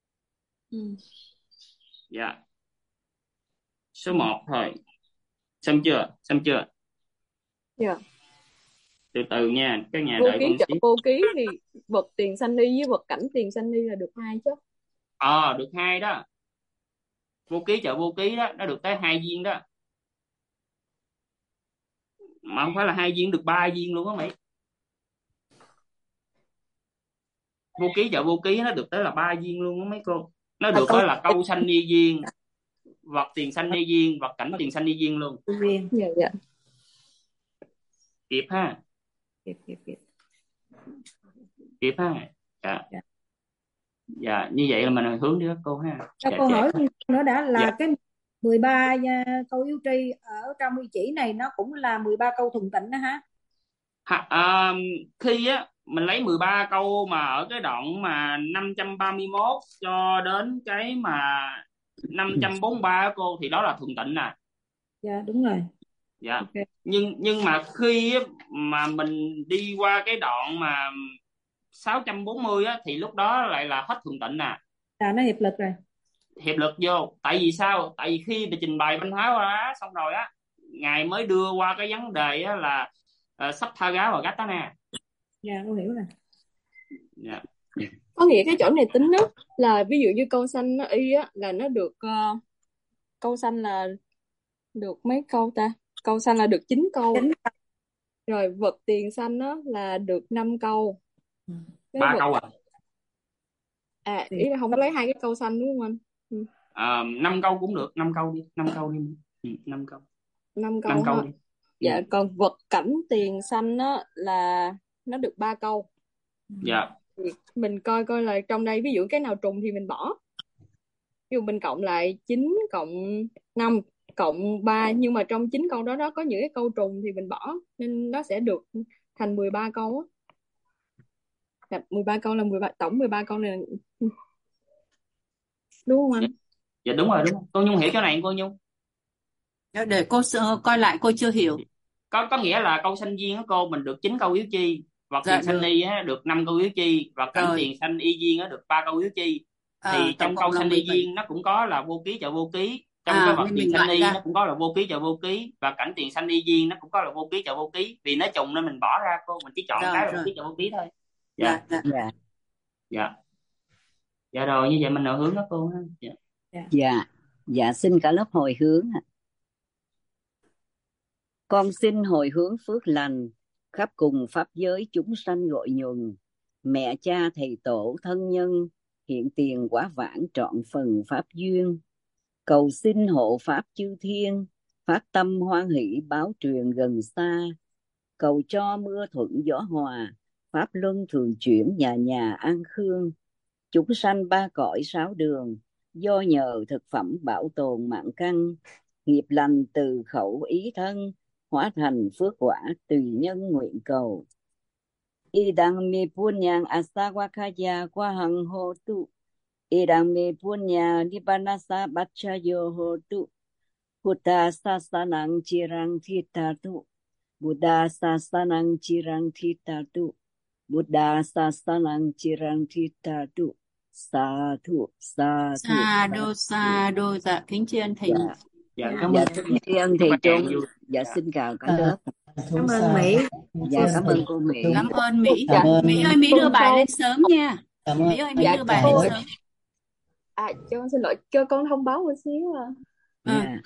Dạ. Số 1 thôi. Xong chưa? Xong chưa? Dạ. Từ từ nha, các nhà Vô đợi ký con trợ xíu. vô ký thì vật tiền sanh ly với vật cảnh tiền sanh ly là được 2 chứ. Được 2 đó. Vô ký trợ vô ký đó, nó được tới 2 viên đó. Mà không phải là 2 viên, được 3 viên luôn á mày. Vô ký trợ vô ký nó được tới là 3 viên luôn á mấy cô. Nó được câu là câu sanh ni duyên, vật tiền sanh ni duyên, vật cảnh tiền sanh ni duyên luôn. Duyên. Dạ dạ. Kịp ha. Kịp ha. Dạ. Dạ. Dạ, như vậy là mình hướng đi các cô ha. Cho Dạ, câu dạ. hỏi nữa đã là Dạ. cái 13 câu yếu tri ở trong y chỉ này nó cũng là 13 câu thuần tịnh đó ha. Khi á mình lấy 13 câu mà ở cái đoạn mà 531 cho đến cái mà 543 cô thì đó là thuần tịnh nè. Dạ đúng rồi. Dạ. Okay. Nhưng mà khi á, mà mình đi qua cái đoạn mà 640 á thì lúc đó lại là hết thuần tịnh nè. Là nó hiệp lực rồi. Hiệp lực vô. Tại vì sao? Tại vì khi mình trình bày bánh hóa xong rồi á, ngài mới đưa qua cái vấn đề á là Saptaga và Gatana. Dạ con hiểu rồi. Dạ. Có nghĩa cái chỗ này tính đó là ví dụ như câu xanh nó y á là nó được câu xanh là được mấy câu ta? Câu xanh là được 9 câu. Rồi vật tiền xanh đó là được 5 câu. Cái 3 vật câu ý là không có lấy 2 cái câu xanh đúng không anh? 5 câu cũng được, 5 câu đi, 5 câu đi. 5 câu. 5 câu 5 câu ha. đi. Dạ, còn vật cảnh tiền xanh á là nó được 3 câu. Dạ. Thì mình coi coi là trong đây ví dụ cái nào trùng thì mình bỏ. Ví dụ mình cộng lại 9 cộng 5 cộng 3, nhưng mà trong 9 câu đó có những cái câu trùng thì mình bỏ, nên nó sẽ được thành 13 câu á. Dạ, 13 câu là tổng 13 câu này đúng không anh? Dạ đúng rồi, đúng rồi. Cô Nhung hiểu chỗ này cô Nhung. Để cô coi lại, cô chưa hiểu. Có nghĩa là câu xanh duyên á cô, mình được 9 câu yếu chi, vật Dạ tiền xanh được y á được 5 câu yếu chi, và cảnh rồi. tiền xanh y duyên á được 3 câu yếu chi. Thì Tổng trong cộng câu là xanh y 17. duyên nó cũng có là vô ký trợ vô ký, trong cái vật Nên tiền mình xanh loại y ra. nó cũng có là vô ký trợ vô ký, và cảnh tiền xanh y duyên nó cũng có là vô ký trợ vô ký. Vì nó trùng nên mình bỏ ra cô, mình chỉ chọn cái là vô Rồi. ký trợ vô ký thôi. Dạ. Dạ. Dạ. Dạ. Dạ rồi, như vậy mình nào hướng đó cô ha. Dạ. Dạ, xin cả lớp hồi hướng ạ. Con xin hồi hướng phước lành khắp cùng pháp giới chúng sanh gọi nhuần, mẹ cha thầy tổ thân nhân hiện tiền quả vãng trọn phần pháp duyên, cầu xin hộ pháp chư thiên phát tâm hoan hỷ báo truyền gần xa, cầu cho mưa thuận gió hòa pháp luân thường chuyển, nhà nhà an khương, chúng sanh ba cõi sáu đường do nhờ thực phẩm bảo tồn mạng căn, nghiệp lành từ khẩu ý thân hóa thành phước quả tùy nhân nguyện cầu. Idang me punyang asawakaya kwa hang ho tu, idang me punya nibanasa bachayo ho tu, Buddha sasanang chirang thitatu, Buddha sasanang chirang thitatu, Buddha sasanang chirang thitatu. Sa thu, sa thu. Sa đô. Dạ, kính tri ân thầy. Dạ, cảm Dạ, ơn xin tri ân thầy Trung. Dạ, Dạ. xin chào cả lớp. Cảm ơn Mỹ. Dạ, cảm ơn cô Mỹ. Cảm ơn Mỹ. Cảm ơn. Mỹ ơi, Mỹ đưa bài lên sớm nha. Cảm ơn. Mỹ ơi, Mỹ Dạ, đưa bài cô lên ơi. sớm. Cho con xin lỗi, cho con thông báo một xíu à. Dạ.